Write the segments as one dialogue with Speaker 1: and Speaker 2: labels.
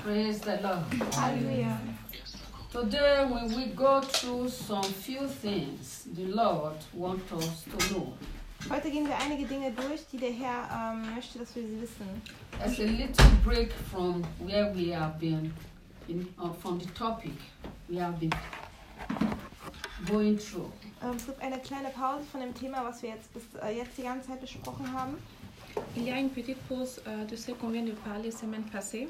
Speaker 1: Praise the Lord.
Speaker 2: Halleluja.
Speaker 1: Today, when we go through some few things the Lord wants us to know.
Speaker 2: Heute gehen wir einige Dinge durch, die der Herr möchte, dass wir sie wissen.
Speaker 1: As a little break from where we have been, from the topic we have been going through.
Speaker 2: Es gibt eine kleine Pause von dem Thema, was wir jetzt bis jetzt die ganze Zeit besprochen haben.
Speaker 3: Il y a une petite pause de ce qu'on vient de parler semaine passée.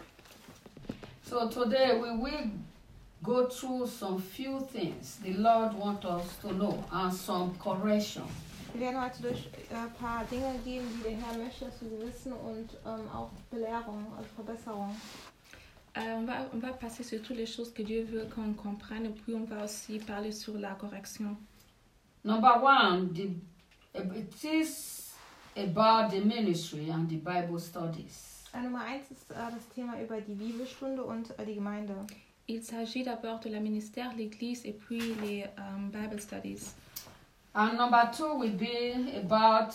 Speaker 1: So today we will go through some few things the Lord wants us to know and some correction.
Speaker 2: Wir werden heute durch ein paar Dinge gehen, die der Herr möchte, dass wir sie wissen und auch Belehrung, also Verbesserung.
Speaker 3: On va passer sur toutes les choses que Dieu veut qu'on comprenne et puis on va aussi parler sur la correction.
Speaker 1: Number one, it is about the ministry and the Bible studies.
Speaker 2: Nummer 1 ist das Thema über die Bibelstunde und die Gemeinde.
Speaker 3: Il s'agit d'abord de la ministère, l'église et puis les Bible studies.
Speaker 1: And number 2 will be about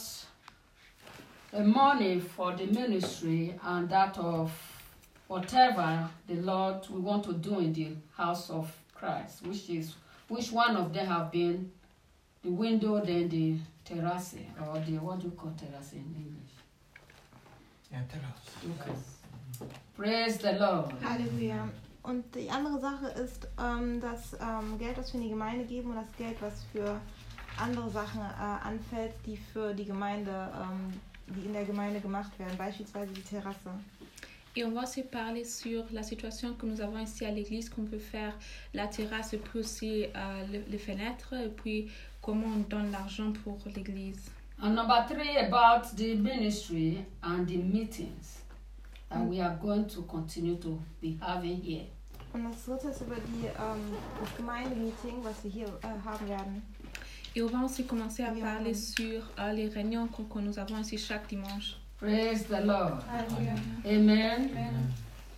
Speaker 1: money for the ministry and that of whatever the Lord we want to do in the house of Christ, which one of them have been the window, then the terrace, or the what do you call terrace in English?
Speaker 4: Ja, terrasse.
Speaker 1: Okay. Praise the Lord.
Speaker 2: Halleluja. Und die andere Sache ist das Geld, was wir in die Gemeinde geben und das Geld, was für andere Sachen anfällt, die für die Gemeinde, die in der Gemeinde gemacht werden, beispielsweise die Terrasse.
Speaker 3: Et on va aussi parler sur la situation que nous avons ici à l'église, qu'on peut faire la terrasse et puis aussi les fenêtres et puis comment on donne l'argent pour l'église.
Speaker 1: And number 3 about the ministry and the meetings that we are going to continue to be having here.
Speaker 2: Und das dritte ist über das Gemeindemeeting, was wir hier haben werden.
Speaker 3: Et on va aussi commencer à parler sur les réunions que nous avons ici chaque dimanche.
Speaker 1: Praise the Lord.
Speaker 2: Halleluja.
Speaker 1: Amen.
Speaker 2: Amen.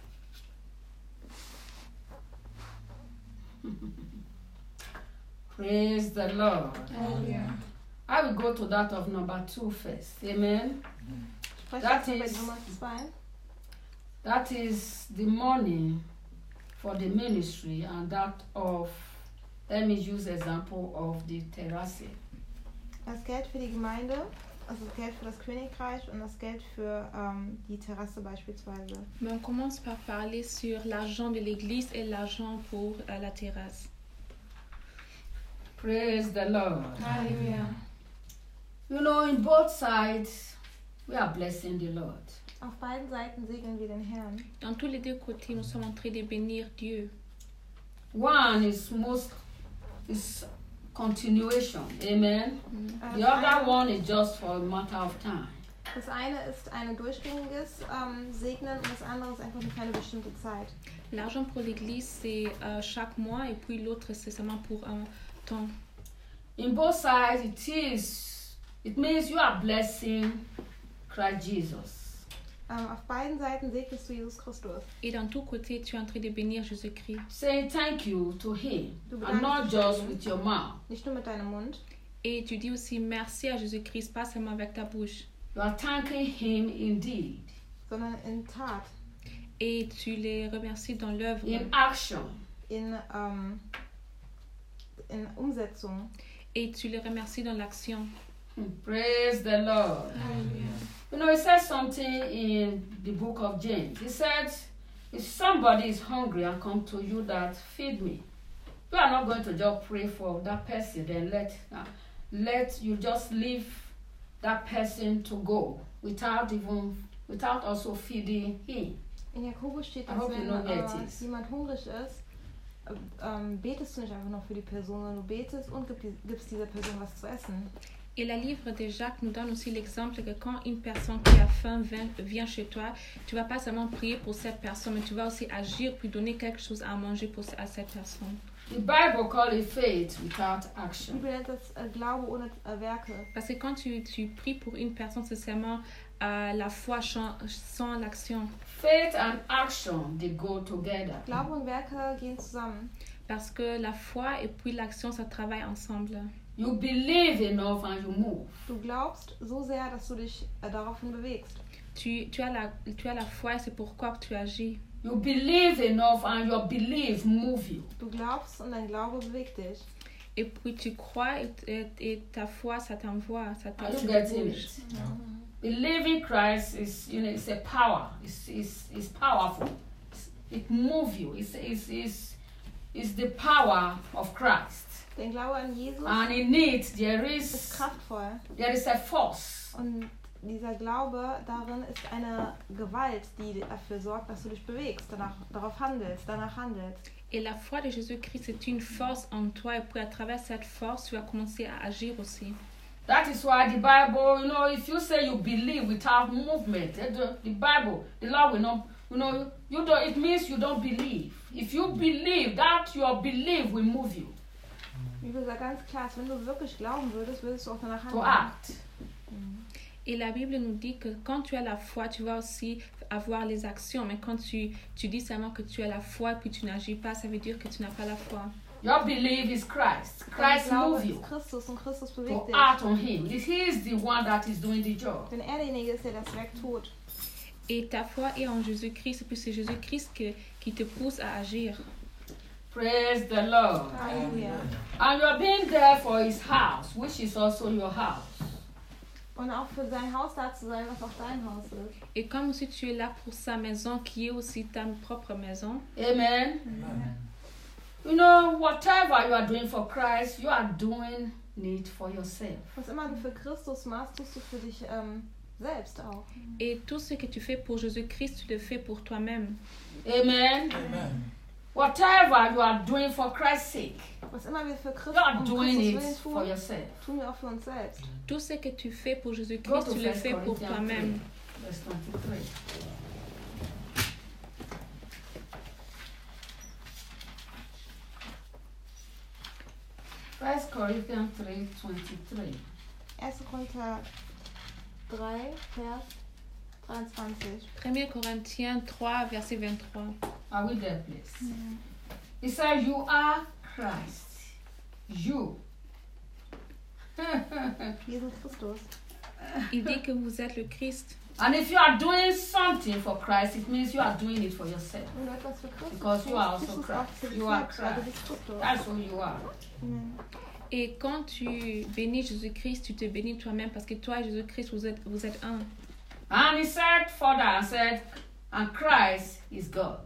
Speaker 1: Praise the Lord.
Speaker 2: Halleluja.
Speaker 1: I will go to that of number 2 first. Amen. That is-
Speaker 2: Nummer 2.
Speaker 1: That is the money for the ministry and that of, let me use example of the terrace.
Speaker 2: Das Geld für die Gemeinde, also das Geld für das Königreich und das Geld für die Terrasse beispielsweise.
Speaker 3: Mais on commence par parler sur l'argent de l'église et l'argent pour la terrasse.
Speaker 1: Praise the Lord.
Speaker 2: Halleluja.
Speaker 1: You know, in both sides, we are blessing the Lord.
Speaker 2: Auf beiden Seiten segnen wir den Herrn.
Speaker 3: Dans tous les deux côtés, nous sommes en train de bénir Dieu.
Speaker 1: One is continuation. Amen. The other one is just for a matter of time.
Speaker 2: Das eine ist ein durchgängiges Segnen und das andere ist einfach nur für eine bestimmte Zeit.
Speaker 3: L'argent pour l'église, c'est chaque mois et puis l'autre, c'est seulement pour un temps.
Speaker 1: In both sides, it means you are blessing Christ Jesus.
Speaker 2: Auf beiden Seiten segnest du Jesus Christus.
Speaker 3: Et dans tous côtés, tu es en train de bénir Jésus-Christ.
Speaker 1: Saying thank you to him
Speaker 2: Du
Speaker 1: and not
Speaker 2: bedankst dich
Speaker 1: just
Speaker 2: bei ihm.
Speaker 1: with your mouth.
Speaker 2: Nicht nur mit deinem Mund.
Speaker 3: Et tu dis aussi merci à Jésus-Christ, pas seulement avec ta bouche.
Speaker 1: You are thanking him indeed,
Speaker 2: Sondern in Tat,
Speaker 3: Et tu les remercies dans l'œuvre
Speaker 1: in action.
Speaker 2: in Umsetzung.
Speaker 3: et tu les remercies dans l'action.
Speaker 1: Praise the Lord. You know, it says something in the book of James. It says, if somebody is hungry and come to you that feed me, you are not going to just pray for that person, then let you just leave that person to go without also feeding him.
Speaker 2: In Jakobus steht,
Speaker 1: I
Speaker 2: dass
Speaker 1: hope you know where it
Speaker 2: wenn
Speaker 1: is.
Speaker 2: jemand hungrig ist, betest du nicht einfach noch für die Person, sondern du betest und gibst dieser Person was zu essen.
Speaker 3: Et le livre de Jacques nous donne aussi l'exemple que quand une personne qui a faim vient chez toi, tu ne vas pas seulement prier pour cette personne, mais tu vas aussi agir puis donner quelque chose à manger à cette personne.
Speaker 1: The Bible calls it faith without
Speaker 2: Die
Speaker 1: action.
Speaker 2: Bibel nennt das Glaube ohne Werke.
Speaker 3: Parce que quand tu pries pour une personne, c'est seulement la foi sans l'action.
Speaker 1: Faith and action, they go together.
Speaker 2: Glaube und Werke gehen zusammen.
Speaker 3: Parce que la foi et puis l'action, ça travaille ensemble.
Speaker 1: You believe enough and you move.
Speaker 2: Du glaubst so sehr, dass du dich daraufhin bewegst.
Speaker 3: Tu as la foi et c'est pourquoi tu agis.
Speaker 1: You believe enough and your belief move you.
Speaker 2: Du glaubst und dein Glaube bewegt dich.
Speaker 3: Et puis tu crois et ta foi, ça t'envoie, ça
Speaker 1: Are you
Speaker 3: te
Speaker 1: getting
Speaker 3: bouge.
Speaker 1: it? Believing Christ is, it's a power. It's powerful. It moves you. It's the power of Christ.
Speaker 2: Der Glaube an Jesus
Speaker 1: And in it
Speaker 2: ist kraftvoll.
Speaker 1: there is a force.
Speaker 2: Und dieser Glaube darin ist eine Gewalt, die dafür sorgt, dass du dich bewegst, danach handelst.
Speaker 3: Et la foi de Jésus-Christ est une force en toi et puis à travers cette force, tu vas commencer à agir aussi.
Speaker 1: That is why the Bible, if you say you believe without movement, the Bible, the Lord will not, you don't. It means you don't believe. If you believe, that your belief will move you
Speaker 2: Die Bibel sagt ganz klar, wenn du wirklich glauben würdest, würdest du auch danach
Speaker 1: to
Speaker 2: handeln.
Speaker 1: act.
Speaker 3: Et la Bible nous dit que quand tu as la foi, tu vas aussi avoir les actions. Mais quand tu dis seulement que tu as la foi puis tu n'agis pas, ça veut dire que tu n'as pas la foi.
Speaker 1: Your belief is Christ.
Speaker 2: Dein
Speaker 1: Christ
Speaker 2: Glaube
Speaker 1: moves you
Speaker 2: ist Christus und Christus
Speaker 1: to
Speaker 2: bewegt dich.
Speaker 1: act on Him. He is the one that is doing the job.
Speaker 2: Denn er derjenige ist, der das Werk tut.
Speaker 3: Et ta foi est en Jésus-Christ et puis c'est Jésus-Christ qui te pousse à agir.
Speaker 1: Praise the Lord.
Speaker 2: Halleluja.
Speaker 1: And you're being there for His house, which is also your house.
Speaker 2: Und auch für sein Haus da zu sein, was auch dein Haus ist.
Speaker 3: Et comme aussi tu es là pour sa maison qui est aussi ta propre maison.
Speaker 1: Amen.
Speaker 4: Amen.
Speaker 1: Whatever you are doing for Christ, you are doing it for yourself.
Speaker 2: Was immer du für Christus machst, tust du für dich selbst auch.
Speaker 3: Et tout ce que tu fais pour Jésus-Christ, tu le fais pour toi-même.
Speaker 1: Amen.
Speaker 4: Amen.
Speaker 1: Whatever you are doing for Christ's sake,
Speaker 2: Was immer wir für Christus,
Speaker 1: you are
Speaker 2: um
Speaker 1: doing
Speaker 2: Christus
Speaker 1: it
Speaker 2: willen
Speaker 1: for
Speaker 2: tun,
Speaker 1: yourself.
Speaker 2: tun wir auch für uns selbst.
Speaker 3: Tout ce que tu fais pour
Speaker 1: Go
Speaker 3: Jésus-Christ,
Speaker 1: to
Speaker 3: tu le
Speaker 1: 1
Speaker 3: fais pour
Speaker 1: Corinthians
Speaker 3: toi-même.
Speaker 1: 3, verse 23. First Corinthians 3:23.
Speaker 2: 1. Korinther 3, Vers 23.
Speaker 3: 1 Corinthiens 3, verset 23.
Speaker 1: Are we there, please? He said, you are Christ. You.
Speaker 2: Jesus Christus.
Speaker 3: Il dit que vous êtes le Christ.
Speaker 1: And if you are doing something for Christ, it means you are doing it for yourself.
Speaker 2: Wenn du etwas für Christus
Speaker 1: Because you are
Speaker 2: tust,
Speaker 1: also
Speaker 2: tust du es auch
Speaker 1: Christ.
Speaker 2: für dich
Speaker 1: You are
Speaker 2: selbst, weil du
Speaker 1: Christ.
Speaker 2: bist Christus.
Speaker 1: That's who you are.
Speaker 2: Amen.
Speaker 3: Et quand tu bénis Jésus-Christ, tu te bénis toi-même parce que toi et Jésus-Christ, vous êtes un.
Speaker 1: And he said further and said, and Christ is God.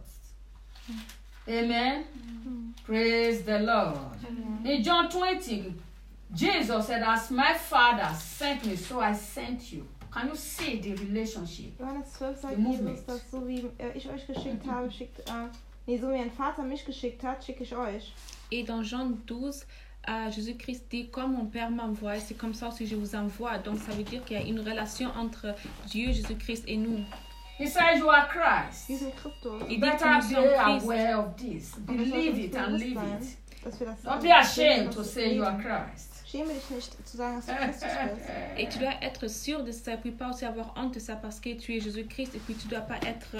Speaker 1: Amen. Praise the Lord. In John 20, Jesus said, as my Father sent me, so I sent you. Can you see the relationship?
Speaker 2: Johannes 12 sagt
Speaker 1: The movement.
Speaker 2: Jesus, dass so wie ich euch geschickt habe, so wie mein Vater mich geschickt hat, schicke ich euch.
Speaker 3: Et dans Jean 12, Jésus-Christ dit, comme mon Père m'envoie, c'est comme ça aussi je vous envoie. Donc ça veut dire qu'il y a une relation entre Dieu, Jésus-Christ et nous.
Speaker 1: He said, you are Christ.
Speaker 2: Wir sind Christus.
Speaker 3: Il dit que
Speaker 1: Better
Speaker 3: nous
Speaker 1: be
Speaker 3: sommes Christ.
Speaker 1: aware of this.
Speaker 2: Und wir
Speaker 1: Believe
Speaker 2: sollten
Speaker 1: it
Speaker 2: uns
Speaker 1: and
Speaker 2: bewusst
Speaker 1: live
Speaker 2: sein,
Speaker 1: it.
Speaker 2: dass wir das
Speaker 1: Don't be ashamed to
Speaker 2: dass wir
Speaker 1: say you are
Speaker 2: leben.
Speaker 1: Christ.
Speaker 2: Schäme dich nicht zu sagen, dass du Christus bist.
Speaker 3: Et tu dois être sûr de ça, et puis pas aussi avoir honte de ça parce que tu es Jésus-Christ, et puis tu dois pas être,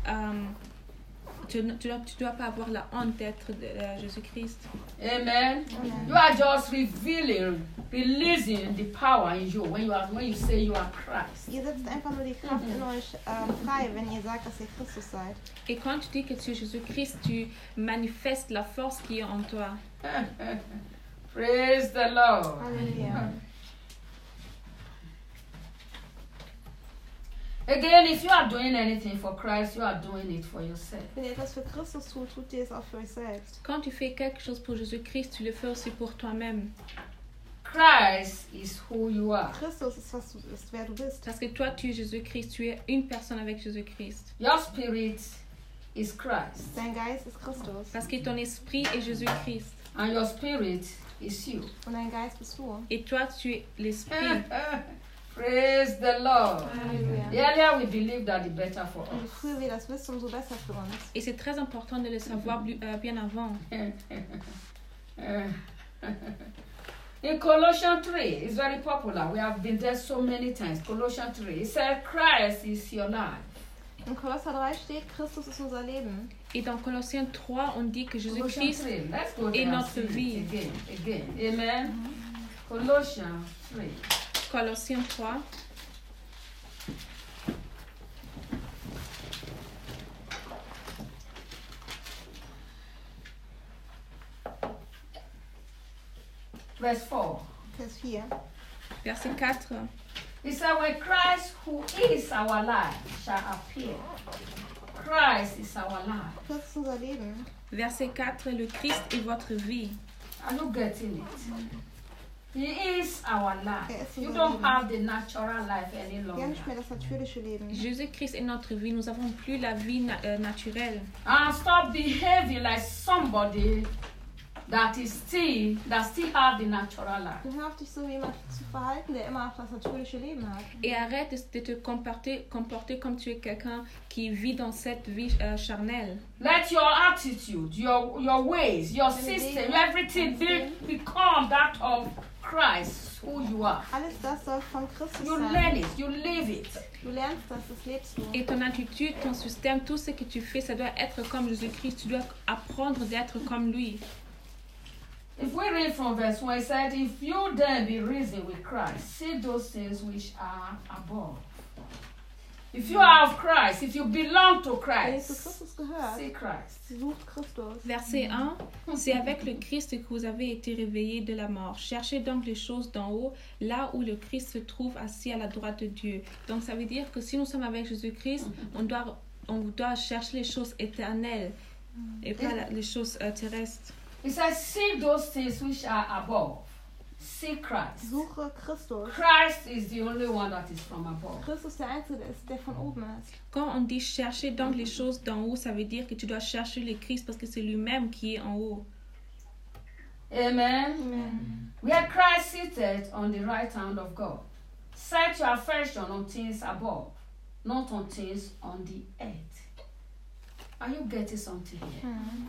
Speaker 3: tu dois pas avoir la honte d'être Jésus-Christ.
Speaker 1: Amen. You are just releasing the power in you when you say you are Christ.
Speaker 2: Ihr setzt einfach nur die Kraft in euch frei, wenn ihr sagt, dass ihr Christus seid.
Speaker 3: Et quand tu dis que tu es Jésus-Christ, tu manifestes la force qui est en toi.
Speaker 1: Praise the Lord.
Speaker 2: Halleluja.
Speaker 1: Again, if you are doing anything for Christ, you are doing it for yourself.
Speaker 2: Wenn ihr etwas für Christus tut, tut ihr es auch für euch selbst.
Speaker 3: Quand tu fais quelque chose pour Jésus-Christ, tu le fais aussi pour toi-même.
Speaker 1: Christ is who you are.
Speaker 2: Christus ist, was du bist, wer du bist.
Speaker 3: Parce que toi, tu es Jésus-Christ, tu es une personne avec Jésus-Christ.
Speaker 1: Your spirit is Christ.
Speaker 2: Dein Geist ist Christus.
Speaker 3: Parce que ton esprit est Jésus-Christ.
Speaker 1: And your spirit is you.
Speaker 2: Und dein Geist bist du.
Speaker 3: Et toi, tu es l'esprit.
Speaker 1: Praise the Lord.
Speaker 2: Halleluja.
Speaker 1: The earlier we believe that, the better for
Speaker 2: Und je
Speaker 1: us.
Speaker 2: früher wir das wissen, umso besser für uns.
Speaker 3: Et c'est très important de le savoir bien avant.
Speaker 1: In Colossians 3, it's very popular. We have been there so many times. Colossians 3, it says Christ is your life.
Speaker 2: In Kolosser 3 steht, Christus ist unser Leben.
Speaker 3: Et dans Colossiens 3, on dit que
Speaker 1: Colossians
Speaker 3: Jésus-Christ
Speaker 1: 3, let's go
Speaker 3: est
Speaker 1: there and
Speaker 3: notre
Speaker 1: see
Speaker 3: vie.
Speaker 1: it again. Amen. Colossians 3.
Speaker 3: Colossiens 3.
Speaker 1: verse 4.
Speaker 2: Vers 4.
Speaker 3: Verset 4.
Speaker 1: He said, when Christ, who is our life, shall appear. Christ is our life.
Speaker 2: Das ist unser Leben.
Speaker 3: Verset 4. Le Christ est votre vie.
Speaker 1: Are you getting it? He is our life.
Speaker 2: ist
Speaker 1: You
Speaker 2: unser
Speaker 1: don't
Speaker 2: Leben.
Speaker 1: have the natural life any
Speaker 2: Wir haben
Speaker 1: longer.
Speaker 2: nicht mehr das natürliche Leben.
Speaker 3: Jésus-Christ est notre vie. Nous n'avons plus la vie naturelle.
Speaker 1: And stop behaving like somebody that still have the natural life.
Speaker 2: Und hör auf, dich so wie jemand zu verhalten, der immer noch das natürliche Leben hat.
Speaker 3: Et arrête de te comporter comme tu es quelqu'un qui vit dans cette vie charnelle.
Speaker 1: Let your attitude, your ways, your system, everything become that of Christ, who you are.
Speaker 2: Alles das soll von Christus
Speaker 1: You
Speaker 2: sein.
Speaker 1: learn it, you live it.
Speaker 2: Du lernst das, das lebst du.
Speaker 3: Et ton attitude, ton système, tout ce que tu fais, ça doit être comme Jésus-Christ. Tu dois apprendre d'être comme lui.
Speaker 1: If we read from verse 1, it said, if you then be risen with Christ, seek those things which are above. If you are of Christ, if you belong to
Speaker 2: Wenn ihr zu
Speaker 1: Christ,
Speaker 2: Christus gehört,
Speaker 1: seek Christ.
Speaker 2: sucht Christus.
Speaker 3: Verset 1. C'est avec le Christ que vous avez été réveillés de la mort. Cherchez donc les choses d'en haut, là où le Christ se trouve assis à la droite de Dieu. Donc ça veut dire que si nous sommes avec Jésus-Christ, on doit chercher les choses éternelles et pas les choses terrestres.
Speaker 1: It says, seek those things which are above. Seek Christ.
Speaker 2: Suche Christus.
Speaker 1: Christ is the only one that is from above.
Speaker 2: Christus der Einzige ist, der von oben ist.
Speaker 3: Quand on dit chercher donc les choses d'en haut, ça veut dire que tu dois chercher le Christ parce que c'est lui-même qui est en haut.
Speaker 1: Amen.
Speaker 2: Amen.
Speaker 1: Where Christ seated on the right hand of God. Set your affection on things above, not on things on the earth. Are you getting something here?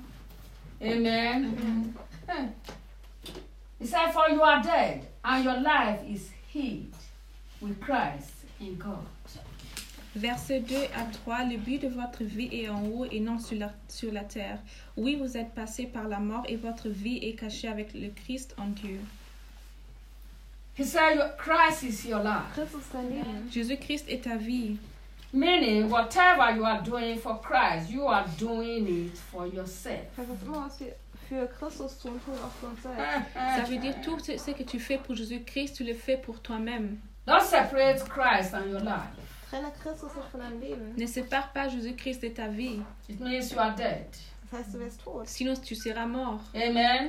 Speaker 1: Amen. He said, for you are dead, and your life is hid with Christ in God.
Speaker 3: Verset 2 à 3, le but de votre vie est en haut et non sur la terre. Oui, vous êtes passé par la mort et votre vie est cachée avec le Christ en Dieu.
Speaker 1: He said, Christ is your life.
Speaker 2: Christus ist dein Leben.
Speaker 3: Jésus-Christ est ta vie.
Speaker 1: Meaning, whatever you are doing for Christ, you are doing it for yourself.
Speaker 2: Das heißt, immer was wir für Christus tun, tun wir auch für uns selbst.
Speaker 3: Ça veut dire tout ce que tu fais pour Jésus-Christ, tu le fais pour toi-même.
Speaker 1: Don't separate Christ and your life.
Speaker 2: Trenne Christus nicht von deinem Leben.
Speaker 3: Ne sépare pas Jésus-Christ de ta vie.
Speaker 1: It means you are dead.
Speaker 2: Das heißt, du wirst tot.
Speaker 3: Sinon, tu seras mort.
Speaker 1: Amen.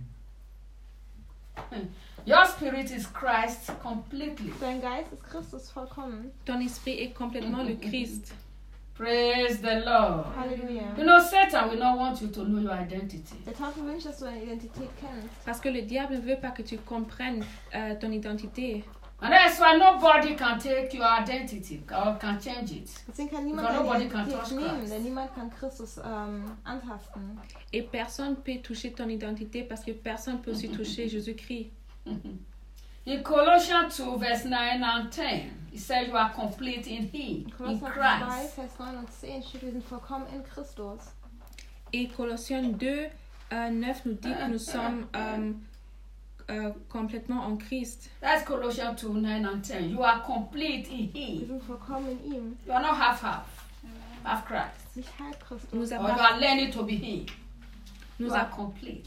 Speaker 1: Your spirit is Christ completely.
Speaker 2: Dein Geist ist Christus vollkommen.
Speaker 3: Ton esprit est complètement le Christ.
Speaker 1: Praise the Lord.
Speaker 2: Halleluja.
Speaker 1: You know, Satan will not want you to know your identity.
Speaker 2: Der Teufel wünscht, dass du deine Identität kennst.
Speaker 3: Parce que le diable ne veut pas que tu comprennes ton identité.
Speaker 1: And that's why nobody can take your identity or can change it.
Speaker 2: Deswegen kann niemand
Speaker 1: Because
Speaker 2: deine
Speaker 1: nobody can
Speaker 2: Identität
Speaker 1: touch
Speaker 2: nehmen,
Speaker 1: Christ.
Speaker 2: denn niemand kann Christus antasten.
Speaker 3: Et personne ne peut toucher ton identité parce que personne ne peut aussi toucher Jésus-Christ.
Speaker 1: In Colossians 2, verse 9 and 10, it says you are complete in Him, in
Speaker 2: Kolosser 2,
Speaker 1: Christ.
Speaker 2: Vers 9 und 10 steht, wir sind vollkommen in Christus.
Speaker 3: Et Colossiens 2, 9 nous dit que nous sommes complètement en Christ.
Speaker 1: That's Colossians 2, 9 and 10. You are complete in
Speaker 2: Wir
Speaker 1: Him.
Speaker 2: sind vollkommen in ihm.
Speaker 1: You are not half-half. Half Christ.
Speaker 2: Nicht halb Christus.
Speaker 3: Nous,
Speaker 1: Or you are learning to be Him.
Speaker 3: nous,
Speaker 1: You are complete.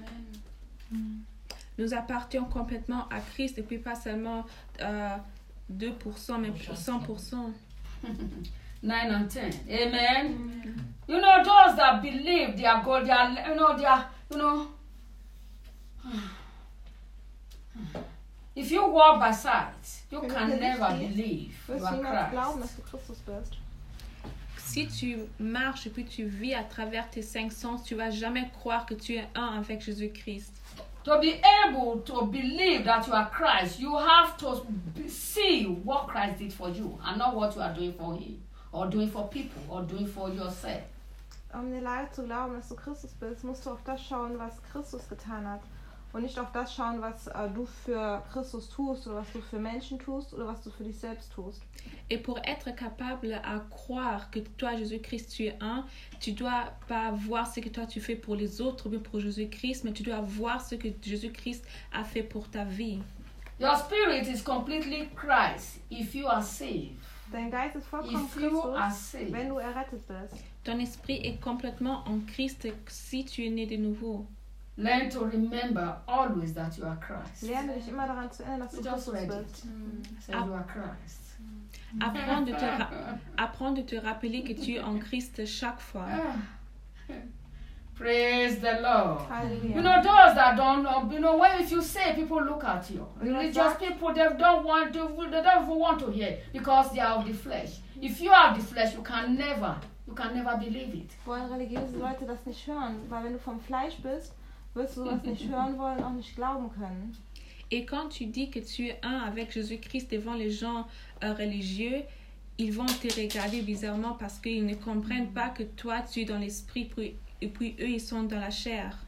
Speaker 3: nous appartenons complètement à Christ et puis pas seulement 2%, mais 100%.
Speaker 1: 9 and 10. Amen. You know, those that believe they are God, they are, if you walk by sight, you
Speaker 2: Wenn du
Speaker 1: can
Speaker 2: hier
Speaker 1: never
Speaker 2: stehst,
Speaker 1: believe you
Speaker 2: wirst du
Speaker 1: are
Speaker 2: niemals glauben,
Speaker 1: Christ.
Speaker 2: dass du Christus bist.
Speaker 3: Si tu marches et puis tu vis à travers tes 5 sens, tu vas jamais croire que tu es un avec Jésus-Christ.
Speaker 1: To be able to believe that you are Christ, you have to see what Christ did for you and not what you are doing for Him or doing for people or doing for yourself.
Speaker 2: Um in der Lage zu glauben, dass du Christus bist, musst du auf das schauen, was Christus getan hat. Und nicht auf das schauen, was du für Christus tust oder was du für Menschen tust oder was du für dich selbst tust.
Speaker 3: Et pour être capable à croire que toi, Jésus-Christ, tu es un, tu dois pas voir ce que toi tu fais pour les autres ou bien pour Jésus-Christ, mais tu dois voir ce que Jésus-Christ a fait pour ta vie.
Speaker 1: Your spirit is completely Christ if you are saved.
Speaker 2: Dein Geist ist vollkommen
Speaker 1: If you are
Speaker 2: Christus,
Speaker 1: saved.
Speaker 2: wenn du errettet bist.
Speaker 3: Ton esprit est complètement en Christ si tu es né de nouveau.
Speaker 1: Learn to remember always that you are Christ.
Speaker 2: Lerne dich immer daran zu erinnern, dass du
Speaker 1: You just
Speaker 2: Christus
Speaker 1: read
Speaker 2: bist.
Speaker 1: it. Say you are Christ.
Speaker 3: Apprends de te rappeler que tu es en Christ chaque fois.
Speaker 1: Praise the Lord.
Speaker 2: Halleluja.
Speaker 1: You know, those that don't know, you know, when if you say, people look at you. Religious people, they don't even want to hear because they are of the flesh. If you are of the flesh, you can never believe it.
Speaker 2: Wollen religiöse Leute das nicht hören, weil wenn du vom Fleisch bist, wirst du sowas nicht hören wollen, auch nicht glauben können.
Speaker 3: Et quand tu dis que tu es un avec Jésus-Christ devant les gens religieux, ils vont te regarder bizarrement parce qu'ils ne comprennent pas que toi, tu es dans l'esprit et puis eux, ils sont dans la chair.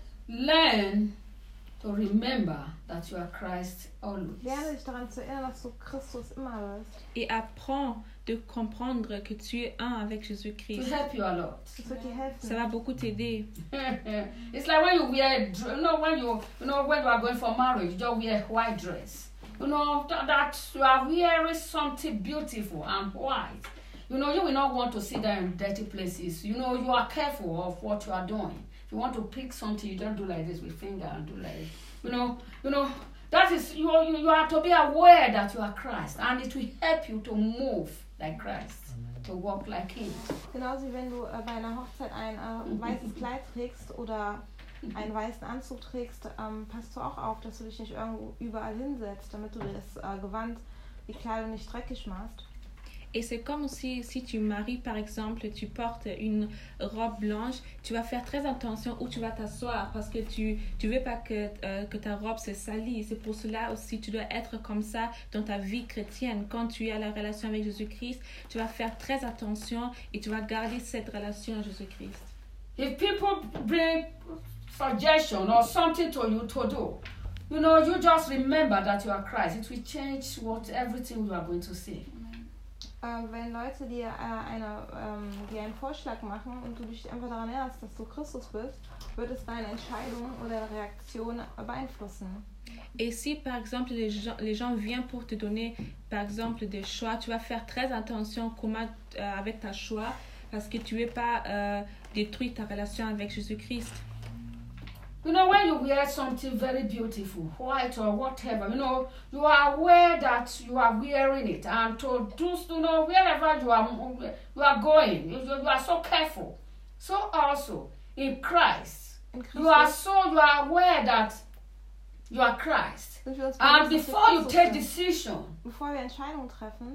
Speaker 1: Learn to remember that you are Christ always.
Speaker 2: Lerne dich daran zu erinnern, dass du Christus immer bist.
Speaker 3: Et apprends de comprendre que tu es un avec
Speaker 1: To
Speaker 3: Jésus-Christ.
Speaker 1: help you a lot.
Speaker 2: Das wird dir helfen.
Speaker 3: Ça va beaucoup t'aider.
Speaker 1: It's like when you wear, when you are going for marriage, you just wear white dress. You know that you are wearing something beautiful and white. You know, you will not want to sit there in dirty places. You know, you are careful of what you are doing. If you want to pick something, you don't do like this with finger and do like this. You know, that is, you have to be aware that you are Christ, and it will help you to move like Christ, to walk like Him.
Speaker 2: Genauso wie wenn du bei einer Hochzeit ein weißes Kleid trägst oder einen weißen Anzug trägst, passt du auch auf, dass du dich nicht irgendwo überall hinsetzt, damit du das Gewand, die Kleidung nicht dreckig machst.
Speaker 3: Et c'est comme si tu maries, par exemple, tu portes une robe blanche, tu vas faire très attention où tu vas t'asseoir parce que tu veux pas que ta robe se salisse. C'est pour cela aussi tu dois être comme ça dans ta vie chrétienne. Quand tu as la relation avec Jésus-Christ, tu vas faire très attention et tu vas garder cette relation à Jésus-Christ.
Speaker 1: If people bring suggestion or something to you to do, you know, you just remember that you are Christ. It will change everything you are going to say.
Speaker 2: Wenn Leute dir einen Vorschlag machen und du dich einfach daran erinnerst, dass du Christus bist, wird es deine Entscheidung oder Reaktion beeinflussen.
Speaker 3: Et si par exemple les gens viennent pour te donner par exemple des choix, tu vas faire très attention comment avec ta choix parce que tu ne veux pas détruire ta relation avec Jésus-Christ.
Speaker 1: You know, when you wear something very beautiful, white or whatever, you know, you are aware that you are wearing it, and to do, you know, wherever you are going, you are so careful. So also in Christ, you are aware that you are Christ, and before you take decision,
Speaker 2: bevor wir Entscheidungen treffen,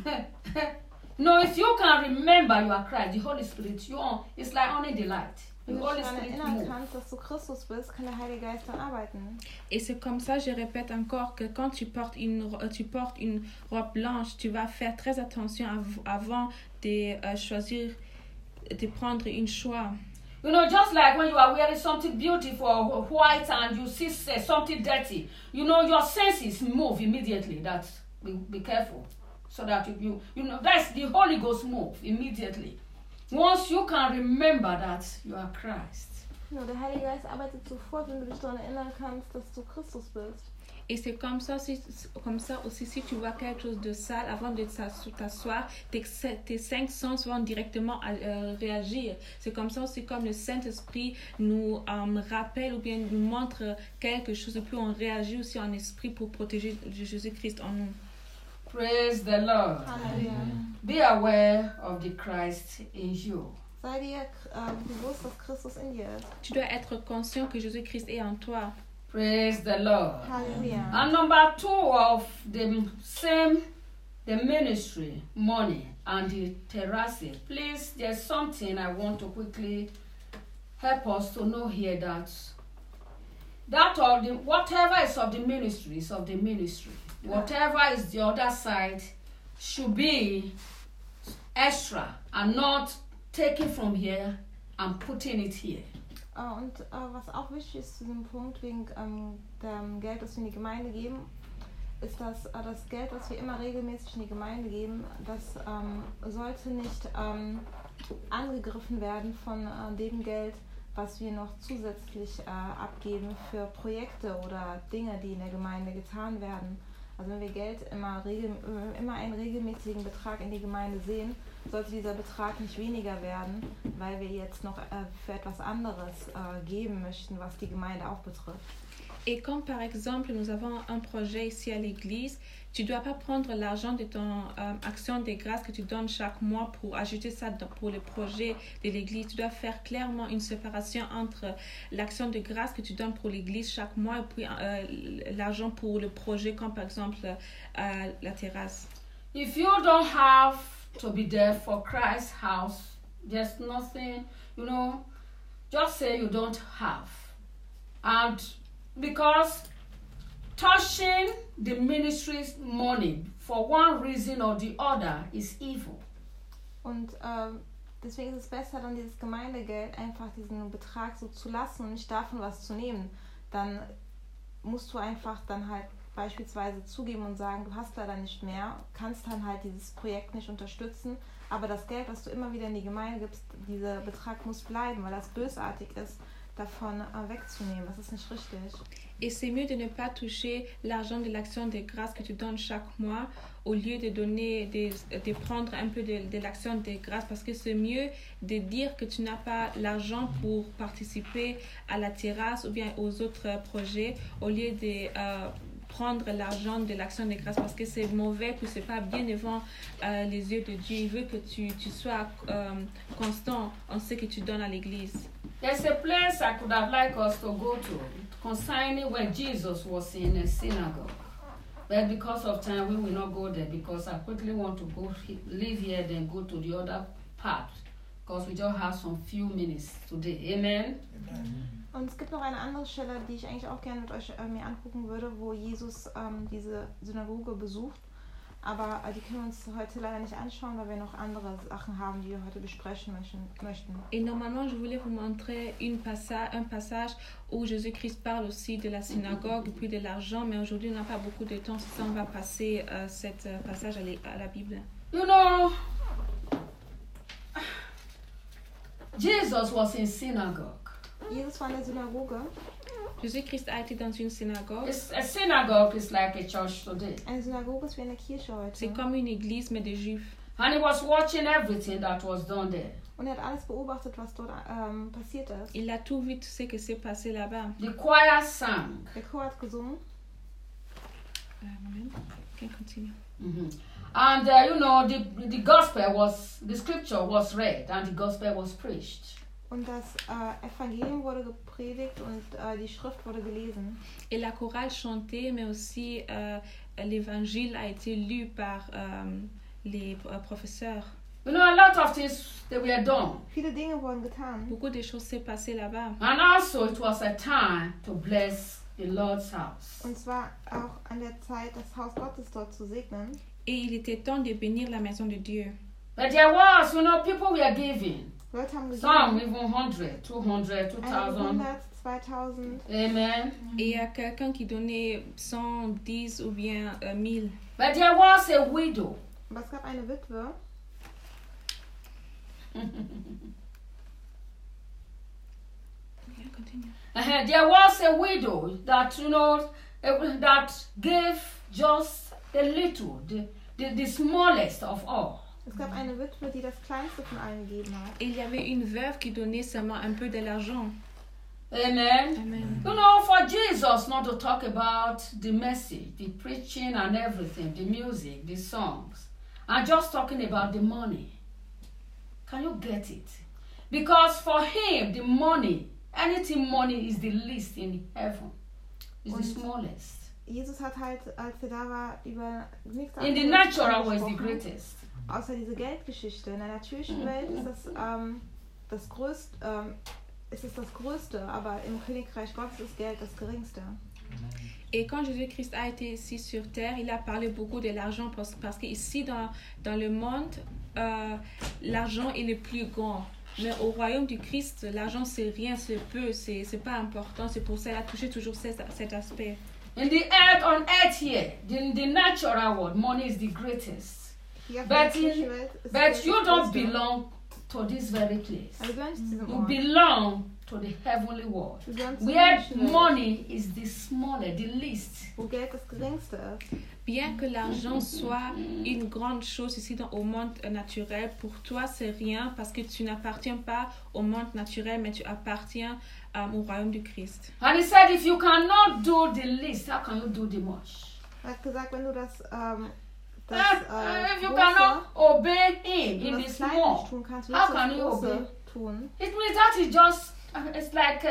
Speaker 1: no, if you can remember you are Christ, the Holy Spirit, it's like only the light.
Speaker 2: Wenn du dich daran erinnern kannst, dass du Christus bist, kann der Heilige Geist dann arbeiten.
Speaker 3: Et c'est comme ça, je répète encore, que quand tu portes une robe blanche, tu vas faire très attention avant de choisir, de prendre un choix.
Speaker 1: You know, just like when you are wearing something beautiful or white and you see something dirty, you know, your senses move immediately. Be careful, so that you know, that's the Holy Ghost move immediately. Once you can remember that you are Christ.
Speaker 2: No, der Heilige Geist arbeitet sofort, wenn du dich daran erinnern kannst, dass du Christus bist.
Speaker 3: Et c'est comme ça aussi, si tu vois quelque chose de sale, avant de t'asseoir, tes 5 sens vont directement réagir. C'est comme ça aussi, comme le Saint-Esprit nous rappelle ou bien nous montre quelque chose, et puis on réagit aussi en esprit pour protéger Jésus-Christ en nous.
Speaker 1: Praise the Lord.
Speaker 2: Halleluja.
Speaker 1: Be aware of the Christ in you.
Speaker 2: Sei dir bewusst, dass Christus in dir ist.
Speaker 3: Tu dois être conscient que Jésus-Christ est en toi.
Speaker 1: Praise the Lord.
Speaker 2: Halleluja.
Speaker 1: And number 2 of the ministry, money, and the terrace. Please, there's something I want to quickly help us to know here that whatever is of the ministry is of the ministry. Whatever is the other side should be extra and not taken from here and putting it here.
Speaker 2: Und was auch wichtig ist zu diesem Punkt wegen dem Geld, das wir in die Gemeinde geben, ist, dass das Geld, das wir immer regelmäßig in die Gemeinde geben, das sollte nicht angegriffen werden von dem Geld, was wir noch zusätzlich abgeben für Projekte oder Dinge, die in der Gemeinde getan werden. Also wenn wir Geld immer einen regelmäßigen Betrag in die Gemeinde sehen, sollte dieser Betrag nicht weniger werden, weil wir jetzt noch für etwas anderes geben möchten, was die Gemeinde auch betrifft.
Speaker 3: Et comme par exemple nous avons un projet ici à l'église, tu ne dois pas prendre l'argent de ton action de grâce que tu donnes chaque mois pour ajouter ça pour le projet de l'église. Tu dois faire clairement une séparation entre l'action de grâce que tu donnes pour l'église chaque mois et puis l'argent pour le projet comme par exemple la terrasse.
Speaker 1: If you don't have to be there for Christ's house, there's nothing, just say you don't have. And because touching the ministry's money for one reason or the other is evil.
Speaker 2: Und deswegen ist es besser, dann dieses Gemeindegeld einfach diesen Betrag so zu lassen und nicht davon was zu nehmen. Dann musst du einfach dann halt beispielsweise zugeben und sagen, du hast leider nicht mehr, kannst dann halt dieses Projekt nicht unterstützen, aber das Geld, was du immer wieder in die Gemeinde gibst, dieser Betrag muss bleiben, weil das bösartig ist, davon wegzunehmen. Das ist nicht richtig.
Speaker 3: Et c'est mieux de ne pas toucher l'argent de l'action de grâce que tu donnes chaque mois au lieu de donner, de prendre un peu de l'action de grâce, parce que c'est mieux de dire que tu n'as pas l'argent pour participer à la terrasse ou bien aux autres projets au lieu de prendre l'argent de l'action de grâce, parce que c'est mauvais, puis c'est pas bien devant les yeux de Dieu. Il veut que tu sois constant en ce que tu donnes à l'église.
Speaker 1: There's a place I could have liked us to go to concerning when Jesus was in a synagogue. But because of time, we will not go there because I quickly want to leave here, then go to the other part because we just have some few minutes today. Amen?
Speaker 2: Und es gibt noch eine andere Stelle, die ich eigentlich auch gerne mit euch mir angucken würde, wo Jesus diese Synagoge besucht. Aber die können wir uns heute leider nicht anschauen, weil wir noch andere Sachen haben, die wir heute besprechen möchten.
Speaker 3: Et normalement, je voulais vous montrer un passage où Jésus-Christ parle aussi de la synagogue et puis de l'argent, mais aujourd'hui, on n'a pas beaucoup de temps, c'est ça, on va passer cet passage à la Bible.
Speaker 1: Jesus was in synagogue.
Speaker 2: Jesus war in der Synagoge.
Speaker 3: Jésus-Christ a été dans une synagogue.
Speaker 1: A synagogue is like a church today.
Speaker 2: Eine Synagoge ist wie eine Kirche heute.
Speaker 3: C'est comme une église, mais des Juifs.
Speaker 1: And he was watching everything that was done there.
Speaker 2: Und er hat alles beobachtet, was dort passiert ist.
Speaker 3: Il a tout vu, tout ce qui s'est passé là-bas.
Speaker 1: The choir sang.
Speaker 2: Der Chor hat gesungen.
Speaker 3: Moment. Okay, continue.
Speaker 1: Mm-hmm. And the scripture was read and the gospel was preached.
Speaker 2: Und das Evangelium wurde gepredigt und die Schrift wurde gelesen.
Speaker 3: Et la chorale chantait, mais aussi l'évangile a été lu par les professeurs.
Speaker 1: A lot of things that were done.
Speaker 2: Viele Dinge wurden getan.
Speaker 3: Beaucoup de choses s'est passé là-bas.
Speaker 1: And also it was a time to bless the Lord's house.
Speaker 2: Und zwar auch an der Zeit, das Haus Gottes dort zu segnen.
Speaker 3: Et il était temps de bénir la maison de Dieu.
Speaker 1: But there was, people were giving.
Speaker 2: Leute haben
Speaker 1: Some
Speaker 2: gegeben.
Speaker 1: even 100, 200, 2000.
Speaker 2: 100, 2000.
Speaker 1: Amen.
Speaker 3: Et il y a quelqu'un qui donnait 110 ou bien 1000.
Speaker 1: But there was a widow.
Speaker 2: Aber es gab eine Witwe.
Speaker 3: Yeah, continue.
Speaker 1: There was a widow that, that gave just a little, the smallest of all.
Speaker 2: Es gab eine Witwe, die das Kleinste von allen gegeben hat.
Speaker 3: Et il y avait une veuve qui donnait seulement un peu de l'argent.
Speaker 1: Amen.
Speaker 3: Amen.
Speaker 1: For Jesus not to talk about the message, the preaching and everything, the music, the songs, and just talking about the money. Can you get it? Because for him, the money, anything money is the least in heaven. It's the smallest.
Speaker 2: Jesus hat halt, als er da war, über nichts
Speaker 1: In the
Speaker 2: anderes
Speaker 1: natural way, is the
Speaker 2: gesprochen,
Speaker 1: greatest.
Speaker 2: außer diese Geldgeschichte. In der natürlichen Welt ist das das Größte, aber im Königreich Gottes ist Geld das Geringste.
Speaker 3: Et quand Jésus-Christ a été ici sur terre, il a parlé beaucoup de l'argent parce qu'ici dans le monde, l'argent est le plus grand. Mais au royaume du Christ, l'argent c'est rien, c'est peu, c'est pas important. C'est pour ça qu'il a touché toujours cet aspect.
Speaker 1: On earth here, the natural world, money is the greatest.
Speaker 2: Hier auf
Speaker 1: But
Speaker 2: der natürlichen Welt ist
Speaker 1: But
Speaker 2: Geld
Speaker 1: you
Speaker 2: das
Speaker 1: don't
Speaker 2: Größte.
Speaker 1: belong to this very place.
Speaker 2: Aber wir gehören zu diesem
Speaker 1: You
Speaker 2: Ort.
Speaker 1: belong to the heavenly world,
Speaker 2: Wir gehören zur
Speaker 1: where
Speaker 2: himmlischen Welt,
Speaker 1: money is the smaller, the least.
Speaker 2: wo Geld das Geringste ist.
Speaker 3: Bien que l'argent soit une grande chose ici au monde naturel, pour toi c'est rien parce que tu n'appartiens pas au monde naturel, mais tu appartiens au royaume du Christ.
Speaker 1: And he said, if you cannot do the least, how can you do the much?
Speaker 2: Er hat gesagt, wenn du das
Speaker 1: If you cannot obey him in
Speaker 2: das
Speaker 1: this
Speaker 2: Kleine
Speaker 1: small,
Speaker 2: nicht tun kannst,
Speaker 1: how
Speaker 2: willst du
Speaker 1: can
Speaker 2: das
Speaker 1: you obey?
Speaker 2: Große tun?
Speaker 1: It means that is just, it's like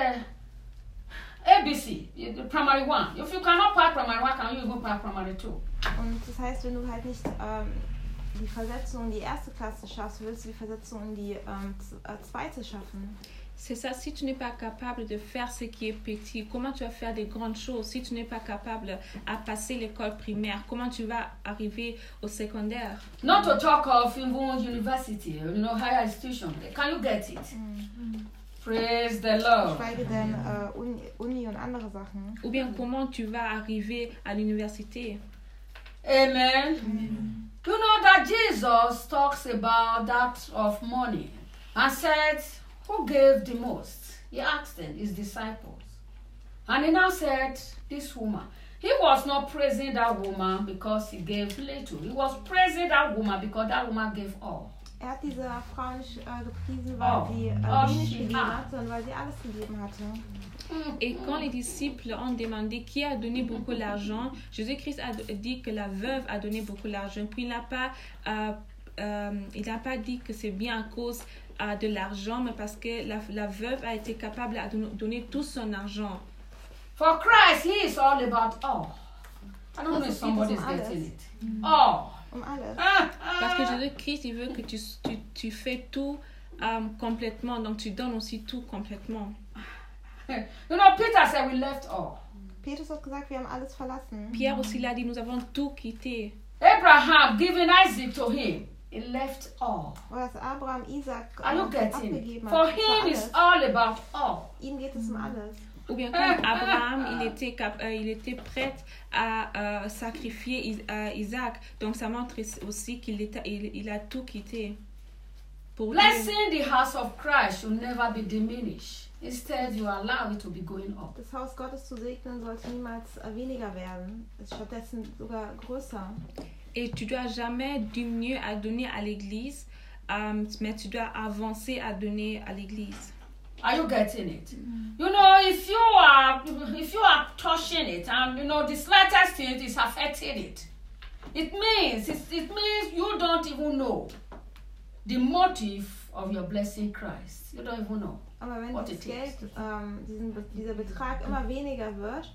Speaker 1: ABC, the primary one. If you cannot pass primary one, can you even pass primary two?
Speaker 2: Und das heißt, wenn du halt nicht die Versetzung in die erste Klasse schaffst, willst du die Versetzung in die zweite schaffen.
Speaker 3: C'est ça, si tu n'es pas capable de faire ce qui est petit, comment tu vas faire des grandes choses? Si tu n'es pas capable à passer l'école primaire, comment tu vas arriver au secondaire?
Speaker 1: Not to talk of even university, higher institution. Can you get it? Praise the Lord.
Speaker 2: Geschweige denn Uni und andere Sachen.
Speaker 3: Ou bien comment tu vas arriver à l'université?
Speaker 1: Amen. You know that Jesus talks about that of money and said, who gave the most? He asked them, his disciples. And he now said, this woman. He was not praising that woman because he gave little. He was praising that woman because that woman gave all.
Speaker 2: Er hat diese Frau nicht gepriesen, weil sie wenig gegeben hat, sondern weil sie alles gegeben hatte.
Speaker 3: Et quand les disciples ont demandé qui a donné beaucoup d'argent, Jésus-Christ a dit que la veuve a donné beaucoup d'argent. Puis il n'a pas dit que c'est bien à cause de l'argent, mais parce que la veuve a été capable de donner tout son argent.
Speaker 1: For Christ, he is all about all. I don't know if somebody's getting it. All.
Speaker 2: Alles.
Speaker 3: Parce que Jésus-Christ, il veut que tu fais tout complètement, donc tu donnes aussi tout complètement.
Speaker 1: You know, Peter said we left all.
Speaker 2: Petrus hat gesagt, wir haben alles verlassen.
Speaker 3: Pierre aussi l'a dit, nous avons tout quitté.
Speaker 1: Abraham giving Isaac to him, he left all.
Speaker 2: Was Abraham Isaac
Speaker 1: Are you getting
Speaker 2: abgegeben
Speaker 1: it?
Speaker 2: hat.
Speaker 1: For
Speaker 2: Das
Speaker 1: him,
Speaker 2: war
Speaker 1: it's
Speaker 2: alles.
Speaker 1: all about all.
Speaker 2: Ihm geht es alles.
Speaker 3: Ou bien comme Abraham, il était prêt à sacrifier Isaac. Donc ça montre aussi qu'il a tout quitté. Pour
Speaker 1: Blessing the house of Christ should never be diminished. Instead, you allow it to be going up.
Speaker 2: Das Haus Gottes zu segnen sollte niemals weniger werden. Es ist stattdessen sogar größer.
Speaker 3: Et tu dois jamais diminuer à donner à l'église, mais tu dois avancer à donner à l'église.
Speaker 1: Are you getting it? You know, if you are touching it and the slightest thing is affecting it, it means you don't even know the motive of your blessing Christ. You don't even know.
Speaker 2: Aber wenn
Speaker 1: What
Speaker 2: das
Speaker 1: it
Speaker 2: Geld,
Speaker 1: is.
Speaker 2: dieser Betrag immer weniger wird,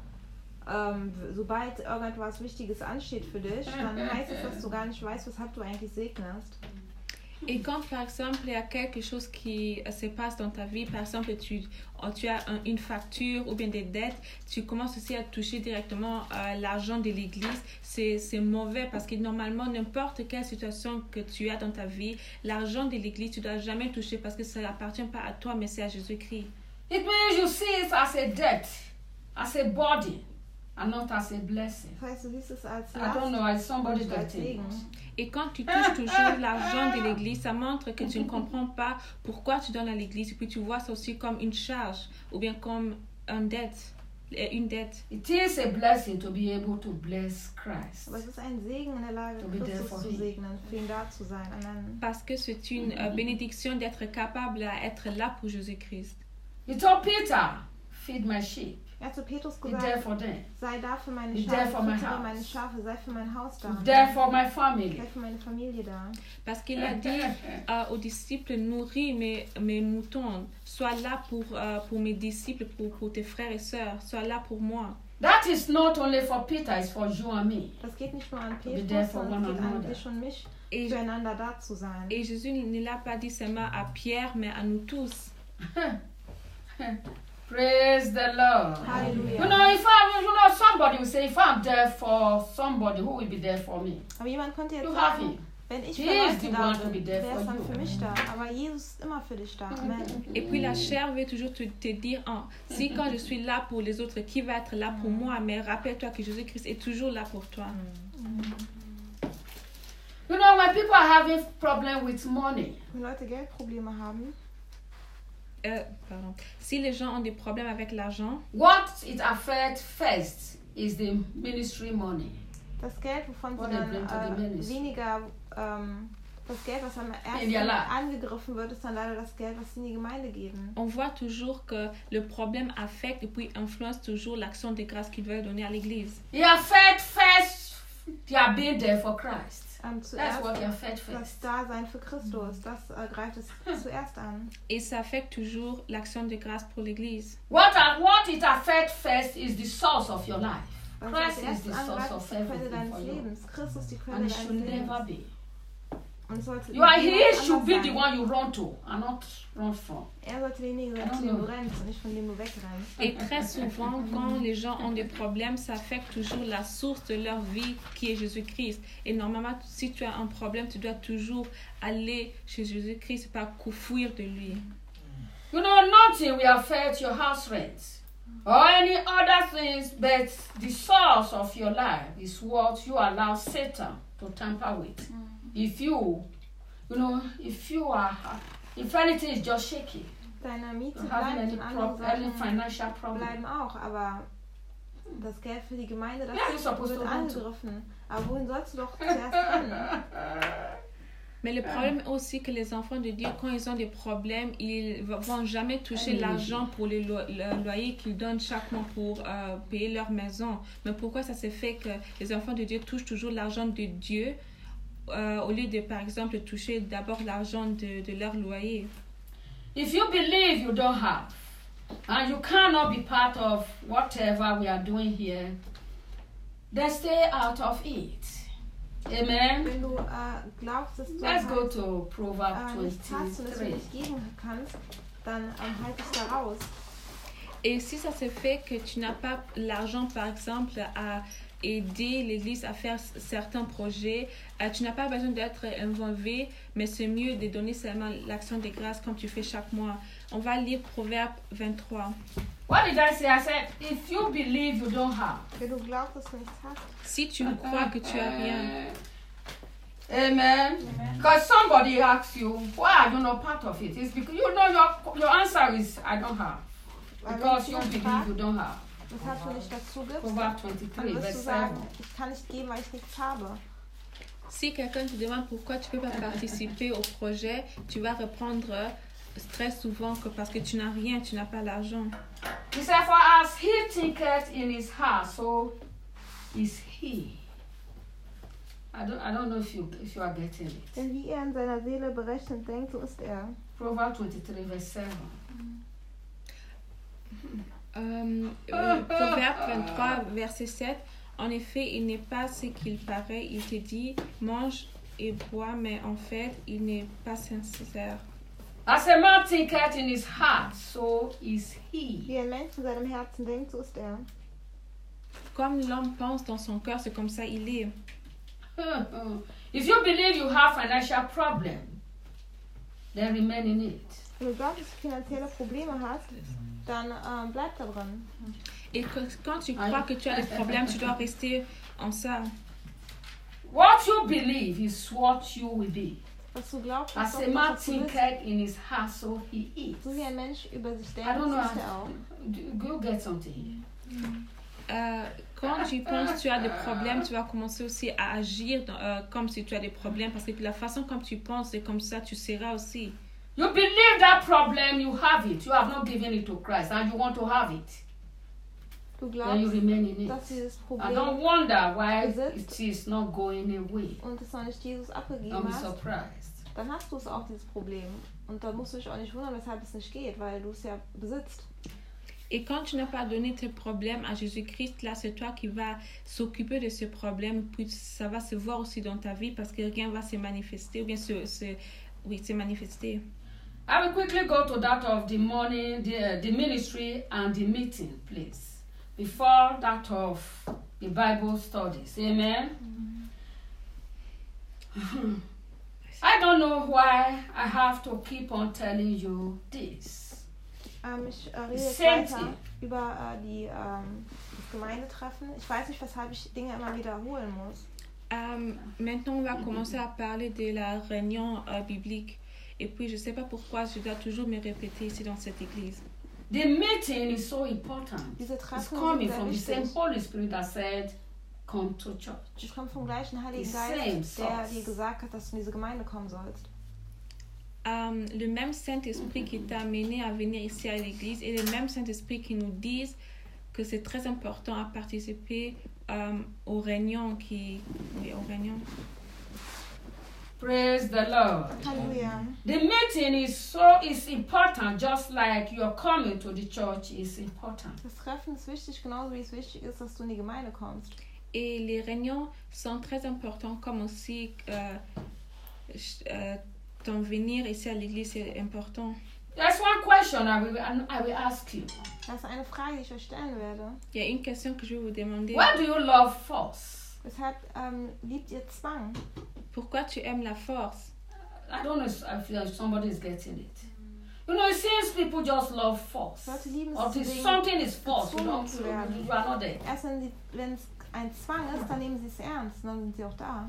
Speaker 2: sobald irgendwas Wichtiges ansteht für dich, dann heißt es, dass du gar nicht weißt, weshalb du eigentlich segnest.
Speaker 3: Et quand, par exemple, il y a quelque chose qui se passe dans ta vie, par exemple, tu as une facture ou bien des dettes, tu commences aussi à toucher directement l'argent de l'église, c'est mauvais parce que normalement, n'importe quelle situation que tu as dans ta vie, l'argent de l'église, tu ne dois jamais toucher parce que ça n'appartient pas à toi, mais c'est à Jésus-Christ.
Speaker 1: It means you see it as a debt, as a body, and not as a blessing.
Speaker 2: Das heißt, du siehst es als
Speaker 1: I don't know, is somebody
Speaker 2: und als
Speaker 1: getting
Speaker 2: Segen.
Speaker 1: it?
Speaker 3: Et quand tu touches toujours l'argent de l'église, ça montre que tu ne comprends pas pourquoi tu donnes à l'église. Et puis tu vois ça aussi comme une charge ou bien comme une dette.
Speaker 1: It is a blessing to be able to bless Christ.
Speaker 2: Aber es ist ein Segen, in der Lage,
Speaker 1: To be there
Speaker 2: Christus
Speaker 1: for
Speaker 2: zu
Speaker 1: him.
Speaker 2: segnen, für ihn da zu sein. Amen.
Speaker 3: Parce que c'est une bénédiction d'être capable à être là pour Jésus-Christ.
Speaker 1: He told Peter, feed my sheep.
Speaker 2: Er hat zu Petrus
Speaker 1: Be there
Speaker 2: gesagt,
Speaker 1: for them.
Speaker 2: sei da für meine
Speaker 1: Be there for my
Speaker 2: Schafe, füttere
Speaker 1: house.
Speaker 2: meine Schafe, sei für mein Haus da.
Speaker 1: Be there for my family.
Speaker 2: Sei für meine Familie da.
Speaker 3: Parce qu'il a dit aux disciples, nourris mes moutons. Sois là pour mes disciples, pour tes frères et sœurs. Sois là pour moi.
Speaker 1: That is not only for Peter, it's for you and me.
Speaker 2: Das geht nicht nur an
Speaker 1: there
Speaker 2: Petrus,
Speaker 1: for
Speaker 2: sondern
Speaker 1: one
Speaker 2: es geht an
Speaker 1: another.
Speaker 2: dich und mich,
Speaker 3: Et,
Speaker 2: füreinander da zu sein.
Speaker 3: et Jésus ne l'a pas dit seulement à Pierre, mais à nous tous.
Speaker 1: Praise the Lord.
Speaker 2: Halleluja.
Speaker 1: Somebody will say, if I'm there for somebody, who will be there for me?
Speaker 2: Aber jemand könnte jetzt
Speaker 1: You have
Speaker 2: sagen,
Speaker 1: him.
Speaker 2: wenn ich
Speaker 1: He
Speaker 2: für
Speaker 1: is
Speaker 2: Leute
Speaker 1: the
Speaker 2: da
Speaker 1: one to be
Speaker 2: bin,
Speaker 1: there
Speaker 2: wer
Speaker 1: for
Speaker 2: ist dann
Speaker 1: you.
Speaker 2: für mich da? Aber Jesus ist immer für dich da. Amen.
Speaker 3: Et puis la chair veut toujours te dire, si quand je suis là pour les autres, qui va être là pour moi? Mais rappelle-toi que Jésus-Christ est toujours là pour toi.
Speaker 1: You know, when people are having problem with money,
Speaker 2: Wenn Leute Geldprobleme haben,
Speaker 3: Si les gens ont des problèmes avec l'argent,
Speaker 1: what it affects first is the ministry money.
Speaker 2: das Geld, wovon
Speaker 1: What
Speaker 2: sie
Speaker 1: they bring to the
Speaker 2: dann
Speaker 1: ministry.
Speaker 2: weniger, das Geld, was am
Speaker 1: In their
Speaker 2: ersten
Speaker 1: life.
Speaker 2: angegriffen wird, ist dann leider das Geld, was sie in die Gemeinde geben.
Speaker 3: on voit toujours que le problème affecte et puis influence toujours l'action de grâce qu'ils veulent donner à l'église.
Speaker 1: It affects first their being there for Christ. That's
Speaker 2: Zuerst
Speaker 1: what it affects
Speaker 2: das
Speaker 1: first.
Speaker 2: Dasein für Christus, das greift es zuerst an.
Speaker 3: Et ça affecte toujours l'action de grâce pour l'église.
Speaker 1: What it affects first is the source of your life.
Speaker 2: Was
Speaker 1: Christ
Speaker 2: als
Speaker 1: is
Speaker 2: erstes
Speaker 1: the source
Speaker 2: angreift,
Speaker 1: of
Speaker 2: ist die Quelle
Speaker 1: everything
Speaker 2: deines
Speaker 1: for you.
Speaker 2: Lebens. Christus die Quelle
Speaker 1: And it
Speaker 2: deines
Speaker 1: should never
Speaker 2: Lebens.
Speaker 1: be.
Speaker 2: Und es sollte
Speaker 1: You are
Speaker 2: niemals
Speaker 1: he should
Speaker 2: anders
Speaker 1: be the
Speaker 2: sein.
Speaker 1: one you run to and not run from.
Speaker 2: Sollte derjenige sein,
Speaker 1: I don't
Speaker 2: zu dem du
Speaker 1: know.
Speaker 2: rennst und nicht von dem du wegrennst.
Speaker 3: Et très souvent, quand les gens ont des problèmes, ça affecte toujours la source de leur vie qui est Jésus-Christ. Et normalement, si tu as un problème, tu dois toujours aller chez Jésus-Christ et pas fuir de lui.
Speaker 1: You know, nothing will affect your house rent or any other things, but the source of your life is what you allow Satan to tamper with. If if anything is just shaky,
Speaker 2: Deine Miete
Speaker 1: you're having
Speaker 2: bleibt
Speaker 1: any
Speaker 2: und andere
Speaker 1: any
Speaker 2: Sachen
Speaker 1: financial problem.
Speaker 2: bleiben auch, aber das Geld für die Gemeinde, das
Speaker 1: Yeah, you're supposed
Speaker 2: wird
Speaker 1: to run to.
Speaker 2: angegriffen. Aber wohin sollst du doch zuerst rennen?
Speaker 3: Mais le problème est aussi que les enfants de Dieu, quand ils ont des problèmes, ils ne vont jamais toucher l'argent pour le loyer qu'ils donnent chaque mois pour payer leur maison. Mais pourquoi ça se fait que les enfants de Dieu touchent toujours l'argent de Dieu au lieu de, par exemple, toucher d'abord l'argent de leur loyer?
Speaker 1: If you believe you don't have, and you cannot be part of whatever we are doing here, then stay out of it. Amen.
Speaker 2: Wenn du glaubst, dass du
Speaker 1: Let's go
Speaker 2: halt,
Speaker 1: to Proverbs
Speaker 2: nichts hast und es dir
Speaker 1: 23.
Speaker 2: nicht geben kannst, dann halt dich da raus.
Speaker 3: Et si ça se fait que tu n'as pas l'argent, par exemple, à aider l'Église à faire certains projets, tu n'as pas besoin d'être involvé, mais c'est mieux de donner seulement l'action de grâce comme tu fais chaque mois. On va lire Proverbe 23.
Speaker 1: What did I say? I said, if you believe you don't have.
Speaker 2: Wenn du glaubst, dass du nichts hast,
Speaker 3: Si tu crois que tu as rien,
Speaker 1: Amen. Because somebody asks you, why are you not part of it? It's because you know your answer is, I don't have.
Speaker 2: weil
Speaker 1: Because
Speaker 2: wenn
Speaker 1: you
Speaker 2: dich
Speaker 1: believe
Speaker 2: jemand
Speaker 1: you
Speaker 2: fragt,
Speaker 1: don't have.
Speaker 2: weshalb du nicht dazu gibst,
Speaker 1: Proverbs
Speaker 2: dann
Speaker 1: 23,
Speaker 2: wirst du
Speaker 1: verse 7.
Speaker 2: sagen, ich kann nicht geben, weil ich nichts habe.
Speaker 3: si quelqu'un te demande pourquoi tu ne peux pas participer au projet, tu vas répondre très souvent que parce que tu n'as rien, tu n'as pas l'argent.
Speaker 1: He said, for as he thinketh in his heart, so is he. I don't know if you are getting it.
Speaker 2: Denn wie er in seiner Seele berechnet denkt, so ist er.
Speaker 1: Proverbs 23, verse 7.
Speaker 3: Proverbe 23, verset 7. En effet, il n'est pas ce qu'il paraît. Il te dit, mange et bois, mais en fait, il n'est pas sincère.
Speaker 1: As a man thinketh in his heart, so is he.
Speaker 2: Wie ein Mensch in seinem Herzen denkt, so ist er.
Speaker 3: Comme l'homme pense dans son cœur, c'est comme ça il est.
Speaker 1: If you believe you have financial problem, then remain in it.
Speaker 2: Wenn du glaubst, dass du finanzielle Probleme hast, dann bleib da drin.
Speaker 3: Et quand tu crois que tu as des problèmes, tu dois rester en ça.
Speaker 1: What you believe is what you will be.
Speaker 2: Was du glaubst, ist
Speaker 1: As
Speaker 2: doch
Speaker 1: a
Speaker 2: das,
Speaker 1: man
Speaker 2: was du bist.
Speaker 1: thinketh in his heart, so he is.
Speaker 2: So wie ein Mensch über sich denkt,
Speaker 1: I don't
Speaker 2: so
Speaker 1: know.
Speaker 2: ist er auch.
Speaker 1: Go get something.
Speaker 3: Quand tu penses que tu as des problèmes, tu vas commencer aussi à agir comme si tu as des problèmes parce que la façon comme tu penses, c'est comme ça tu seras aussi.
Speaker 1: You believe that problem, you have it. You have not given it to Christ and you want to have it.
Speaker 2: Du
Speaker 1: Then you
Speaker 2: glaubst,
Speaker 1: remain in
Speaker 2: dass
Speaker 1: it.
Speaker 2: dieses
Speaker 1: I don't
Speaker 2: Problem
Speaker 1: wonder why
Speaker 2: besitzt.
Speaker 1: it is not going away.
Speaker 2: und es noch nicht Jesus
Speaker 1: Don't
Speaker 2: abgegeben
Speaker 1: be
Speaker 2: hast,
Speaker 1: surprised.
Speaker 2: dann hast du es auch, dieses Problem. Und dann musst du dich auch nicht wundern, weshalb es nicht geht, weil du es ja besitzt.
Speaker 3: Et quand tu n'as pas donné tes problèmes à Jésus-Christ, là, c'est toi qui vas s'occuper de ce problème, puis ça va se voir aussi dans ta vie parce que rien va se manifester, ou bien se manifester.
Speaker 1: I will quickly go to that of the morning, the ministry and the meeting, please. Before that of the Bible studies. Amen? I don't know why I have to keep on telling you this.
Speaker 2: Ich rede jetzt
Speaker 1: Same
Speaker 2: weiter
Speaker 1: thing.
Speaker 2: über das Gemeindetreffen. Ich weiß nicht, weshalb ich Dinge immer wiederholen muss.
Speaker 3: Maintenant, on va commencer à parler de la réunion biblique. Et puis, je ne sais pas pourquoi je dois toujours me répéter ici dans cette église.
Speaker 1: The meeting is so important.
Speaker 2: Diese
Speaker 1: It's
Speaker 2: Treffen
Speaker 1: coming
Speaker 2: sind sehr
Speaker 1: from the same
Speaker 2: wichtig.
Speaker 1: Holy Spirit that said, come to church.
Speaker 2: Es kommt vom gleichen Heiligen
Speaker 1: The
Speaker 2: Geist,
Speaker 1: same
Speaker 2: der
Speaker 1: source.
Speaker 2: dir gesagt hat, dass du in diese Gemeinde kommen sollst.
Speaker 3: Le même Saint-Esprit qui t'a amené à venir ici à l'église et le même Saint-Esprit qui nous dit que c'est très important à participer aux réunions aux réunions.
Speaker 1: Praise the Lord.
Speaker 2: Halleluja.
Speaker 1: The meeting is important, just like your coming to the church is important.
Speaker 2: Das Treffen ist wichtig, genauso wie es wichtig ist, dass du in die Gemeinde kommst.
Speaker 3: Et les réunions sont très importantes, comme aussi ton venir ici à l'église est important.
Speaker 1: There's one question I will ask you.
Speaker 2: Das ist eine Frage, die ich euch stellen werde.
Speaker 3: Il y a une question que je vais vous demander.
Speaker 1: Why do you love force?
Speaker 2: Weshalb liebt ihr Zwang?
Speaker 3: Pourquoi tu aimes la force?
Speaker 1: I don't know if somebody is getting it. You know, it seems people just love force.
Speaker 2: Leute lieben es
Speaker 1: Or
Speaker 2: zu
Speaker 1: if
Speaker 2: sehen,
Speaker 1: something is forced, you
Speaker 2: gezwungen zu werden.
Speaker 1: are not there.
Speaker 2: Erst wenn es ein Zwang ist, dann nehmen sie es ernst, dann sind sie auch da.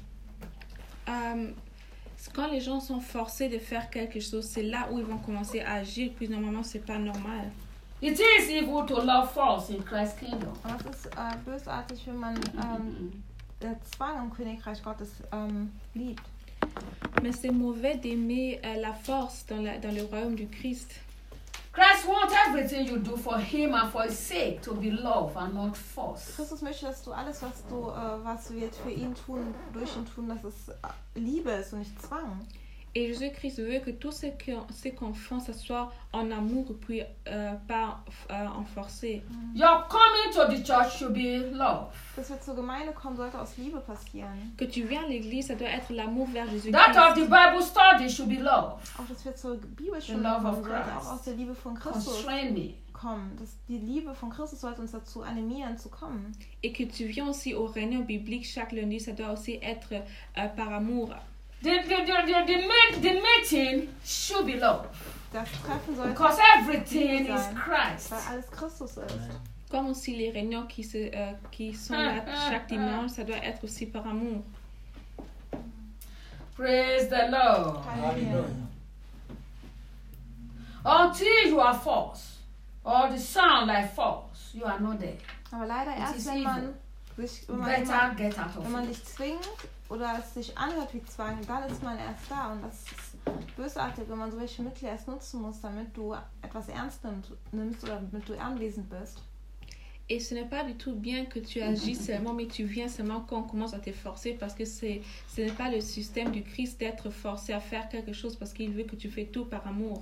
Speaker 3: Quand les gens sont forcés de faire quelque chose, c'est là où ils vont commencer à agir, puis normalement c'est pas normal.
Speaker 1: It is evil to love force in Christ's kingdom.
Speaker 2: Aber es ist bösartig, wenn man Zwang im Königreich Gottes liebt.
Speaker 3: Mais c'est mauvais d'aimer la force dans le royaume du Christ.
Speaker 1: Christ wants everything you do for him and for his sake to be love and not force.
Speaker 2: Christus möchte, dass du alles, was du jetzt für ihn tun, durch ihn tun, dass es Liebe ist und nicht Zwang.
Speaker 3: Et Jésus-Christ veut que tout ce qu'on fait, ça soit en amour, puis pas en forcé.
Speaker 1: Your coming to the church should be love.
Speaker 2: Dass wir zur Gemeinde kommen, sollte aus Liebe passieren.
Speaker 3: Que tu viens à l'église, ça doit être l'amour vers Jésus-Christ.
Speaker 1: That of the Bible study should be love.
Speaker 2: Auch dass wir zur Bibelschule
Speaker 1: The love
Speaker 2: kommen,
Speaker 1: of
Speaker 2: sollte
Speaker 1: Christ.
Speaker 2: auch aus der Liebe von Christus
Speaker 1: Constrain me.
Speaker 2: kommen. Die Liebe von Christus sollte uns dazu animieren, zu kommen.
Speaker 3: Et que tu viens aussi aux réunions bibliques chaque lundi, ça doit aussi être par amour.
Speaker 1: The meeting should be love.
Speaker 2: Das Treffen sollte
Speaker 1: Because everything
Speaker 2: Liebe
Speaker 1: is
Speaker 2: sein,
Speaker 1: Christ.
Speaker 2: weil alles Christus ist.
Speaker 3: Comme aussi les réunions qui sont là chaque dimanche, ça doit être aussi par amour.
Speaker 1: Praise the Lord.
Speaker 2: Halleluja.
Speaker 1: Until you are forced or the sound like force, you are not there.
Speaker 2: Aber leider
Speaker 1: It
Speaker 2: erst,
Speaker 1: is
Speaker 2: wenn man
Speaker 1: Better get out of
Speaker 2: wenn man
Speaker 1: it.
Speaker 2: dich zwingt oder es sich anhört wie Zwang, dann ist man erst da. Und das ist bösartig, wenn man solche Mittel erst nutzen muss, damit du etwas ernst nimmst oder damit du anwesend bist.
Speaker 3: Et ce n'est pas du tout bien que tu agis seulement, mais tu viens seulement quand on commence à te forcer, parce que ce n'est pas le système du Christ d'être forcé à faire quelque chose parce qu'il veut que tu fais tout par amour.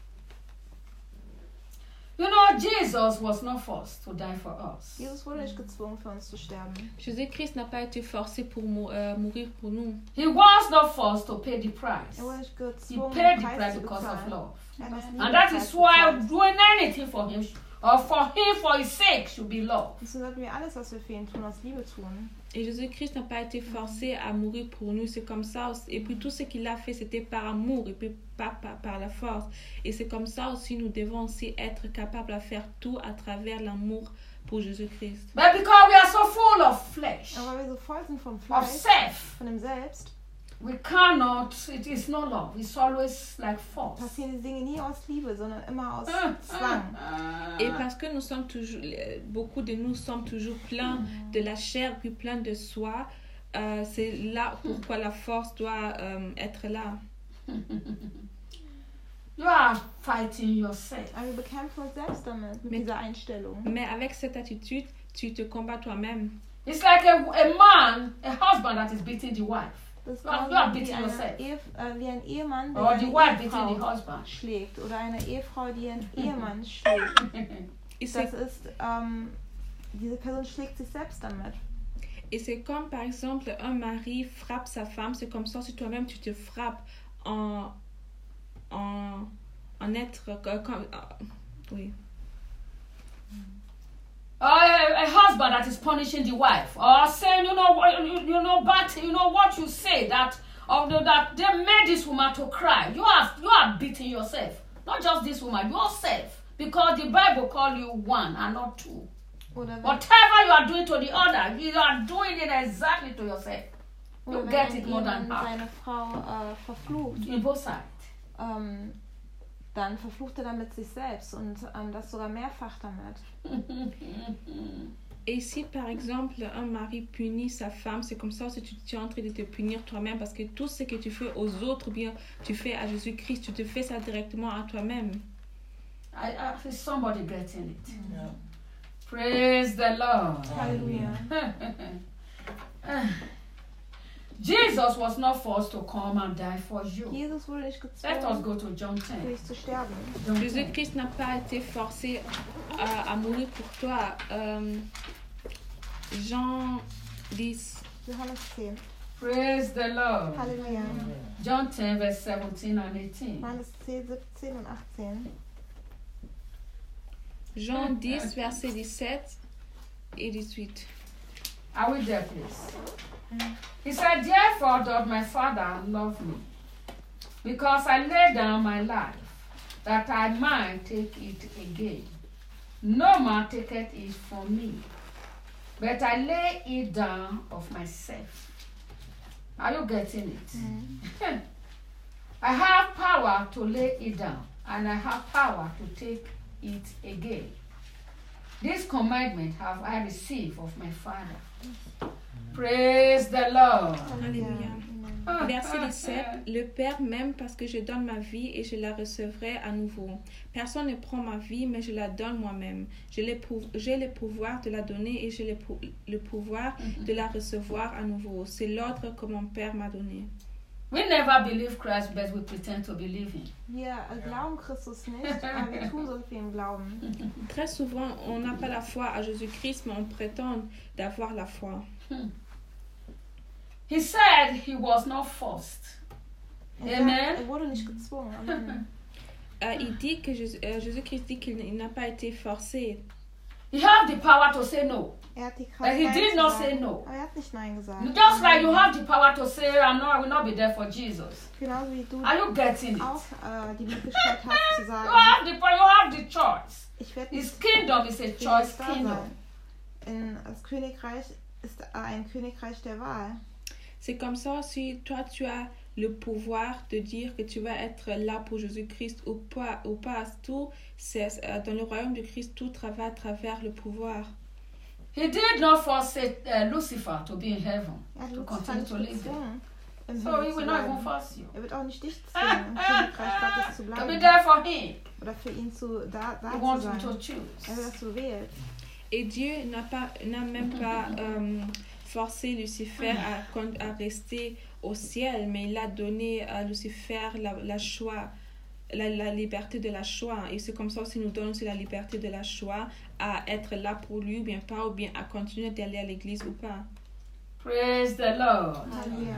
Speaker 1: You know, Jesus was not forced to die for us.
Speaker 2: Jesus wurde nicht gezwungen, für uns zu sterben.
Speaker 3: Jésus-Christ n'a pas été forcé pour mourir pour nous.
Speaker 1: He was not forced to pay the price.
Speaker 2: Er wurde nicht
Speaker 1: He
Speaker 2: gezwungen,
Speaker 1: paid
Speaker 2: den
Speaker 1: the
Speaker 2: Preis
Speaker 1: price
Speaker 2: zu
Speaker 1: because of
Speaker 2: bezahlen.
Speaker 1: love.
Speaker 2: Er hat aus Liebe
Speaker 1: And that
Speaker 2: den
Speaker 1: is
Speaker 2: Preis
Speaker 1: why
Speaker 2: bezahlt.
Speaker 1: doing anything for him or for his sake should be love.
Speaker 2: Und so sollten wir alles, was wir für ihn tun, aus Liebe tun.
Speaker 3: Et Jésus-Christ n'a pas été forcé à mourir pour nous, c'est comme ça. Et puis tout ce qu'il a fait, c'était par amour et puis pas par la force. Et c'est comme ça aussi, nous devons aussi être capables à faire tout à travers l'amour pour Jésus-Christ.
Speaker 1: But because we are so full of flesh,
Speaker 2: Aber weil wir so voll sind vom
Speaker 1: of
Speaker 2: Fleisch,
Speaker 1: self,
Speaker 2: von dem Selbst,
Speaker 1: we cannot, it is not love. It's always like force.
Speaker 2: passieren die Dinge nie aus Liebe, sondern immer aus Zwang.
Speaker 3: Et parce que nous sommes toujours, beaucoup de nous sommes toujours pleins de la chair, puis pleins de soi, c'est là pourquoi la force doit être là.
Speaker 1: You are fighting yourself.
Speaker 2: Aber wir bekämpfen uns selbst damit, mit
Speaker 3: Mit-
Speaker 2: dieser Einstellung.
Speaker 3: Mais avec cette attitude, tu te combats toi-même.
Speaker 1: It's like a man, a husband that is beating the wife.
Speaker 2: Das ist
Speaker 1: You are
Speaker 2: genauso
Speaker 1: beating yourself.
Speaker 2: wie ein Ehemann, der
Speaker 1: Or the
Speaker 2: seine
Speaker 1: wife beating the
Speaker 2: Ehefrau
Speaker 1: husband.
Speaker 2: schlägt. Oder eine Ehefrau, die ihren Ehemann schlägt.
Speaker 3: Et c'est
Speaker 2: Das ist, diese Person schlägt sich selbst damit.
Speaker 3: Et c'est comme par exemple un mari frappe sa femme, c'est comme ça si toi-même tu te frappes en être comme oui.
Speaker 1: Or a husband that is punishing the wife, or saying, what you say that they made this woman to cry. You are beating yourself, not just this woman, yourself, because the Bible call you one and not two.
Speaker 2: Oder wenn,
Speaker 1: Whatever you are doing to the other, you are doing it exactly to yourself.
Speaker 2: oder
Speaker 1: You
Speaker 2: wenn
Speaker 1: get
Speaker 2: ein
Speaker 1: it more than
Speaker 2: Ehemann
Speaker 1: half.
Speaker 2: seine Frau verflucht,
Speaker 1: In both sides.
Speaker 2: dann verflucht er damit sich selbst und das sogar mehrfach damit.
Speaker 3: Et si par exemple un mari punit sa femme, c'est comme ça aussi tu es en train de te punir toi-même parce que tout ce que tu fais aux autres, ou bien tu fais à Jésus-Christ, tu te fais ça directement à toi-même.
Speaker 1: I feel somebody getting it.
Speaker 4: Yeah.
Speaker 1: Praise the Lord.
Speaker 2: Halleluja.
Speaker 1: Jesus was not forced to come and die for you.
Speaker 2: Jesus wurde nicht
Speaker 1: Let us
Speaker 2: gezwungen,
Speaker 1: go to John
Speaker 2: für
Speaker 1: 10.
Speaker 2: dich zu sterben.
Speaker 1: John 10.
Speaker 3: Jésus-Christ n'a pas été forcé à mourir pour toi. Jean 10.
Speaker 2: Johannes 10.
Speaker 1: Praise the Lord.
Speaker 2: Halleluja.
Speaker 1: John 10, verse 17 and 18.
Speaker 2: Johannes 10, 17 und 18.
Speaker 3: Jean 10, verset 17 et 18.
Speaker 1: Are we there, please? He said, therefore doth my Father love me, because I lay down my life, that I might take it again. No man taketh it from me, but I lay it down of myself. Are you getting it? I have power to lay it down, and I have power to take it again. This commandment have I received of my Father. Praise the Lord.
Speaker 3: Alléluia. Verset 17. Le Père m'aime parce que je donne ma vie et je la recevrai à nouveau. Personne ne prend ma vie, mais je la donne moi-même. J'ai le pouvoir de la donner et j'ai le pouvoir de la recevoir à nouveau. C'est l'ordre que mon Père m'a donné.
Speaker 1: We never believe Christ, but we pretend to believe him.
Speaker 2: Wir glauben Christus nicht, aber wir tun so, dass wir ihm glauben.
Speaker 3: Très souvent, on n'a pas la foi à Jésus-Christ, mais on prétend d'avoir la foi.
Speaker 1: He said he was not forced. Amen.
Speaker 2: Er wurde nicht gezwungen. Amen.
Speaker 3: Il dit que Jésus-Christ dit qu'il n'a pas été forcé.
Speaker 1: He had the power to say no.
Speaker 2: Er hat die Kraft,
Speaker 1: But he
Speaker 2: Nein
Speaker 1: did
Speaker 2: zu
Speaker 1: not
Speaker 2: sagen,
Speaker 1: say no.
Speaker 2: aber er hat nicht Nein gesagt.
Speaker 1: Just like you have the power to say, I will not be there for Jesus.
Speaker 2: Genauso wie du
Speaker 1: Are you getting it?
Speaker 2: auch die Möglichkeit hast zu
Speaker 1: You
Speaker 2: sagen,
Speaker 1: have the choice.
Speaker 2: ich werde
Speaker 1: His
Speaker 2: nicht
Speaker 1: kingdom is a
Speaker 2: für
Speaker 1: choice
Speaker 2: Jesus da
Speaker 1: kingdom.
Speaker 2: sein. Das Königreich ist ein Königreich der Wahl.
Speaker 3: C'est comme ça si toi tu as le pouvoir de dire que tu vas être là pour Jésus-Christ ou pas tout, c'est dans le royaume de Christ tout travaille à travers le pouvoir.
Speaker 1: He did not force Lucifer to be in heaven,
Speaker 2: Er hat
Speaker 1: to
Speaker 2: Luzifer
Speaker 1: continue
Speaker 2: nicht
Speaker 1: to live there.
Speaker 2: gezwungen, im
Speaker 1: So
Speaker 2: Himmel
Speaker 1: he
Speaker 2: zu
Speaker 1: will not even
Speaker 2: bleiben.
Speaker 1: force you.
Speaker 2: Er wird auch nicht dich zwingen, im Königreich Gottes zu
Speaker 1: To be
Speaker 2: bleiben.
Speaker 1: there for him.
Speaker 2: Oder für ihn da
Speaker 1: He
Speaker 2: zu
Speaker 1: wants you
Speaker 2: sein.
Speaker 1: to
Speaker 2: Er will,
Speaker 1: choose.
Speaker 2: dass du wählst.
Speaker 3: Et Dieu n'a même pas forcé Lucifer à rester au ciel, mais il a donné à Lucifer la choix, la liberté de la choix. Et c'est comme ça aussi nous donne aussi la liberté de la choix à être là pour lui ou bien pas, ou bien à continuer d'aller à l'église ou pas.
Speaker 1: Praise the Lord.
Speaker 2: Halleluja.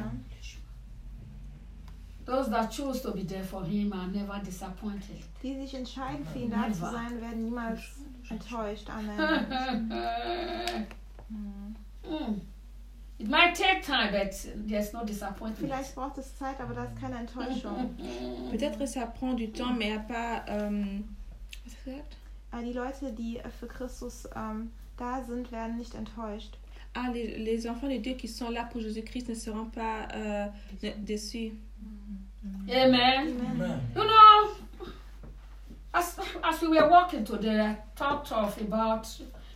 Speaker 1: Those that choose to be there for him are never disappointed.
Speaker 2: Die sich entscheiden, für ihn da zu sein, werden niemals enttäuscht. Amen.
Speaker 1: It might take time, but there's no disappointment.
Speaker 2: Vielleicht braucht es Zeit, aber da ist keine Enttäuschung.
Speaker 3: Peut-être que ça prend du temps, mais il n'y a pas... was hast du gesagt?
Speaker 2: Die Leute, die für Christus da sind, werden nicht enttäuscht.
Speaker 3: Ah, les enfants de Dieu qui sont là pour Jésus-Christ ne seront pas déçus.
Speaker 1: Amen.
Speaker 2: Amen.
Speaker 1: You know, as we were walking today, I thought about,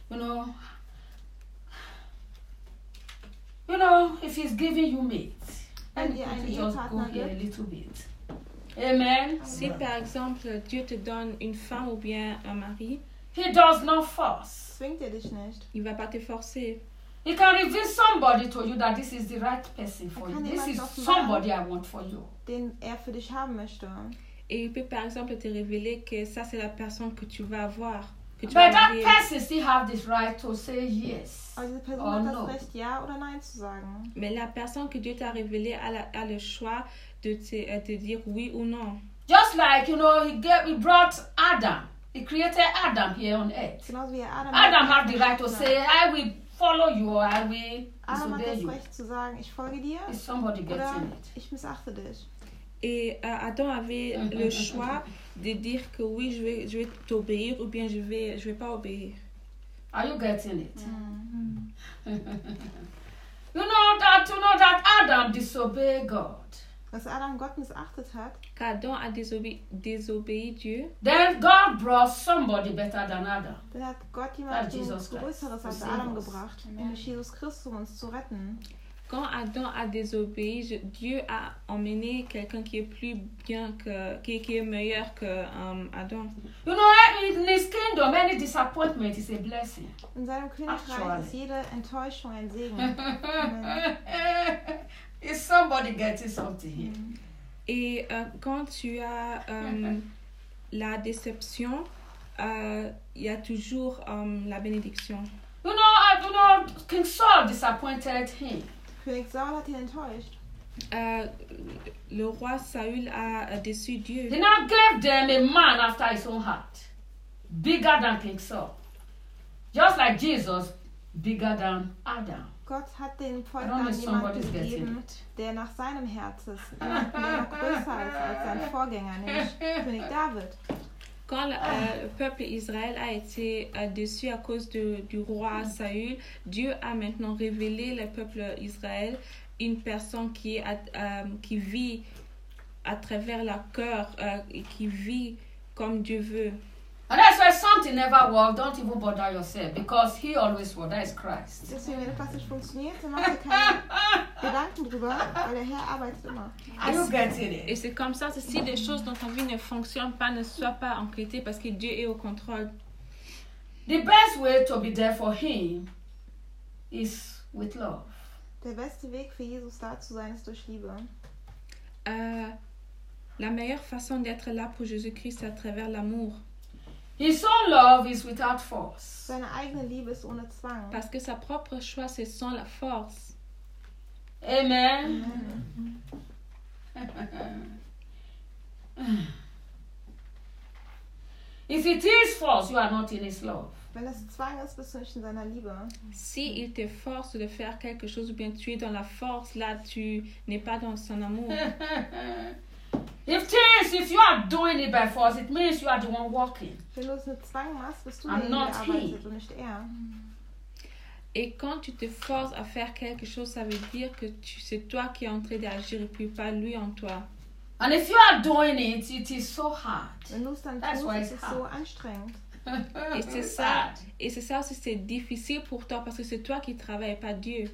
Speaker 1: if he's giving you mate, and
Speaker 2: Wenn ihr einen
Speaker 1: you just go
Speaker 2: Ehepartner
Speaker 1: here a
Speaker 2: gibt,
Speaker 1: little bit. Amen.
Speaker 3: Si par exemple Dieu te donne une femme ou bien un mari,
Speaker 1: He does not force.
Speaker 2: zwingt er dich nicht.
Speaker 3: il ne va pas te forcer.
Speaker 1: He can reveal somebody to you that this is the right person for you.
Speaker 2: Kann
Speaker 1: This
Speaker 2: jemand
Speaker 1: is
Speaker 2: offenbaren,
Speaker 1: somebody I want for you.
Speaker 2: Den er für dich haben möchte.
Speaker 3: Et il peut par exemple te révéler que ça c'est la personne que tu vas avoir. Que tu
Speaker 1: But
Speaker 3: vas
Speaker 1: that
Speaker 3: marier.
Speaker 1: person still have this right to say yes
Speaker 2: Aber diese Person
Speaker 1: or
Speaker 2: hat das
Speaker 1: no.
Speaker 2: Recht, Ja oder Nein zu sagen.
Speaker 3: Mais la personne que Dieu t'a révélée a le choix de te dire oui ou non.
Speaker 1: Just like, he brought Adam. He created Adam here on earth.
Speaker 2: Genauso wie er Adam
Speaker 1: Adam had the right to say, I will follow you or I will
Speaker 2: Adam hat
Speaker 1: disobey
Speaker 2: das
Speaker 1: you.
Speaker 2: Recht zu sagen, ich folge dir
Speaker 1: Is somebody
Speaker 2: oder
Speaker 1: getting it?
Speaker 2: ich missachte dich.
Speaker 3: Et Adam avait le choix de dire que oui, je vais t'obéir ou bien je vais pas obéir.
Speaker 1: Are you getting it? You know that Adam disobeyed God.
Speaker 2: Dass Adam Gott missachtet hat.
Speaker 3: Qu'Adam a désobéi Dieu.
Speaker 1: Then God brought somebody better than Adam.
Speaker 2: Dann hat Gott jemanden Größeres als Adam gebracht, nämlich Jesus Christus, um uns zu retten.
Speaker 3: Quand Adam a désobéi, Dieu a emmené quelqu'un qui est plus bien qui est meilleur que Adam.
Speaker 1: You know, in his kingdom, any disappointment is a blessing.
Speaker 2: In seinem Königreich ist jede Enttäuschung ein Segen.
Speaker 1: Is somebody getting something here?
Speaker 3: Et quand tu as la déception, il y a toujours la bénédiction.
Speaker 1: You know, King Saul disappointed him.
Speaker 2: König Saul hat ihn enttäuscht.
Speaker 3: Le roi Saül a déçu Dieu.
Speaker 1: He now gave them a man after his own heart, bigger than King Saul, just like Jesus, bigger than Adam.
Speaker 2: Gott hat den Volk an jemanden gegeben, der nach seinem Herz ist, jemand, der noch größer ist als sein Vorgänger, nämlich König David.
Speaker 3: Quand le peuple Israël a été déçu à cause du roi Saül, Dieu a maintenant révélé le peuple Israël une personne qui vit à travers le cœur, qui vit comme Dieu veut.
Speaker 1: And that's why something never works. Don't even bother yourself, because He always works. That is Christ.
Speaker 2: Deswegen, wenn etwas nicht funktioniert, dann mach dir keine Gedanken drüber, weil der Herr arbeitet immer.
Speaker 1: Are you getting it?
Speaker 3: Et c'est comme ça, si des choses dans ta vie ne fonctionnent pas, ne sois pas inquiété parce que Dieu est au contrôle.
Speaker 1: The best way to be there for Him is with love.
Speaker 2: Der beste Weg für Jesus da zu sein, ist durch Liebe.
Speaker 3: La meilleure façon d'être là pour Jésus-Christ, c'est à travers l'amour.
Speaker 1: His own love is without force.
Speaker 2: Seine eigene Liebe ist ohne Zwang.
Speaker 3: Parce que sa propre choix, c'est sans la force.
Speaker 1: Amen. If it is force, you are not in His love.
Speaker 2: Wenn es Zwang ist, bist du nicht in seiner Liebe.
Speaker 3: Si il te force de faire quelque chose ou bien tu es dans la force, là tu n'es pas dans son amour.
Speaker 1: If you are doing it by force, it means you are the one walking.
Speaker 2: Wenn du es mit Zwang machst, bist du
Speaker 1: I'm
Speaker 2: der,
Speaker 1: not
Speaker 2: der
Speaker 1: he.
Speaker 2: arbeitet und nicht er.
Speaker 3: Et quand tu te forces à faire quelque chose, ça veut dire que c'est toi qui es en train d'agir et puis pas lui en toi.
Speaker 1: And if you are doing it, it is so hard.
Speaker 2: Wenn du es dann
Speaker 1: That's
Speaker 2: tust,
Speaker 1: why
Speaker 2: ist
Speaker 1: it's
Speaker 2: es so
Speaker 1: hard.
Speaker 2: anstrengend.
Speaker 3: Et c'est ça aussi, c'est difficile pour toi parce que c'est toi qui travailles, pas Dieu.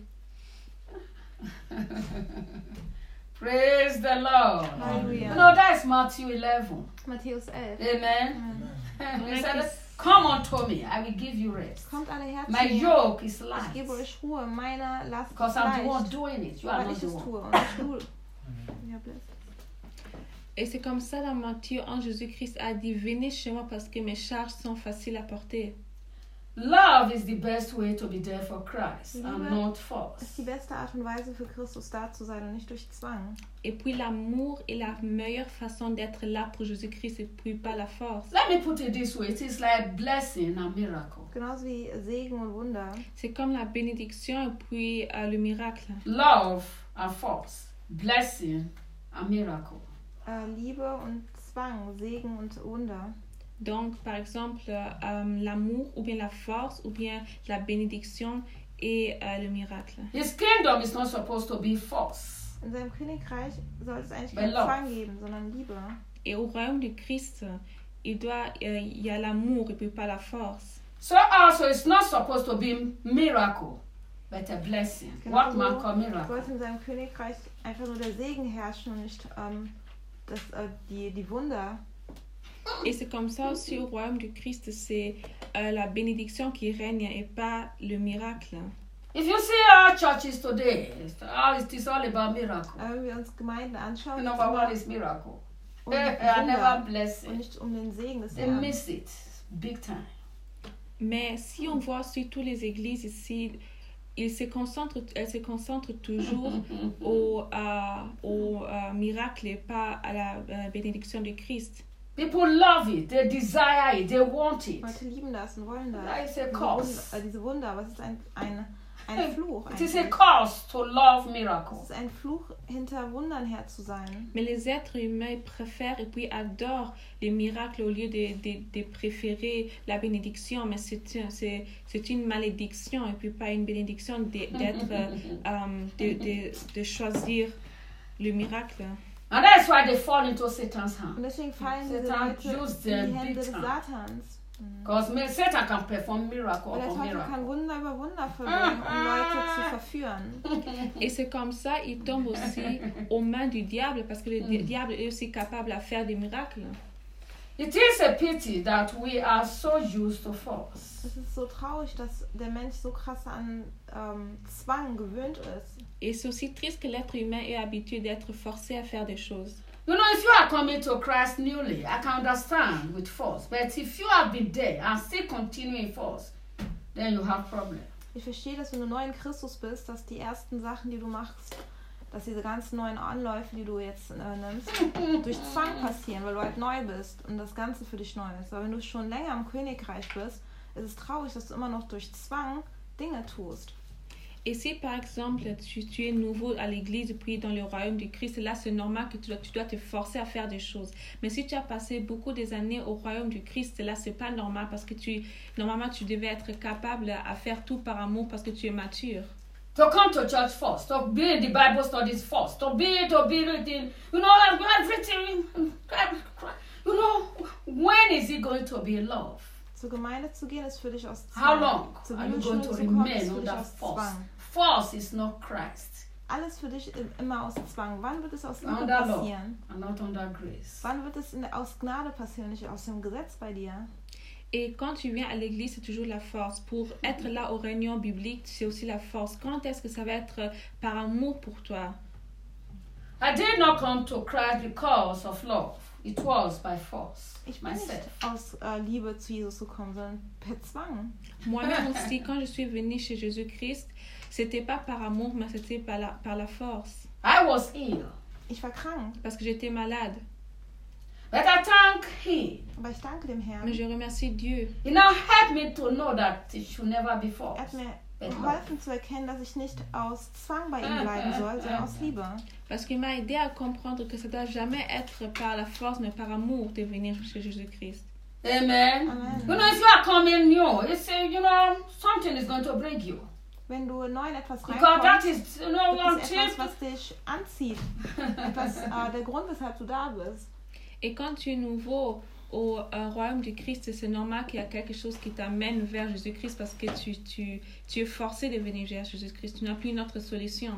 Speaker 1: Praise the Lord.
Speaker 2: Halleluja.
Speaker 1: You know, that's Matthew 11.
Speaker 2: Matthäus 11.
Speaker 1: Amen. He said, come unto me, I will give you rest.
Speaker 2: Kommt alle her
Speaker 1: My
Speaker 2: zu mir.
Speaker 1: yoke is
Speaker 2: Ich
Speaker 1: light.
Speaker 2: gebe euch Ruhe. Meine Last ist
Speaker 1: Because I'm the one
Speaker 2: leicht,
Speaker 1: doing it. You are
Speaker 2: weil
Speaker 1: not
Speaker 2: ich
Speaker 1: the
Speaker 2: es
Speaker 1: one.
Speaker 2: tue und nicht du. Ja, blöd.
Speaker 3: Et c'est comme ça dans Matthieu 1, Jésus-Christ a dit, venez chez moi parce que mes charges sont faciles à porter.
Speaker 1: Love is the best way to be there for Christ and
Speaker 2: Liebe
Speaker 1: not
Speaker 2: ist
Speaker 1: force.
Speaker 2: die beste Art und Weise für Christus da zu sein und nicht durch Zwang.
Speaker 3: Et puis l'amour est la meilleure façon d'être là pour Jésus-Christ et puis pas la force.
Speaker 1: Let me put it this way. It is like blessing and miracle.
Speaker 2: Genauso wie Segen und Wunder.
Speaker 3: C'est comme la bénédiction et puis le miracle.
Speaker 1: Love and force. Blessing and miracle.
Speaker 2: Liebe und Zwang, Segen und Wunder.
Speaker 3: Donc, par exemple, l'amour ou bien la force ou bien la bénédiction et le miracle.
Speaker 1: His kingdom is not supposed to be force.
Speaker 2: In seinem Königreich soll es eigentlich
Speaker 1: But
Speaker 2: keinen
Speaker 1: love.
Speaker 2: Zwang geben, sondern Liebe.
Speaker 3: Et au royaume de Christ, il y a l'amour et puis pas la force.
Speaker 1: So also it's not supposed to be miracle, but a blessing. What man call miracle?
Speaker 2: Sollte in seinem Königreich einfach nur der Segen herrschen und nicht die Wunder.
Speaker 3: Et c'est comme ça aussi au royaume de Christ, c'est la bénédiction qui règne et pas le miracle.
Speaker 1: If you see our churches today, it is all about miracle.
Speaker 2: Wenn wir uns Gemeinden anschauen,
Speaker 1: Number one is miracle.
Speaker 2: um
Speaker 1: And never
Speaker 2: Wunder und
Speaker 1: blessing.
Speaker 2: nicht um den Segen des
Speaker 1: They
Speaker 2: Herrn.
Speaker 1: miss it big time.
Speaker 3: Mais si on voit sur toutes les églises ici, elles se concentrent toujours au miracle et pas à la bénédiction de Christ.
Speaker 1: People love it, they desire it, they want it.
Speaker 2: Leute lieben das und wollen das.
Speaker 1: That is a
Speaker 2: Diese
Speaker 1: cause.
Speaker 2: Wunder, diese Wunder, aber es ist ein Fluch.
Speaker 1: It is a
Speaker 2: Eigentlich.
Speaker 1: curse to love
Speaker 2: Es
Speaker 1: miracles.
Speaker 2: ist ein Fluch, hinter Wundern her zu sein.
Speaker 3: Mais les êtres humains préfèrent et puis adorent les miracles au lieu de préférer la bénédiction. Mais c'est une malédiction et puis pas une bénédiction de choisir le miracle.
Speaker 1: And that's why they fall into Satan's hand.
Speaker 2: Und deswegen fallen diese
Speaker 1: Satan
Speaker 2: Leute
Speaker 1: used
Speaker 2: in
Speaker 1: them
Speaker 2: die Hände
Speaker 1: big
Speaker 2: des
Speaker 1: time.
Speaker 2: Satans.
Speaker 1: Because Satan can perform miracle
Speaker 2: Weil der
Speaker 1: upon
Speaker 2: Teufel kann
Speaker 1: miracle.
Speaker 2: Wunder über Wunder vollbringen, um Leute zu verführen.
Speaker 3: Et c'est comme ça il tombe aussi aux mains du diable parce que le diable est aussi capable à faire des miracles.
Speaker 1: It is a pity that we are so used to force.
Speaker 2: Es ist so traurig, dass der Mensch so krass an Zwang gewöhnt ist.
Speaker 3: Et c'est aussi triste que l'être humain est habitué d'être forcé à faire des choses.
Speaker 1: You know, if you are coming to Christ newly, I can understand with force. But if you have been there and still continue in force, then you have problem.
Speaker 2: Ich verstehe, dass wenn du neu in Christus bist, dass die ersten Sachen, die du machst, dass diese ganzen neuen Anläufe, die du jetzt nimmst, durch Zwang passieren, weil du halt neu bist und das Ganze für dich neu ist. Aber wenn du schon länger im Königreich bist, ist es traurig, dass du immer noch durch Zwang Dinge tust.
Speaker 3: Et si par exemple tu es nouveau à l'église puis dans le royaume du Christ, là c'est normal que tu dois te forcer à faire des choses. Mais si tu as passé beaucoup des années au royaume du Christ, là c'est pas normal parce que normalement tu devais être capable à faire tout par amour parce que tu es mature.
Speaker 1: To come to church first, to be in the Bible studies first, to be reading, you know, everything. You know, when is it going to be love?
Speaker 2: Zur Gemeinde zu gehen ist für dich aus Zwang.
Speaker 1: How long
Speaker 2: Zur
Speaker 1: are you going
Speaker 2: Bibelschule
Speaker 1: to
Speaker 2: zu kommen ist
Speaker 1: remain
Speaker 2: für dich
Speaker 1: under
Speaker 2: aus
Speaker 1: force?
Speaker 2: Zwang.
Speaker 1: Force is not Christ.
Speaker 2: Alles für dich immer aus Zwang. Wann wird es aus Liebe
Speaker 1: Under law
Speaker 2: passieren?
Speaker 1: and not under grace.
Speaker 2: Wann wird es aus Gnade passieren, nicht aus dem Gesetz bei dir?
Speaker 3: Et quand tu viens à l'église, c'est toujours la force. Pour être là aux réunions bibliques, c'est aussi la force. Quand est-ce que ça va être par amour pour toi?
Speaker 1: I did not come to Christ because of love. It was by force.
Speaker 2: Ich bin nicht
Speaker 1: Myself.
Speaker 2: aus Liebe zu Jesus gekommen, sondern per Zwang.
Speaker 3: Moi-même aussi, quand je suis venue chez Jésus-Christ, c'était pas par amour, mais c'était par la force.
Speaker 1: I was ill,
Speaker 2: Ich war krank,
Speaker 3: Parce que j'étais malade.
Speaker 1: but I thank Him.
Speaker 2: aber ich danke dem Herrn.
Speaker 3: Mais je remercie Dieu.
Speaker 1: He now helped me to know that it should never be
Speaker 2: Er
Speaker 1: force.
Speaker 2: hat mir
Speaker 1: but love.
Speaker 2: geholfen zu erkennen, dass ich nicht aus Zwang bei ihm bleiben soll, sondern aus Liebe.
Speaker 3: Parce qu'il m'a aidé à comprendre que ça ne doit jamais être par la force, mais par amour de venir chez Jésus-Christ.
Speaker 1: Amen.
Speaker 2: Amen.
Speaker 1: You know, if you are coming new, it's you know, something is going to bring you.
Speaker 2: Wenn du neu in etwas
Speaker 1: Because that
Speaker 2: reinkommst,
Speaker 1: is, you know,
Speaker 2: das ist
Speaker 1: until
Speaker 2: etwas, was dich anzieht. Der Grund, weshalb du da bist.
Speaker 3: Et quand tu es nouveau au royaume du Christ, c'est normal qu'il y a quelque chose qui t'amène vers Jésus-Christ parce que tu es forcé de venir vers Jésus-Christ. Tu n'as plus une autre solution.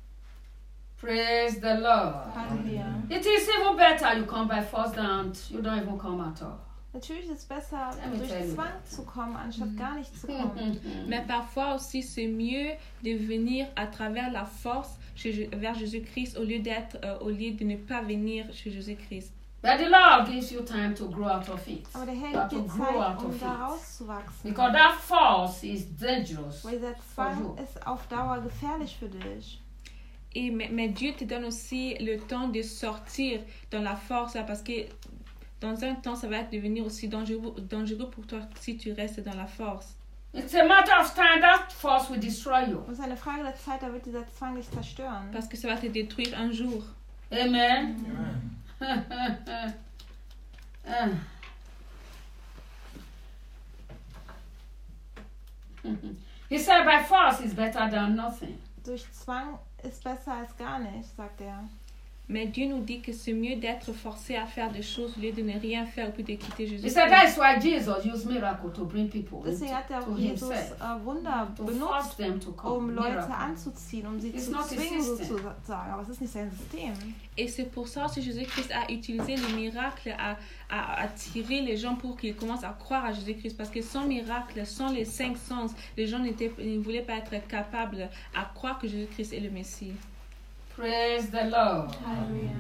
Speaker 1: praise the Lord.
Speaker 2: Halleluja.
Speaker 1: It is even better you come by force than you don't even come at all.
Speaker 2: Natürlich ist es besser,
Speaker 1: me
Speaker 2: durch
Speaker 1: tell you
Speaker 2: Zwang
Speaker 1: that.
Speaker 2: zu kommen, anstatt gar nicht zu kommen.
Speaker 3: Mais parfois aussi, c'est mieux de venir à travers la force vers Jésus-Christ au lieu de ne pas venir chez Jésus-Christ.
Speaker 1: But the Lord gives you time to grow out of it.
Speaker 2: Aber der
Speaker 1: You
Speaker 2: Herr
Speaker 1: have
Speaker 2: gibt
Speaker 1: to
Speaker 2: dir
Speaker 1: grow
Speaker 2: Zeit,
Speaker 1: out
Speaker 2: um
Speaker 1: of
Speaker 2: da
Speaker 1: it.
Speaker 2: rauszuwachsen.
Speaker 1: Because that force is dangerous.
Speaker 2: Weil dieser Zwang ist auf Dauer gefährlich für dich.
Speaker 3: Mais Dieu te donne aussi le temps de sortir dans la force, là, parce que dans un temps, ça va devenir aussi dangereux pour toi si tu restes dans la force.
Speaker 1: It's a matter of time that force will destroy you.
Speaker 2: Und es ist eine Frage der Zeit, da wird dieser Zwang dich zerstören.
Speaker 3: Parce que ça va te détruire un jour.
Speaker 1: Amen. He said by force is better than nothing.
Speaker 2: Durch Zwang ist besser als gar nicht, sagt er.
Speaker 3: Mais Dieu nous dit que c'est mieux d'être forcé à faire des choses au lieu de ne rien faire puis de quitter
Speaker 1: He
Speaker 3: Jésus.
Speaker 1: said that's why Jesus used miracle to bring people
Speaker 2: Deswegen hat er
Speaker 1: to
Speaker 2: auch Jesus
Speaker 1: himself,
Speaker 2: Wunder
Speaker 1: to force
Speaker 2: benutzt,
Speaker 1: them to come.
Speaker 2: um Leute
Speaker 1: Miracle.
Speaker 2: anzuziehen, um sie
Speaker 1: It's
Speaker 2: zu
Speaker 1: not a
Speaker 2: zwingen
Speaker 1: system.
Speaker 2: sozusagen. Aber es ist nicht sein System.
Speaker 3: Et c'est pour ça que Jésus-Christ a utilisé les miracles à attirer les gens pour qu'ils commencent à croire à Jésus-Christ. Parce que sans miracle, sans les 5 sens, les gens ne voulaient pas être capables à croire que Jésus-Christ est le Messie.
Speaker 1: Praise the Lord.
Speaker 2: Halleluja.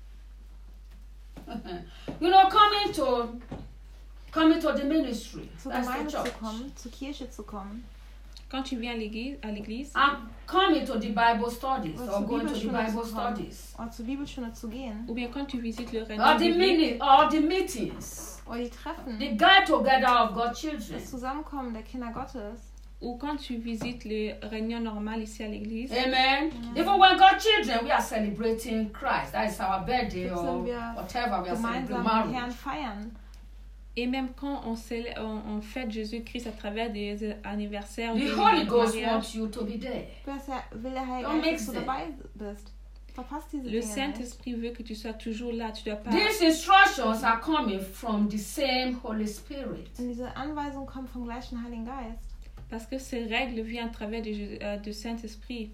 Speaker 1: You know, coming to the ministry,
Speaker 2: Zur
Speaker 1: that's the
Speaker 2: Gemeinde zu
Speaker 1: church,
Speaker 2: kommen, zur Kirche zu kommen,
Speaker 3: Quand tu viens à l'église,
Speaker 1: and coming to the Bible studies
Speaker 2: Oder
Speaker 1: or
Speaker 2: zur
Speaker 1: going to the
Speaker 2: Bibelschule
Speaker 1: Bible
Speaker 2: zu kommen,
Speaker 1: studies
Speaker 2: oder zur Bibelstunde zu gehen,
Speaker 3: ou bien quand tu visites le
Speaker 1: or
Speaker 3: réunion
Speaker 1: the meetings,
Speaker 2: oder die Treffen,
Speaker 1: the get together of God's children.
Speaker 2: das Zusammenkommen der Kinder Gottes.
Speaker 3: ou quand tu visites les réunions normales ici à l'église.
Speaker 1: Amen. Even when God's children, we are celebrating Christ. That is our birthday or
Speaker 2: Sind wir
Speaker 1: whatever we are celebrating
Speaker 2: gemeinsam den Herrn
Speaker 1: marriage.
Speaker 2: feiern.
Speaker 3: Et même quand on fête Jésus-Christ à travers des anniversaires,
Speaker 1: The
Speaker 3: des
Speaker 1: Holy Ghost
Speaker 3: mariages,
Speaker 1: wants you to be there.
Speaker 2: Will der Heilige
Speaker 1: Don't
Speaker 2: Geist,
Speaker 1: mix
Speaker 2: dass du
Speaker 1: it.
Speaker 2: dabei bist. Verpasst diese
Speaker 3: le
Speaker 2: Dinge nicht.
Speaker 3: Saint-Esprit veut que tu sois toujours là. Tu dois pas.
Speaker 1: These instructions are coming from the same Holy Spirit.
Speaker 2: Und diese Anweisung kommt vom gleichen Heiligen Geist.
Speaker 3: Parce que ces règles viennent à travers du Saint-Esprit.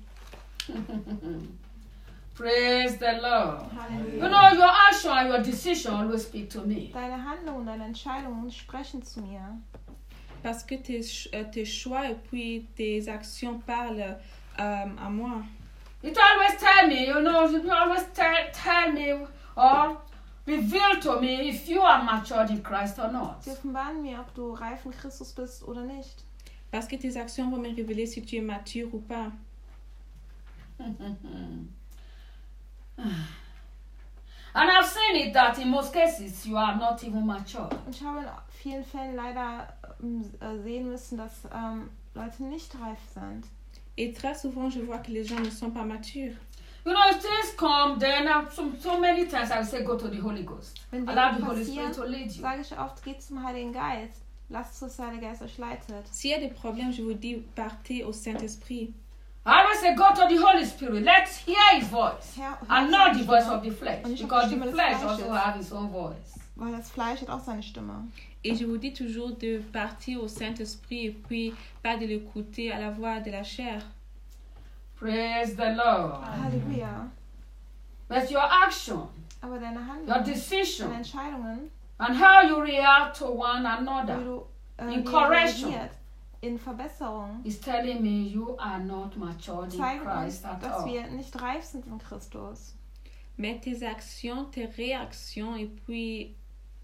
Speaker 1: Praise the Lord.
Speaker 2: Halleluja.
Speaker 1: You know, your action and your decision always speak to me.
Speaker 2: Deine Handlungen, deine Entscheidungen sprechen zu mir.
Speaker 3: Parce que tes choix et puis tes actions parlent à moi.
Speaker 1: It always tell me, you know, you always tell me or reveal to me if you are matured in Christ or not.
Speaker 2: Sie offenbaren mir, ob du reif in Christus bist oder nicht.
Speaker 3: Parce que tes actions vont me révéler si tu es mature ou pas.
Speaker 1: And I've seen it that in most cases you are not even mature.
Speaker 2: Und ich habe in vielen Fällen leider sehen müssen, dass Leute nicht reif sind.
Speaker 3: Et très souvent, je vois que les gens ne sont pas matures.
Speaker 1: You know, if things come, then so many times I will say, go to the Holy Ghost.
Speaker 2: Wenn
Speaker 1: Allow
Speaker 2: Dinge
Speaker 1: the Holy Spirit
Speaker 2: passieren,
Speaker 1: to lead you.
Speaker 2: sage ich oft, geht zum Heiligen Geist. Lasst es, dass der Heilige Geist euch leitet.
Speaker 3: S'il y a des problèmes, je vous dis, partez au Saint-Esprit.
Speaker 1: I always say, go to the Holy Spirit. Let's hear His voice. And not the voice of the flesh.
Speaker 2: Und nicht auf
Speaker 1: Because
Speaker 2: die
Speaker 1: the
Speaker 2: Stimme des
Speaker 1: flesh also
Speaker 2: Fleisches.
Speaker 1: has its own voice.
Speaker 2: Weil das Fleisch hat auch seine Stimme.
Speaker 3: Et je vous dis toujours de partir au Saint-Esprit et puis pas de l'écouter à la voix de la chair.
Speaker 1: Praise the Lord.
Speaker 2: Halleluja.
Speaker 1: But your action,
Speaker 2: Aber deine
Speaker 1: your
Speaker 2: Handlungen, deine
Speaker 1: decision,
Speaker 2: Entscheidungen,
Speaker 1: and how you react to one
Speaker 2: wie
Speaker 1: another
Speaker 2: du
Speaker 1: In
Speaker 2: wie ihr
Speaker 1: correction.
Speaker 2: reagiert, in Verbesserung,
Speaker 1: is telling me you are not matured in
Speaker 2: zeigen uns,
Speaker 1: Christ at
Speaker 2: dass
Speaker 1: all.
Speaker 2: wir nicht reif sind in Christus.
Speaker 3: Mais tes actions, tes réactions et puis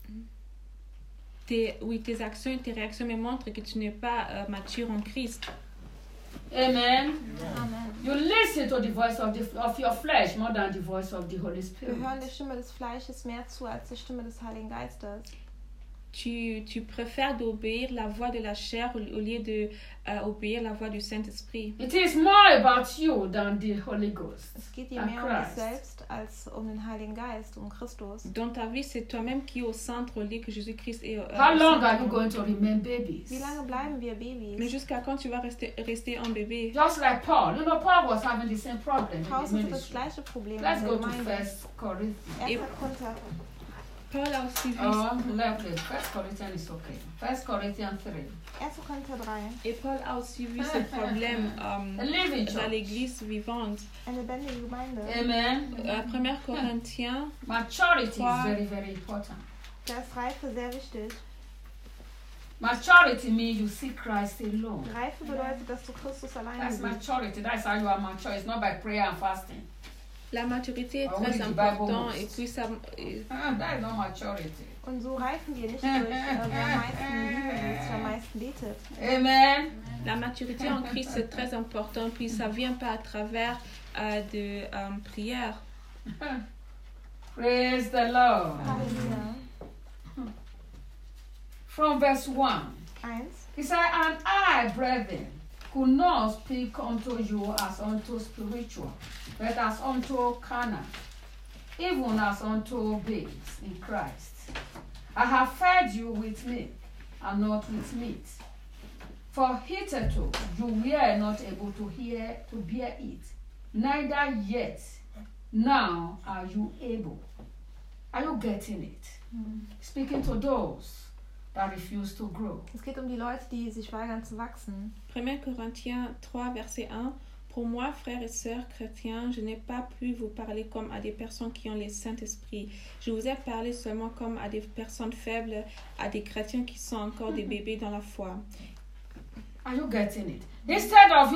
Speaker 3: tes actions et tes réactions me montrent que tu n'es pas mature en Christ.
Speaker 1: Amen.
Speaker 2: Amen.
Speaker 1: You listen to the voice of your flesh more than the voice of the Holy
Speaker 2: Wir
Speaker 1: Spirit.
Speaker 2: hören der Stimme des Fleisches mehr zu als der Stimme des Heiligen Geistes.
Speaker 3: Tu préfères d'obéir la voix de la chair au lieu de obéir la voix du Saint-Esprit.
Speaker 1: It is more about you than the Holy Ghost.
Speaker 2: Es geht dir
Speaker 1: And
Speaker 2: mehr um dich
Speaker 1: Christ.
Speaker 2: selbst als um den Heiligen Geist, um Christus.
Speaker 3: Dans ta vie, c'est toi-même qui es au centre au lieu que Jésus-Christ est
Speaker 1: How
Speaker 3: au
Speaker 1: long
Speaker 3: centre.
Speaker 1: are you going to remain babies?
Speaker 2: Wie lange bleiben wir
Speaker 3: Mais
Speaker 2: Babys?
Speaker 3: jusqu'à quand tu vas rester un bébé?
Speaker 1: Just like Paul. You know, Paul was having the same problem in the
Speaker 2: Paulus hatte das
Speaker 1: ministry.
Speaker 2: gleiche Problem in
Speaker 1: Let's
Speaker 2: der
Speaker 1: go to
Speaker 2: Gemeinde.
Speaker 1: 1 Corinthians.
Speaker 2: 1. Korinther.
Speaker 3: Paul a aussi vu
Speaker 1: Oh, lovely. 1 Corinthians is okay. 1 Corinthians 3.
Speaker 2: 1. Korinther 3.
Speaker 3: Et Paul a aussi vu ce problème
Speaker 1: A living
Speaker 3: dans
Speaker 1: church.
Speaker 3: l'église vivante.
Speaker 2: Eine lebendige Gemeinde.
Speaker 1: Amen.
Speaker 3: 1 Corinthiens,
Speaker 1: Maturity is
Speaker 3: Wow.
Speaker 1: very, very important.
Speaker 2: Da ist Reife sehr wichtig.
Speaker 1: Maturity means you see Christ alone.
Speaker 2: Reife bedeutet, dass du Christus alleine
Speaker 1: That's
Speaker 2: siehst.
Speaker 1: maturity. That's how you are mature. It's not by prayer and fasting.
Speaker 3: la maturité est
Speaker 1: Ah oui,
Speaker 3: très
Speaker 1: du
Speaker 3: importante
Speaker 1: Bible.
Speaker 3: et puis ça,
Speaker 1: That is not maturity.
Speaker 2: Und so reifen wir nicht durch, wer am meisten Bibel liest, wer am meisten betet.
Speaker 1: Amen.
Speaker 3: la maturité en Christ c'est très important puis ça vient pas à travers de prières.
Speaker 1: Praise the Lord.
Speaker 2: Halleluja.
Speaker 1: From verse 1.
Speaker 2: 1.
Speaker 1: He said, and I, brethren, could not speak unto you as unto spiritual, but as unto carnal, even as unto babes in Christ. I have fed you with milk, and not with meat. For hitherto you were not able to bear it, neither yet now are you able. Are you getting it? Speaking to those that refuse to grow.
Speaker 2: Es geht um die Leute, die sich weigern zu wachsen.
Speaker 3: 1 Corinthiens 3 verset 1. Pour moi, frères et sœurs chrétiens, je n'ai pas pu vous parler comme à des personnes qui ont le Saint-Esprit. Je vous ai parlé seulement comme à des personnes faibles, à des chrétiens qui sont encore des bébés dans la foi.
Speaker 1: Are you getting it? Instead of,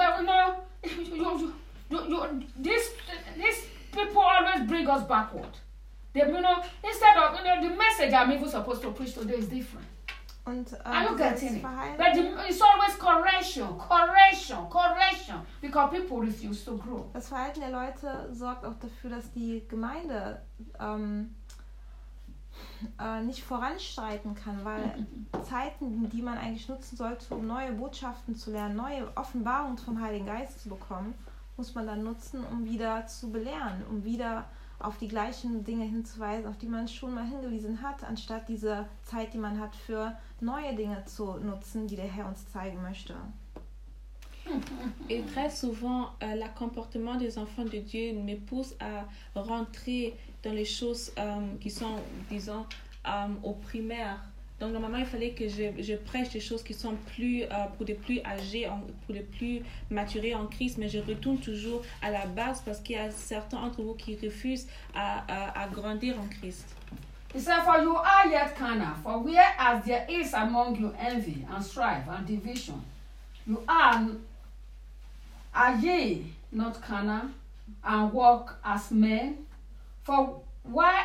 Speaker 1: these people always bring us backward. Instead of, the message I'm even supposed to preach today is different.
Speaker 2: Und
Speaker 1: Are you
Speaker 2: das
Speaker 1: getting it?
Speaker 2: Verhalten,
Speaker 1: But it's always correction, because people refuse to grow.
Speaker 2: das Verhalten der Leute sorgt auch dafür, dass die Gemeinde nicht voranschreiten kann, weil Zeiten, die man eigentlich nutzen sollte, um neue Botschaften zu lernen, neue Offenbarungen vom Heiligen Geist zu bekommen, muss man dann nutzen, um wieder zu belehren, um wieder auf die gleichen Dinge hinzuweisen, auf die man schon mal hingewiesen hat, anstatt diese Zeit, die man hat, für neue Dinge zu nutzen, die der Herr uns zeigen möchte.
Speaker 3: Et très souvent, le comportement des enfants de Dieu me pousse à rentrer dans les choses qui sont, disons, au primaire. Donc, normalement, il fallait que je prêche des choses qui sont plus pour les plus âgés, pour les plus maturés en Christ, mais je retourne toujours à la base parce qu'il y a certains d'entre vous qui refusent à grandir en Christ.
Speaker 1: He said, for you are yet carnal, for whereas there is among you envy and strife and division, you are ye not carnal, and walk as men? For why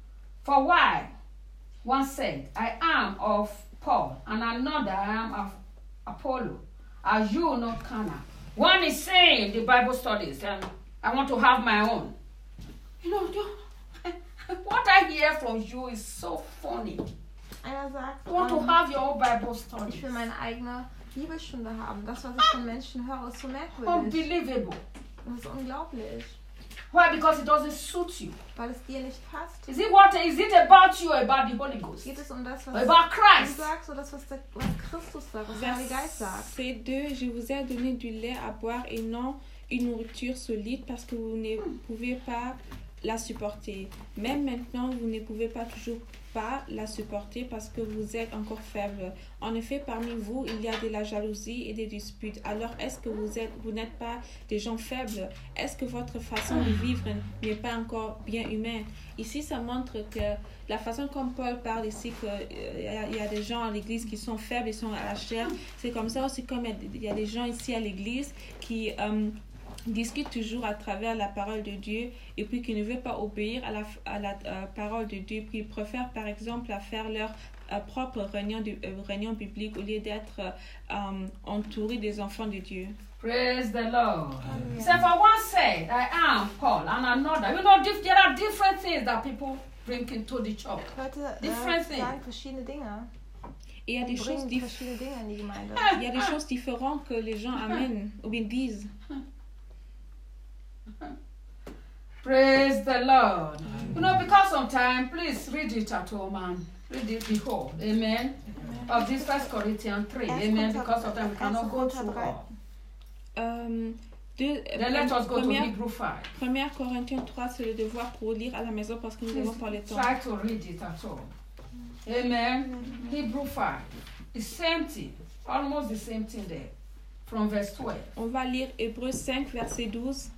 Speaker 1: one said, I am of Paul, and another I am of Apollo. Are you not carnal? One is saying the Bible studies, and I want to have my own. You know, what I hear from you is so funny.
Speaker 2: Einer sagt,
Speaker 1: You want to have your own Bible
Speaker 2: ich
Speaker 1: studies.
Speaker 2: will meine eigene Bibelstunde haben. Das, was ich von Menschen höre, ist so merkwürdig.
Speaker 1: Unbelievable.
Speaker 2: Das ist unglaublich,
Speaker 1: Why? Because it doesn't suit you.
Speaker 2: weil es dir nicht passt.
Speaker 1: Is it about you or about the Holy Ghost?
Speaker 2: Geht es um das,
Speaker 1: Or
Speaker 2: was
Speaker 1: about
Speaker 2: du
Speaker 1: Christ?
Speaker 2: sagst, oder das, was Christus sagt, was der Heilige Geist sagt?
Speaker 3: Verset 2, je vous ai donné du lait à boire et non une nourriture solide parce que vous ne pouvez pas la supporter. Même maintenant, vous ne pouvez pas toujours pas la supporter parce que vous êtes encore faible. En effet, parmi vous, il y a de la jalousie et des disputes. Alors, est-ce que vous n'êtes pas des gens faibles? Est-ce que votre façon de vivre n'est pas encore bien humaine? Ici, ça montre que la façon comme Paul parle ici, qu'il y a des gens à l'église qui sont faibles, ils sont à la chair. C'est comme ça aussi, comme il y a des gens ici à l'église qui discutent toujours à travers la parole de Dieu et puis qui ne veulent pas obéir à la parole de Dieu, puis ils préfèrent par exemple à faire leur propre réunion biblique au lieu d'être entourés des enfants de Dieu.
Speaker 1: Praise the Lord. He said, for one said, I am Paul, and another. You know, there are different things that people bring into the church.
Speaker 2: Leute
Speaker 1: Different thing.
Speaker 2: sagen verschiedene Dinge.
Speaker 3: Et il y a des
Speaker 2: Die
Speaker 3: choses
Speaker 2: bringen verschiedene Dinge in die Gemeinde.
Speaker 3: il y a des choses différentes que les gens amènent ou bien disent.
Speaker 1: Praise the Lord. You know, because sometimes, please read it at home and read it the whole. Amen. Of this 1 Corinthians 3. Amen. Because of them, we cannot go through all.
Speaker 3: Then
Speaker 1: Then let us go to Hebrew 5.
Speaker 3: 1 Corinthiens 3, c'est le devoir pour lire à la maison parce que nous avons pas le temps.
Speaker 1: Try to read it at home. Amen. Hebrew 5. The same thing. Almost the same thing there. From verse 12.
Speaker 3: On va lire Hébreux 5, verset 12.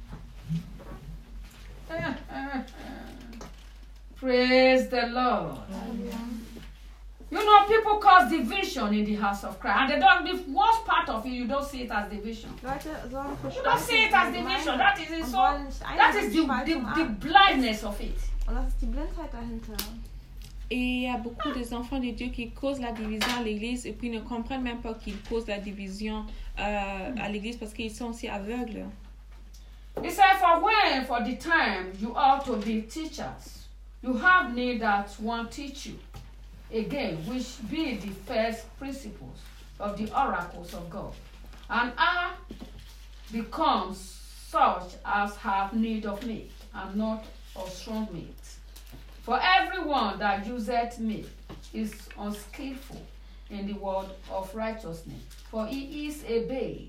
Speaker 1: Praise the Lord. You know, people cause division in the house of Christ. And they don't, the worst part of it, you don't see it as division.
Speaker 2: Leute sorgen für
Speaker 1: You don't see it as division. That is it.
Speaker 2: und
Speaker 1: So,
Speaker 2: wollen nicht
Speaker 1: that is the
Speaker 2: Spaltung
Speaker 1: the
Speaker 2: an.
Speaker 1: blindness of it.
Speaker 2: Und das ist die Blindheit dahinter.
Speaker 3: Et il y a beaucoup des enfants de Dieu qui causent la division à l'église et puis ne comprennent même pas qu'ils causent la division à l'église parce qu'ils sont aussi aveugles.
Speaker 1: He said, for the time you ought to be teachers, you have need that one teach you. Again, which be the first principles of the oracles of God, and are become such as have need of meat, and not of strong meat. For everyone that useth meat is unskillful in the word of righteousness, for he is a babe.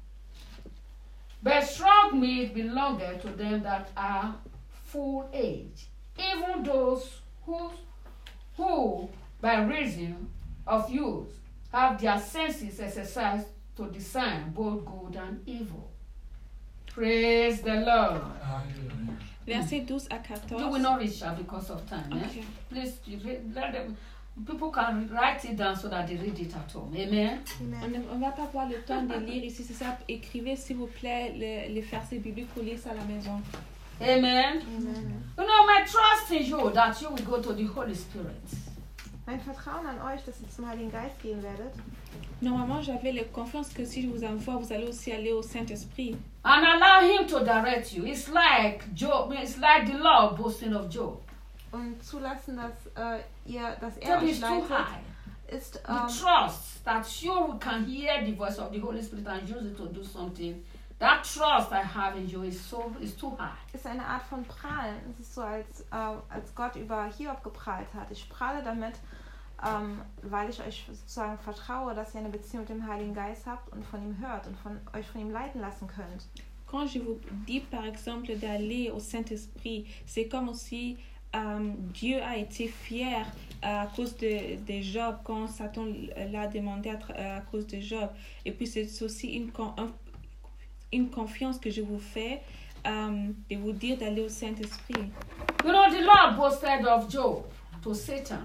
Speaker 1: But strong meat belongeth to them that are full age, even those who by reason of use have their senses exercised to discern both good and evil. Praise the Lord.
Speaker 3: Verset 12 à 14.
Speaker 1: You will not reach that because of time.
Speaker 3: Okay.
Speaker 1: Eh? Please, let them. People can write it down so that they read it at home. Amen.
Speaker 3: On ne va pas avoir le temps de lire ici, c'est ça. Écrivez s'il vous plaît les versets bibliques pour lire ça à la maison.
Speaker 1: Amen. You know, my trust in you that you will go to the Holy Spirit.
Speaker 2: Mein Vertrauen an euch, dass ihr zum Heiligen Geist gehen werdet.
Speaker 3: Normalement, j'avais la confiance que si je vous envoie, vous allez aussi aller au Saint-Esprit.
Speaker 1: And allow him to direct you. It's like Job. It's like the law boasting of Job.
Speaker 2: und zulassen, dass er
Speaker 1: That
Speaker 2: euch
Speaker 1: is too
Speaker 2: leitet,
Speaker 1: high.
Speaker 2: ist
Speaker 1: The trust that you can hear the voice of the Holy Spirit and use it to do something. That trust I have in you is too high.
Speaker 2: ist eine Art von Prahlen. Es ist so, als Gott über Hiob geprahlt hat. Ich prahle damit, weil ich euch sozusagen vertraue, dass ihr eine Beziehung mit dem Heiligen Geist habt und von ihm hört und euch von ihm leiten lassen könnt.
Speaker 3: Quand je vous dis par exemple d'aller au Saint-Esprit, c'est comme aussi Dieu a été fier à cause de Job, quand Satan l'a demandé à cause de Job. Et puis c'est aussi une confiance que je vous fais de vous dire d'aller au Saint-Esprit.
Speaker 1: You know, the Lord boasted of Job to Satan.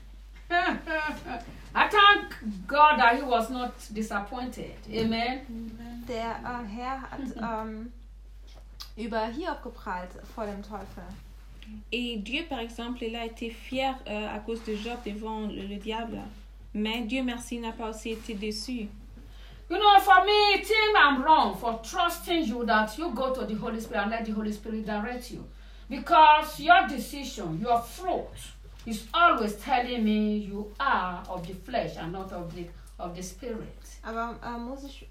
Speaker 1: I thank God that he was not disappointed. Amen.
Speaker 2: Der Herr hat über Hiob geprahlt vor dem Teufel.
Speaker 3: Et Dieu, par exemple, il a été fier à cause de Job devant le diable. Mais Dieu merci n'a pas aussi été déçu.
Speaker 1: You know, for me, think I'm wrong for trusting you that you go to the Holy Spirit and let the Holy Spirit direct you. Because your decision, your fruit, is always telling me you are of the flesh and not of the spirit.
Speaker 2: Aber muss ich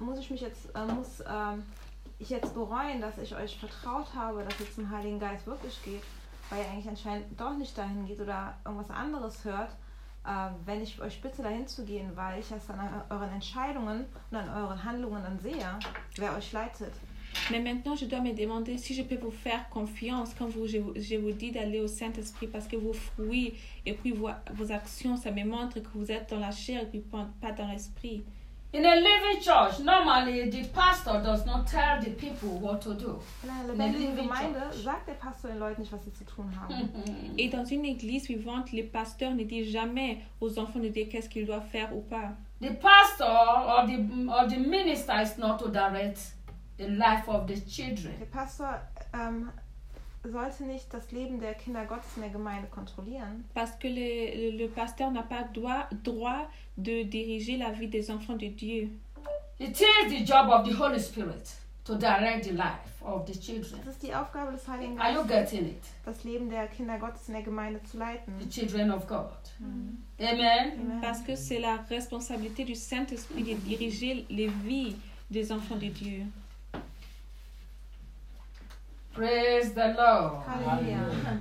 Speaker 2: jetzt bereuen, dass ich euch vertraut habe, dass ihr zum Heiligen Geist wirklich geht, weil ihr eigentlich anscheinend doch nicht dahin geht oder irgendwas anderes hört, wenn ich euch bitte dahin zu gehen, weil ich es an euren Entscheidungen und an euren Handlungen dann sehe, wer euch leitet.
Speaker 3: Mais maintenant, je dois me demander si je peux vous faire confiance quand je vous dis d'aller au Saint-Esprit, parce que vos fruits et puis vos actions, ça me montre que vous êtes dans la chair et puis pas dans l'esprit.
Speaker 1: In a living church, normally the pastor does not tell the people what to do.
Speaker 2: In einer lebendigen Gemeinde sagt der Pastor den Leuten nicht, was sie zu tun haben.
Speaker 3: Et dans une église vivante, les pasteurs ne disent jamais aux enfants de Dieu qu'est-ce qu'ils doivent faire ou pas.
Speaker 1: The pastor or the minister is not to direct the life of the children.
Speaker 2: Der Pastor sollte nicht das Leben der Kinder Gottes in der Gemeinde kontrollieren.
Speaker 3: Parce que le pasteur n'a pas droit de diriger la vie des enfants de Dieu.
Speaker 1: It is the job of the Holy Spirit to direct the life of the children.
Speaker 2: Das ist die Aufgabe des Heiligen
Speaker 1: Are you
Speaker 2: Geistes,
Speaker 1: getting it?
Speaker 2: das Leben der Kinder Gottes in der Gemeinde zu leiten.
Speaker 1: The children of God.
Speaker 2: Mhm.
Speaker 1: Amen.
Speaker 2: Amen.
Speaker 3: Parce que c'est la responsabilité du Saint-Esprit de diriger les vies des enfants de Dieu.
Speaker 1: Praise the Lord.
Speaker 2: Halleluja.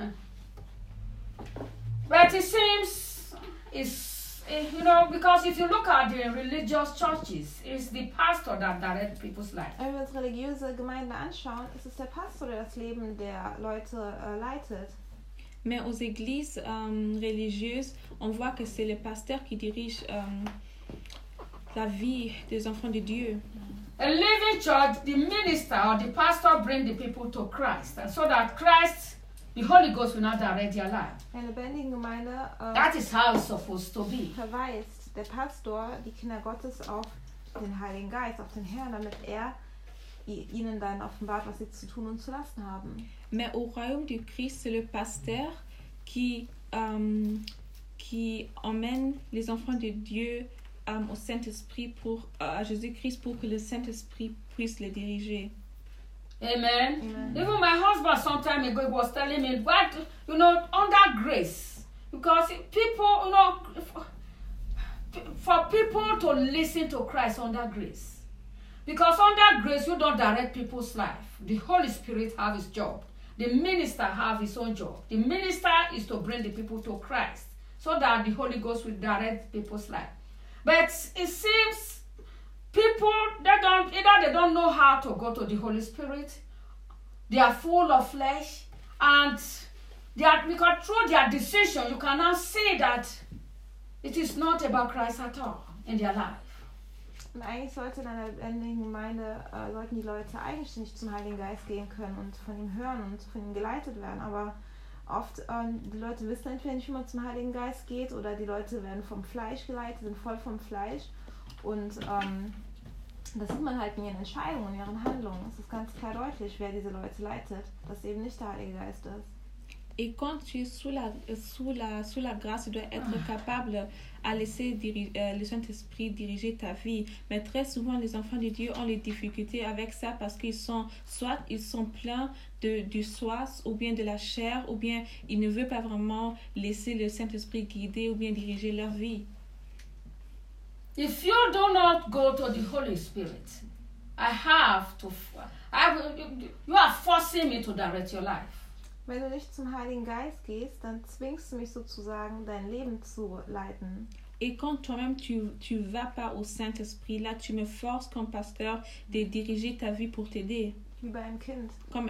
Speaker 1: But it seems because if you look at the religious churches, it's the pastor that directs people's life.
Speaker 2: Wenn wir uns religiöse Gemeinden anschauen, ist es der Pastor, der das Leben der Leute leitet.
Speaker 3: Mais aux églises religieuses, on voit que c'est le pasteur qui dirige la vie des enfants de Dieu.
Speaker 1: A living church, the minister or the pastor bring the people to Christ, and so that Christ, the Holy Ghost, will not direct their life.
Speaker 2: In einer lebendigen Gemeinde
Speaker 1: That is how it's supposed to be.
Speaker 2: verweist der Pastor die Kinder Gottes auf den Heiligen Geist, auf den Herrn, damit er ihnen dann offenbart, was sie zu tun und zu lassen haben.
Speaker 3: Mais au royaume du Christ, c'est le pasteur qui emmène les enfants de Dieu au Saint-Esprit à Jésus-Christ pour que le Saint-Esprit puisse les diriger.
Speaker 1: Amen.
Speaker 2: Amen.
Speaker 1: Even my husband some time ago was telling me what, under grace, because people, for people to listen to Christ under grace. Because under grace, you don't direct people's life. The Holy Spirit have his job. The minister have his own job. The minister is to bring the people to Christ so that the Holy Ghost will direct people's life. But it seems people, they don't know how to go to the Holy Spirit. They are full of flesh, and because through their decision, you can now see that it is not about Christ at all in their life.
Speaker 2: Und eigentlich sollte in einer lebendigen Gemeinde sollten die Leute eigenständig zum Heiligen Geist gehen können und von ihm hören und von ihm geleitet werden. Aber oft, die Leute wissen entweder nicht, wie man zum Heiligen Geist geht, oder die Leute werden vom Fleisch geleitet, sind voll vom Fleisch. Und das sieht man halt in ihren Entscheidungen, in ihren Handlungen. Es ist ganz klar deutlich, wer diese Leute leitet, dass eben nicht der Heilige Geist ist.
Speaker 3: Et quand tu es sous la grâce, tu dois être capable à laisser le Saint-Esprit diriger ta vie. Mais très souvent, les enfants de Dieu ont des difficultés avec ça parce qu'ils sont pleins du soif ou bien de la chair, ou bien ils ne veulent pas vraiment laisser le Saint-Esprit guider ou bien diriger leur vie.
Speaker 1: If you do not go to the Holy Spirit, you are forcing me to direct your life.
Speaker 2: Wenn du nicht zum Heiligen Geist gehst, dann zwingst du mich sozusagen, dein Leben zu leiten.
Speaker 3: Et quand toi-même tu vas pas au Saint-Esprit, là tu me forces comme pasteur de diriger ta vie pour t'aider.
Speaker 2: Wie bei einem Kind.
Speaker 3: Comme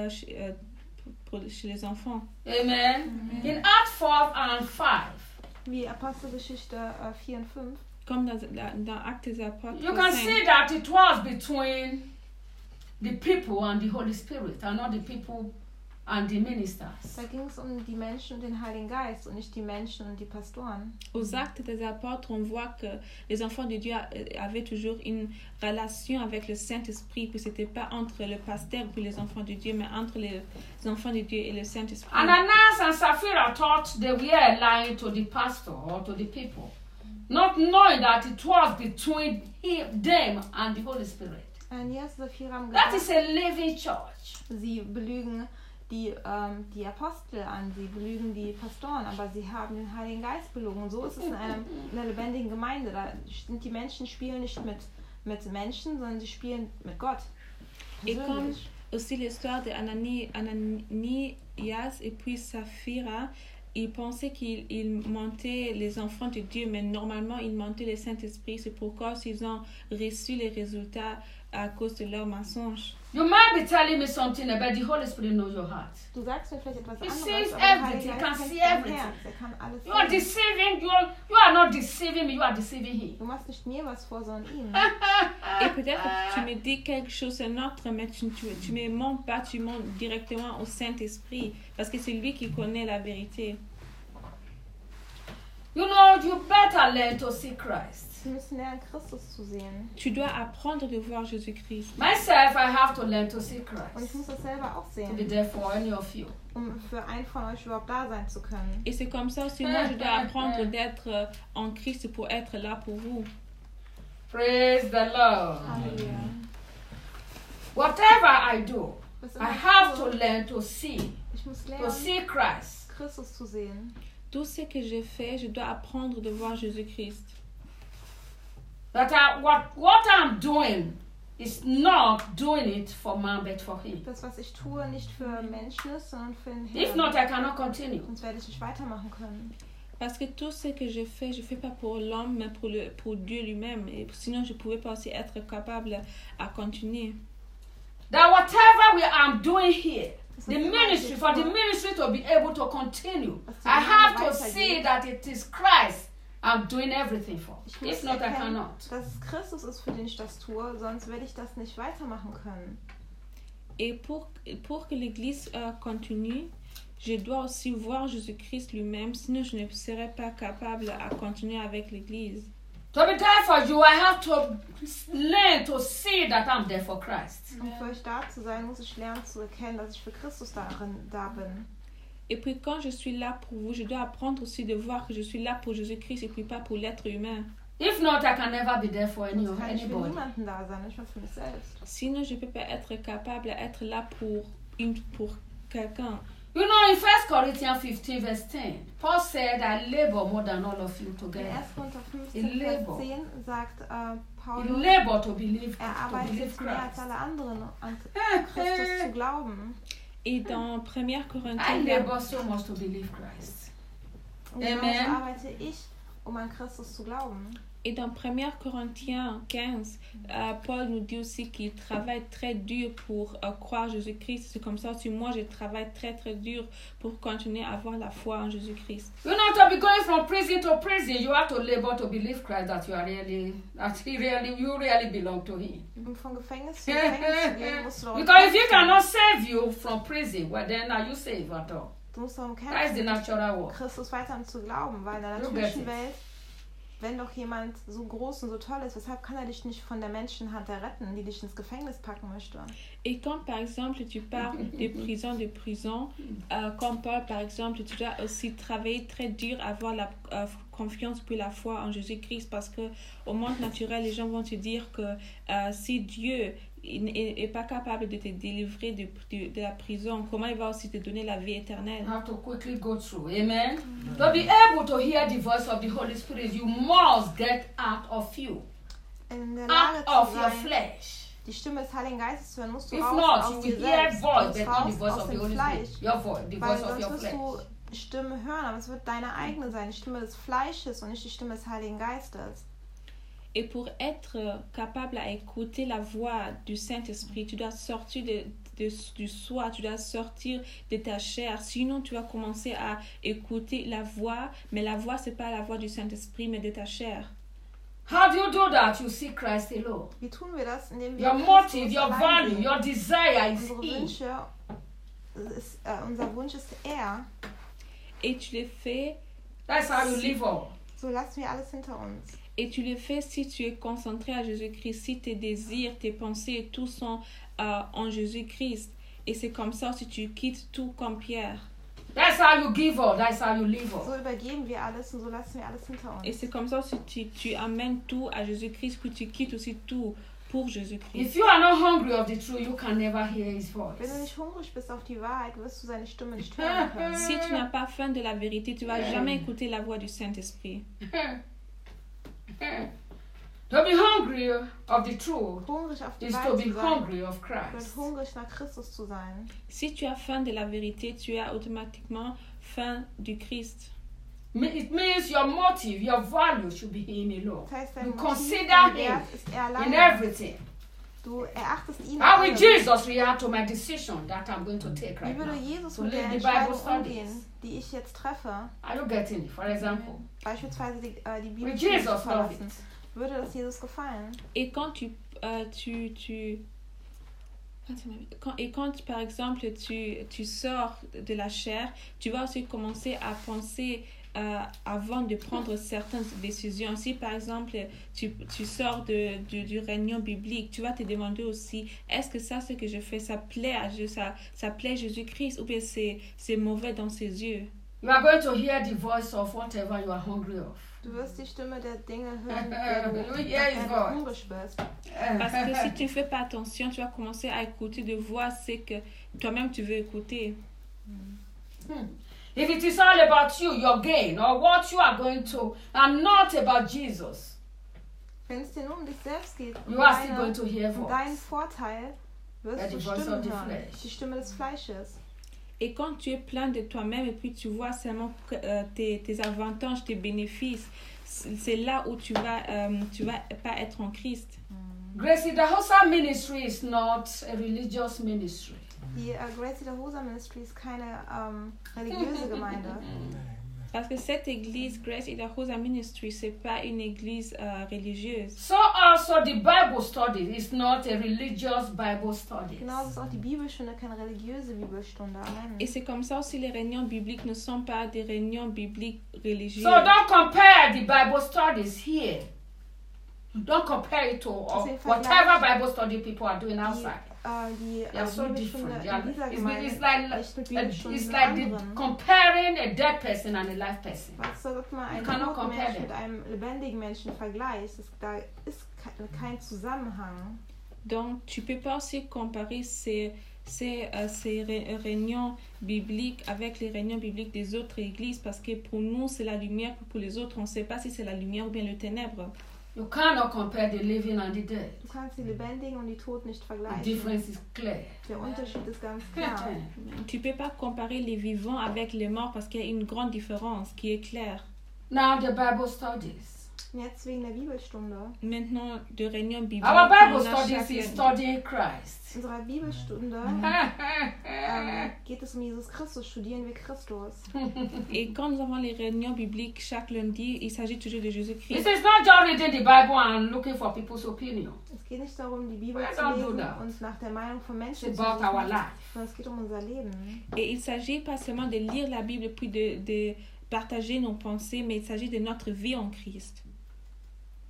Speaker 3: chez les enfants.
Speaker 1: Amen. In Acts 4 and 5.
Speaker 2: Wie Apostelgeschichte 4 und 5.
Speaker 3: Comme dans Actes des Apôtres.
Speaker 1: You can see that it was between the people and the Holy Spirit, and not the people and the ministers.
Speaker 2: Da ging es die Menschen und den Heiligen Geist und nicht die Menschen und die Pastoren.
Speaker 3: Aux Actes des Apôtres, on voit que les enfants de Dieu avaient toujours une relation avec le Saint-Esprit, puis c'était pas entre le pasteur puis les enfants de Dieu, mais entre les enfants de Dieu et le Saint-Esprit.
Speaker 1: Ananias and Sapphira thought they were lying to the pastor or to the people, not knowing that it was between them and the Holy Spirit.
Speaker 2: Ananias und Sapphira haben
Speaker 1: That
Speaker 2: gesagt,
Speaker 1: is a living church.
Speaker 2: sie belügen die Apostel an, sie belügen die Pastoren, aber sie haben den Heiligen Geist belogen. Und so ist es in einer lebendigen Gemeinde. Da sind die Menschen spielen nicht mit Menschen, sondern sie spielen mit Gott.
Speaker 3: Et comme aussi l'histoire de Ananias et puis Saphira, ils pensaient qu'ils mentaient les enfants de Dieu, mais normalement ils mentaient le Saint-Esprit. C'est pourquoi ils ont reçu les résultats à cause de leurs mensonges.
Speaker 1: You might be telling me something about the Holy Spirit knows your heart.
Speaker 2: Du sagst mir vielleicht etwas
Speaker 1: He
Speaker 2: anderes,
Speaker 1: sees
Speaker 2: aber der Heilige
Speaker 1: everything,
Speaker 2: Geist
Speaker 1: can
Speaker 2: kennt
Speaker 1: see
Speaker 2: dein
Speaker 1: everything.
Speaker 2: Herz, er kann alles
Speaker 1: You are
Speaker 2: sehen.
Speaker 1: deceiving, you are not deceiving me, you are deceiving him.
Speaker 2: Du machst nicht mir was vor, sondern ihm.
Speaker 3: Et peut-être que tu me dis quelque chose un autre, mais tu me mens pas, tu mens directement au Saint-Esprit, parce que c'est lui qui connaît la vérité.
Speaker 1: You know, you better learn to see Christ.
Speaker 2: Wir müssen lernen, Christus zu sehen.
Speaker 3: Tu dois apprendre de voir Jésus-Christ.
Speaker 1: Myself, I have to learn to see
Speaker 2: Und ich
Speaker 1: Christ.
Speaker 2: muss das selber auch
Speaker 1: To be
Speaker 2: sehen,
Speaker 1: there for any of you.
Speaker 2: für einen von euch überhaupt da sein zu können.
Speaker 3: Et c'est comme ça aussi, moi je dois apprendre d'être en Christ pour être là pour vous.
Speaker 1: Praise the Lord.
Speaker 2: Halleluja.
Speaker 1: Whatever I do,
Speaker 2: Was
Speaker 1: I
Speaker 2: immer
Speaker 1: have
Speaker 2: ich
Speaker 1: to
Speaker 2: tue,
Speaker 1: learn to see
Speaker 2: ich muss lernen,
Speaker 1: Christ.
Speaker 2: Christus zu sehen.
Speaker 3: Tout ce que je fais, je dois apprendre de voir Jésus-Christ.
Speaker 1: That what I'm doing is not doing it for man, but for him.
Speaker 2: Das, was ich tue, nicht für Menschen ist, sondern für den
Speaker 1: If not,
Speaker 2: Herrn.
Speaker 1: I cannot continue.
Speaker 2: Sonst werde ich nicht weitermachen können.
Speaker 3: Parce que tout ce que je fais pas pour l'homme, mais pour Dieu lui-même. Et sinon, je ne pouvais pas aussi être capable à continuer.
Speaker 1: That whatever I'm doing here,
Speaker 2: Das
Speaker 1: the
Speaker 2: ist immer,
Speaker 1: ministry,
Speaker 2: was
Speaker 1: for
Speaker 2: ich
Speaker 1: the
Speaker 2: tue.
Speaker 1: ministry to be able to continue,
Speaker 2: Was die
Speaker 1: I have to
Speaker 2: Gemeinde
Speaker 1: see
Speaker 2: weitergeht.
Speaker 1: that it is Christ I'm doing everything for.
Speaker 2: Ich muss
Speaker 1: If not, I
Speaker 2: erkennen,
Speaker 1: cannot.
Speaker 2: dass es Christus ist, für den ich das tue, sonst werde ich das nicht weitermachen können.
Speaker 3: Et pour que l'Église continue, je dois aussi voir Jésus-Christ lui-même, sinon je ne serais pas capable à continuer avec l'Église.
Speaker 1: To be there for you, I have to learn to see that I'm there for Christ.
Speaker 2: Um für euch da zu sein, muss ich lernen zu erkennen, dass ich für Christus da bin.
Speaker 3: Et puis quand je suis là pour vous, je dois apprendre aussi de voir que je suis là pour Jésus-Christ et puis pas pour l'être humain.
Speaker 1: If not, I can never be there for
Speaker 2: Sonst kann ich für
Speaker 1: anybody.
Speaker 2: niemanden da sein, nicht mal für mich selbst.
Speaker 3: Sinon, je ne peux pas être capable d'être là pour quelqu'un.
Speaker 1: You know, in 1 Corinthians 15, verse 10, Paul said, I labor more than all of you
Speaker 2: In
Speaker 1: together.
Speaker 2: 1. Korinther 15,
Speaker 1: In
Speaker 2: Vers
Speaker 1: labor.
Speaker 2: 10 sagt
Speaker 1: You
Speaker 2: Paulus,
Speaker 1: labor to believe
Speaker 2: arbeitet mehr als
Speaker 1: Christ.
Speaker 2: alle anderen, an Christus zu glauben.
Speaker 3: Et dans 1
Speaker 1: I
Speaker 3: Corinthiens,
Speaker 1: labor so much to believe Christ.
Speaker 2: Und genauso
Speaker 1: Amen.
Speaker 2: arbeite ich, um an Christus zu glauben.
Speaker 3: et dans 1 Corinthiens 15, Paul nous dit aussi qu'il travaille très dur pour croire Jésus-Christ. C'est comme ça aussi, moi je travaille très très dur pour continuer à avoir la foi en Jésus-Christ.
Speaker 1: You know, to be going from prison to prison, you have to labor to believe Christ that you really belong to Him.
Speaker 2: Um von Gefängnis zu Gefängnis zu gehen, musst du darum
Speaker 1: Because if He
Speaker 2: kämpfen.
Speaker 1: cannot save you from prison, well then are you saved at all?
Speaker 2: Du musst darum
Speaker 1: That is the
Speaker 2: kämpfen,
Speaker 1: natural work.
Speaker 2: Christus weiterhin zu glauben, weil in der
Speaker 1: You
Speaker 2: natürlichen
Speaker 1: get it.
Speaker 2: Welt wenn doch jemand so groß und so toll ist, weshalb kann er dich nicht von der Menschenhand erretten, die dich ins Gefängnis packen möchte?
Speaker 3: Et quand par exemple tu pars de prison, comme Paul par exemple, tu dois aussi travailler très dur, avoir la confiance puis la foi en Jésus-Christ, parce que au monde naturel, les gens vont te dire que si Dieu n'est pas capable de te délivrer de la prison, comment il va aussi te donner la vie éternelle?
Speaker 1: You have to quickly go through. Amen. To be able to hear the voice of the Holy Spirit, you must get out of you,
Speaker 2: In der Lage
Speaker 1: out of
Speaker 2: zu
Speaker 1: your
Speaker 2: sein,
Speaker 1: flesh.
Speaker 2: die Stimme des Heiligen Geistes zu hören, musst du
Speaker 1: If
Speaker 2: raus
Speaker 1: not,
Speaker 2: aus
Speaker 1: you
Speaker 2: dir
Speaker 1: will hear
Speaker 2: selbst,
Speaker 1: voice,
Speaker 2: musst
Speaker 1: but not the
Speaker 2: raus
Speaker 1: voice
Speaker 2: aus
Speaker 1: of the
Speaker 2: dem
Speaker 1: Holy
Speaker 2: Fleisch.
Speaker 1: Spirit. Your voice, the
Speaker 2: Weil
Speaker 1: voice of
Speaker 2: sonst
Speaker 1: your
Speaker 2: wirst
Speaker 1: flesh.
Speaker 2: du Stimme hören, aber es wird deine eigene sein, die Stimme des Fleisches und nicht die Stimme des Heiligen Geistes.
Speaker 3: Et pour être capable à écouter la voix du Saint-Esprit, tu dois sortir du soi, tu dois sortir de ta chair. Sinon, tu vas commencer à écouter la voix, mais la voix, c'est pas la voix du Saint-Esprit, mais de ta chair.
Speaker 1: How do you do that? You see Christ alone.
Speaker 2: Wie tun wir das? Indem wir
Speaker 1: Your
Speaker 2: Christus
Speaker 1: motive, your
Speaker 2: allein
Speaker 1: value,
Speaker 2: sehen.
Speaker 1: your desire is
Speaker 2: Unsere
Speaker 1: Him.
Speaker 2: Wünsche, unser Wunsch ist er.
Speaker 3: Et tu le fais,
Speaker 1: That's how you live on.
Speaker 2: So lassen wir alles hinter uns.
Speaker 3: et tu le fais si tu es concentré à Jésus-Christ, si tes désirs, tes pensées, tout sont en Jésus-Christ. Et c'est comme ça si tu quittes tout comme Pierre.
Speaker 1: That's how you give up. That's how you live
Speaker 2: So
Speaker 1: on.
Speaker 2: übergeben wir alles und so lassen wir alles hinter
Speaker 3: Et
Speaker 2: uns.
Speaker 3: c'est comme ça si tu amènes tout à Jésus-Christ, puis tu quittes aussi tout pour Jésus-Christ.
Speaker 1: If you are not hungry of the truth, you can never hear His
Speaker 2: Wenn du
Speaker 1: voice.
Speaker 2: nicht hungrig bist auf die Wahrheit, wirst du seine Stimme nicht hören können.
Speaker 3: Si tu n'as pas faim de la vérité, tu vas jamais écouter la voix du Saint-Esprit.
Speaker 1: To be hungry of the truth
Speaker 2: Hungrig auf die
Speaker 1: is to
Speaker 2: Wahrheit
Speaker 1: be
Speaker 2: zu sein,
Speaker 1: hungry of
Speaker 2: wird
Speaker 1: Christ.
Speaker 2: hungrig nach Christus zu sein.
Speaker 3: Si tu as faim de la vérité, tu as automatiquement faim du Christ.
Speaker 1: It means your motive, your value should be Him alone.
Speaker 2: Das heißt, dein
Speaker 1: You
Speaker 2: Motiv,
Speaker 1: consider
Speaker 2: dein
Speaker 1: Him
Speaker 2: Wert ist er
Speaker 1: in
Speaker 2: allein.
Speaker 1: everything.
Speaker 2: Du erachtest ihn
Speaker 1: How will
Speaker 2: allem.
Speaker 1: Jesus react to my decision that I'm going to take
Speaker 2: Wie
Speaker 1: right
Speaker 2: würde
Speaker 1: now?
Speaker 2: Jesus
Speaker 1: To
Speaker 2: mit der
Speaker 1: lead the Bible
Speaker 2: Entscheidung umgehen,
Speaker 1: studies.
Speaker 2: die ich jetzt treffe?
Speaker 1: Are you getting it? For example,
Speaker 2: Beispielsweise die
Speaker 1: will
Speaker 2: Bibel zu
Speaker 1: Jesus love
Speaker 2: verlassen.
Speaker 1: it?
Speaker 2: Würde das Jesus gefallen?
Speaker 3: Et quand quand par exemple tu sors de la chair, tu vas aussi commencer à penser avant de prendre certaines décisions. Si par exemple tu sors du réunion biblique, tu vas te demander aussi, est-ce que ça, ce que je fais, ça plaît à Dieu, ça plaît à Jésus-Christ, ou bien c'est mauvais dans ses yeux?
Speaker 1: You are going to hear the voice of whatever you are hungry of.
Speaker 2: Du wirst die Stimme der Dinge hören, nach
Speaker 1: You hear
Speaker 2: der
Speaker 1: His
Speaker 2: du
Speaker 1: voice.
Speaker 2: hungrig bist.
Speaker 3: Parce que si tu ne fais pas attention, tu vas commencer à écouter de voix, c'est que toi-même tu veux écouter.
Speaker 1: If it is all about you, your gain, or what you are going to, and not about Jesus,
Speaker 2: Wenn es dir nur um dich selbst geht,
Speaker 1: you are still going to hear
Speaker 2: um deinen
Speaker 1: voice.
Speaker 2: Vorteil,
Speaker 1: Yeah,
Speaker 2: wirst
Speaker 1: the
Speaker 2: du
Speaker 1: voice of
Speaker 2: Stimmen
Speaker 1: the
Speaker 2: hören.
Speaker 1: flesh.
Speaker 2: Die Stimme des Fleisches.
Speaker 3: Et quand tu es plein de toi-même et puis tu vois seulement tes avantages, tes bénéfices, c'est là où tu vas pas être en Christ.
Speaker 1: Grace Idahosa ministry is not a religious ministry.
Speaker 2: Die Grace Idahosa Ministry ist keine religiöse Gemeinde.
Speaker 3: Parce que cette église, Grace Idahosa Ministry, c'est pas une église religieuse.
Speaker 1: So also the Bible study is not a religious Bible study.
Speaker 2: Genauso ist auch die Bibelstunde keine religiöse Bibelstunde. Amen.
Speaker 3: Et c'est comme ça aussi les réunions bibliques ne sont pas des réunions bibliques religieuses.
Speaker 1: So don't compare the Bible studies here. Don't compare it to whatever Bible study people are doing outside.
Speaker 2: Die
Speaker 1: They are so
Speaker 2: Bibelstunde
Speaker 1: different.
Speaker 2: in dieser
Speaker 1: It's
Speaker 2: Gemeinde
Speaker 1: it's like
Speaker 2: nicht mit Bibelstunden
Speaker 1: it's
Speaker 2: in
Speaker 1: like the,
Speaker 2: anderen.
Speaker 1: comparing a dead person and a live person.
Speaker 2: Was soll man einen
Speaker 1: cannot
Speaker 2: toten
Speaker 1: compare
Speaker 2: Menschen
Speaker 1: them.
Speaker 2: mit einem lebendigen Menschen vergleicht? Da ist kein Zusammenhang.
Speaker 3: Donc tu peux pas aussi comparer ces réunions bibliques avec les réunions bibliques des autres églises, parce que pour nous c'est la lumière, pour les autres on ne sait pas si c'est la lumière ou bien le ténèbre.
Speaker 1: You cannot compare the living and the dead.
Speaker 2: Du kannst die Lebendigen und die Toten nicht
Speaker 1: The
Speaker 2: vergleichen.
Speaker 1: difference is clear.
Speaker 2: Der Unterschied ist ganz klar.
Speaker 3: Tu peux pas comparer les vivants avec les morts parce qu'il y a une grande différence qui est claire.
Speaker 1: Now the Bible studies.
Speaker 2: Und jetzt wegen der Bibelstunde.
Speaker 3: Maintenant, de réunions bibliques,
Speaker 1: Our Bible
Speaker 3: on a
Speaker 1: studies
Speaker 3: chaque-
Speaker 1: is studying Christ.
Speaker 2: In unserer Bibelstunde geht es um Jesus Christus, studieren wir Christus.
Speaker 3: Et quand nous avons les réunions bibliques chaque lundi, il s'agit toujours de
Speaker 1: This
Speaker 3: Jésus-Christ.
Speaker 1: is not just reading the Bible and looking for people's opinion.
Speaker 2: Es geht nicht darum, die Bibel
Speaker 1: Why
Speaker 2: zu
Speaker 1: don't do
Speaker 2: lesen
Speaker 1: that?
Speaker 2: und nach der Meinung von
Speaker 1: It's
Speaker 2: Menschen zu
Speaker 1: about our
Speaker 2: suchen,
Speaker 1: life.
Speaker 2: sondern es geht um unser Leben.
Speaker 3: Et il s'agit pas seulement de lire la Bible puis de partager nos pensées, mais il s'agit de notre vie en Christ.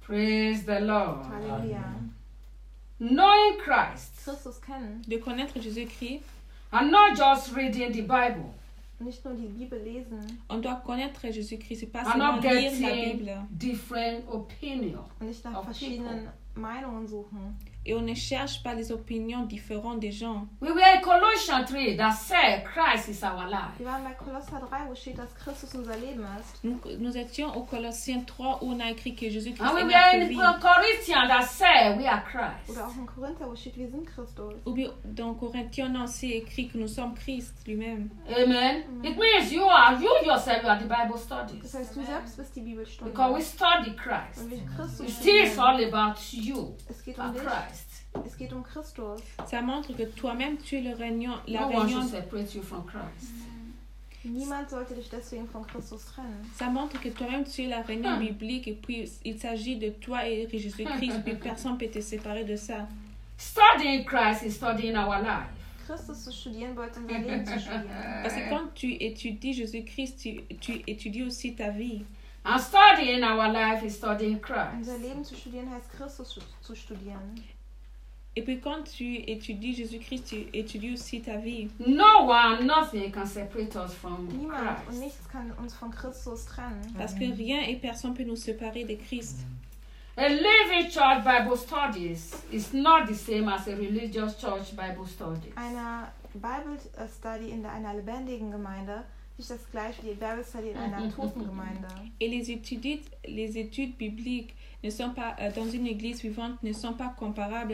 Speaker 1: Praise the Lord.
Speaker 2: Halleluja.
Speaker 1: Knowing Christ
Speaker 2: Christus kennen
Speaker 3: De connaître Jésus-Christ,
Speaker 1: and not just reading the Bible
Speaker 2: und nicht nur die Bibel lesen
Speaker 3: on doit connaître Jésus-Christ, c'est pas
Speaker 1: and
Speaker 3: seulement
Speaker 1: not
Speaker 3: lire la
Speaker 1: getting
Speaker 3: Bible.
Speaker 1: different opinions.
Speaker 2: und nicht nach
Speaker 1: Of
Speaker 2: verschiedenen Meinungen suchen.
Speaker 3: Et on ne cherche pas les opinions différentes des gens.
Speaker 1: We were in Colossians 3 that said Christ is our life.
Speaker 2: Wir waren bei Kolosser 3, wo steht, dass Christus unser Leben ist.
Speaker 3: Nous étions au Colossiens 3 où on a écrit que Jésus-Christ
Speaker 1: And we
Speaker 3: est
Speaker 1: were
Speaker 3: notre
Speaker 1: in
Speaker 3: vie.
Speaker 1: Corinthians that said we are Christ.
Speaker 2: Oder auch in Korinther, wo steht, wir sind Christus.
Speaker 3: Ou bien dans Corinthiens, on a aussi écrit que nous sommes Christ lui-même.
Speaker 1: Amen. It means you yourself, you are the Bible
Speaker 2: Das
Speaker 1: studies.
Speaker 2: heißt, du selbst bist die Bibelstunde.
Speaker 1: Because we study Christ.
Speaker 2: Und wir Christus
Speaker 1: It is
Speaker 2: studieren.
Speaker 1: all about you
Speaker 2: Es geht
Speaker 1: and
Speaker 2: dich.
Speaker 1: Christ.
Speaker 2: Es geht Christus.
Speaker 3: Ça montre que toi-même, tu es la
Speaker 1: No one
Speaker 3: réunion.
Speaker 1: should separate you from Christ.
Speaker 2: Niemand sollte dich deswegen von Christus trennen.
Speaker 3: Ça montre que toi-même, tu es la réunion biblique et puis il s'agit de toi et Jésus-Christ, puis personne ne peut te séparer de ça.
Speaker 1: Studying Christ is studying our life.
Speaker 2: Christus zu studieren bedeutet, unser Leben zu studieren.
Speaker 3: Parce que quand tu étudies Jésus-Christ, tu étudies aussi ta vie.
Speaker 1: And studying our life is studying Christ.
Speaker 2: Unser Leben zu studieren heißt, Christus zu studieren.
Speaker 3: Et puis quand tu étudies Jésus-Christ, tu étudies aussi ta vie.
Speaker 1: No one, nothing can separate us from
Speaker 2: Niemand und
Speaker 1: Christ.
Speaker 2: nichts kann uns von Christus trennen.
Speaker 3: Parce que rien et personne ne peut nous séparer de Christ.
Speaker 1: A living church Bible studies is not the same as a religious church Bible studies.
Speaker 2: Eine Bible Study in einer lebendigen Gemeinde ist das gleiche wie die Bible Study in einer toten Gemeinde.
Speaker 3: Et les études bibliques ne sont pas, dans une église vivante ne sont pas comparables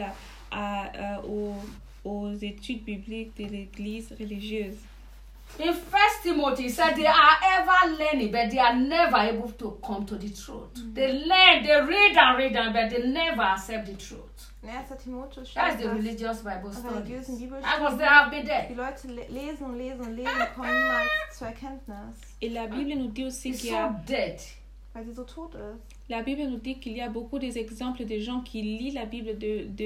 Speaker 3: aux études bibliques de l'église religieuse.
Speaker 1: In 1 Timothy, it said they are ever learning, but they are never able to come to the truth. They learn, they read, but they never accept the truth.
Speaker 2: In 1. Timotheus
Speaker 1: That's
Speaker 2: steht,
Speaker 1: the
Speaker 2: dass
Speaker 1: religious Bible
Speaker 2: religiösen
Speaker 1: studies. I was
Speaker 2: Bibelstunden
Speaker 1: there, I've been there.
Speaker 2: die Leute lesen und lesen und lesen und kommen niemals zur Erkenntnis,
Speaker 3: Et la Bible nous dit aussi
Speaker 1: It's
Speaker 3: qu'il y a,
Speaker 1: so dead.
Speaker 2: weil sie so tot ist.
Speaker 3: la Bible nous dit qu'il y a beaucoup d'exemples de gens qui lisent la Bible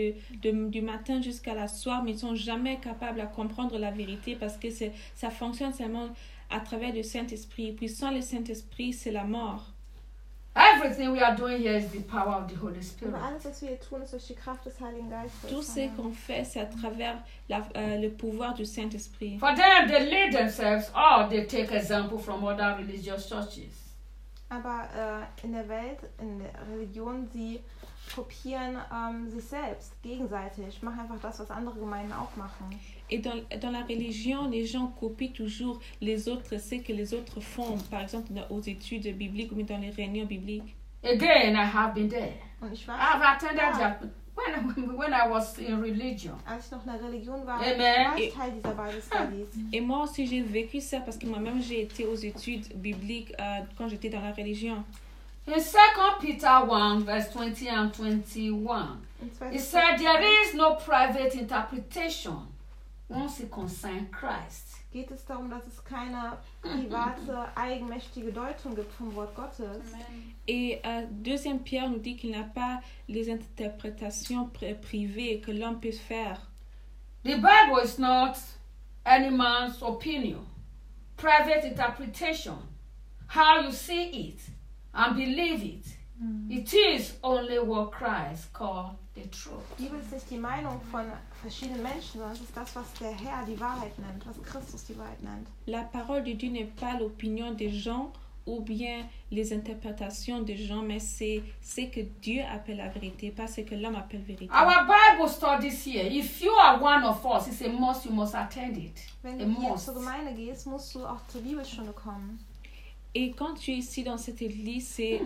Speaker 3: du matin jusqu'à la soir, mais ils sont jamais capables à comprendre la vérité parce que ça fonctionne seulement à travers le Saint-Esprit. Puis sans le Saint-Esprit, c'est la mort.
Speaker 1: Everything we are doing here is the power of the Holy Spirit.
Speaker 2: Aber alles, was wir hier tun, ist durch die Kraft des Heiligen Geistes.
Speaker 3: Tout ce qu'on fait, c'est à travers le pouvoir du Saint-Esprit.
Speaker 1: For them, they lead themselves or they take example from other religious churches.
Speaker 2: Aber in der Welt, in der Religion, sie kopieren sich selbst gegenseitig, machen einfach das, was andere Gemeinden auch machen.
Speaker 3: Et dans la religion, les gens copient toujours les autres, ce que les autres font, par exemple aux études bibliques ou dans les réunions bibliques.
Speaker 1: Again, I have been there.
Speaker 2: Und ich war
Speaker 1: I've attended
Speaker 2: Ja.
Speaker 1: that when I was in religion.
Speaker 2: als ich noch in der Religion war,
Speaker 1: Amen.
Speaker 2: war ich Teil dieser Bible Studies.
Speaker 3: Et moi aussi, j'ai vécu ça parce que moi-même, j'ai été aux études bibliques quand j'étais dans la religion.
Speaker 1: In 2 Peter 1, verse 20 and 21,
Speaker 2: Und zwar
Speaker 1: it said there is no private interpretation once it concerns Christ.
Speaker 2: geht es darum, dass es keine private, eigenmächtige Deutung gibt vom Wort Gottes.
Speaker 3: Et 2 Pierre nous dit qu'il n'y a pas les interprétations privées que l'homme peut faire.
Speaker 1: The Bible is not any man's opinion, private interpretation, how you see it and believe it. It is only what Christ called the truth.
Speaker 2: Die Bibel ist nicht die Meinung von verschiedenen Menschen, sondern es ist das, was der Herr die Wahrheit nennt, was Christus die Wahrheit nennt.
Speaker 3: La parole de Dieu n'est pas l'opinion des gens ou bien les interprétations des gens, mais c'est ce que Dieu appelle la vérité, pas ce que l'homme appelle vérité.
Speaker 1: Our Bible studies here, if you are one of us, it's a must, you must attend it.
Speaker 2: Wenn
Speaker 1: A
Speaker 2: du hier
Speaker 1: must.
Speaker 2: zur Gemeinde gehst, musst du auch zur Bibelstunde kommen.
Speaker 3: Et quand tu es ici dans cette église,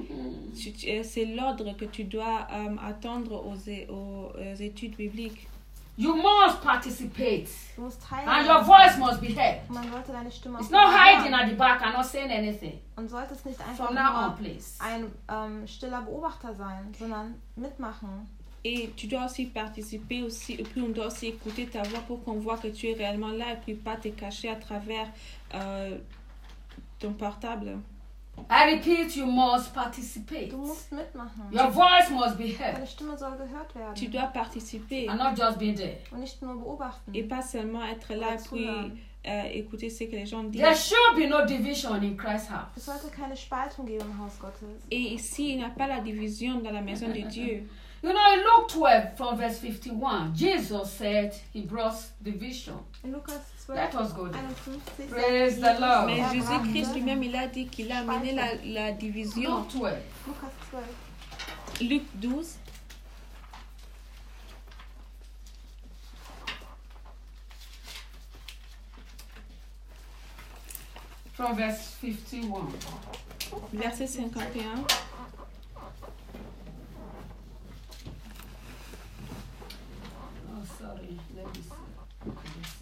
Speaker 3: c'est l'ordre que tu dois attendre aux études bibliques.
Speaker 1: You must participate.
Speaker 2: Du musst
Speaker 1: And your
Speaker 2: teilnehmen
Speaker 1: voice must be heard.
Speaker 2: und man sollte deine Stimme
Speaker 1: It's
Speaker 2: auch
Speaker 1: not
Speaker 2: hören.
Speaker 1: hiding at the back and not saying anything.
Speaker 2: Und solltest nicht einfach
Speaker 1: From now on,
Speaker 2: nur
Speaker 1: please.
Speaker 2: ein stiller Beobachter sein, sondern mitmachen.
Speaker 3: Et tu dois aussi participer aussi, et puis on doit aussi écouter ta voix pour qu'on voit que tu es réellement là et puis pas te cacher à travers ton portable.
Speaker 1: I repeat, you must participate.
Speaker 2: Du musst mitmachen.
Speaker 1: Your voice must be heard
Speaker 2: Deine Stimme soll gehört
Speaker 3: Tu
Speaker 2: werden
Speaker 3: dois participer
Speaker 1: and not just be there.
Speaker 2: und nicht nur beobachten.
Speaker 3: et pas seulement être là
Speaker 2: Oder
Speaker 3: et puis
Speaker 2: zuhören.
Speaker 3: écouter ce que les gens disent.
Speaker 1: There should be no division in Christ's house.
Speaker 2: Es sollte keine Spaltung geben im Haus Gottes.
Speaker 3: Et ici, il n'y a pas la division dans la maison de Dieu.
Speaker 1: You know, in Luke 12 from verse 51, Jesus said he brought division.
Speaker 2: In Lukas 12,
Speaker 1: Let us go there.
Speaker 2: 51
Speaker 1: Praise
Speaker 2: sagt
Speaker 1: the Lord.
Speaker 3: Mais
Speaker 2: er
Speaker 3: Jésus-Christ
Speaker 2: brachte-
Speaker 3: lui-même, il a dit qu'il a amené la division.
Speaker 1: Luke 12.
Speaker 2: Lukas 12.
Speaker 3: Luc 12.
Speaker 1: From verse 51.
Speaker 3: Verset 51.
Speaker 1: Oh, sorry. Let me see. Verse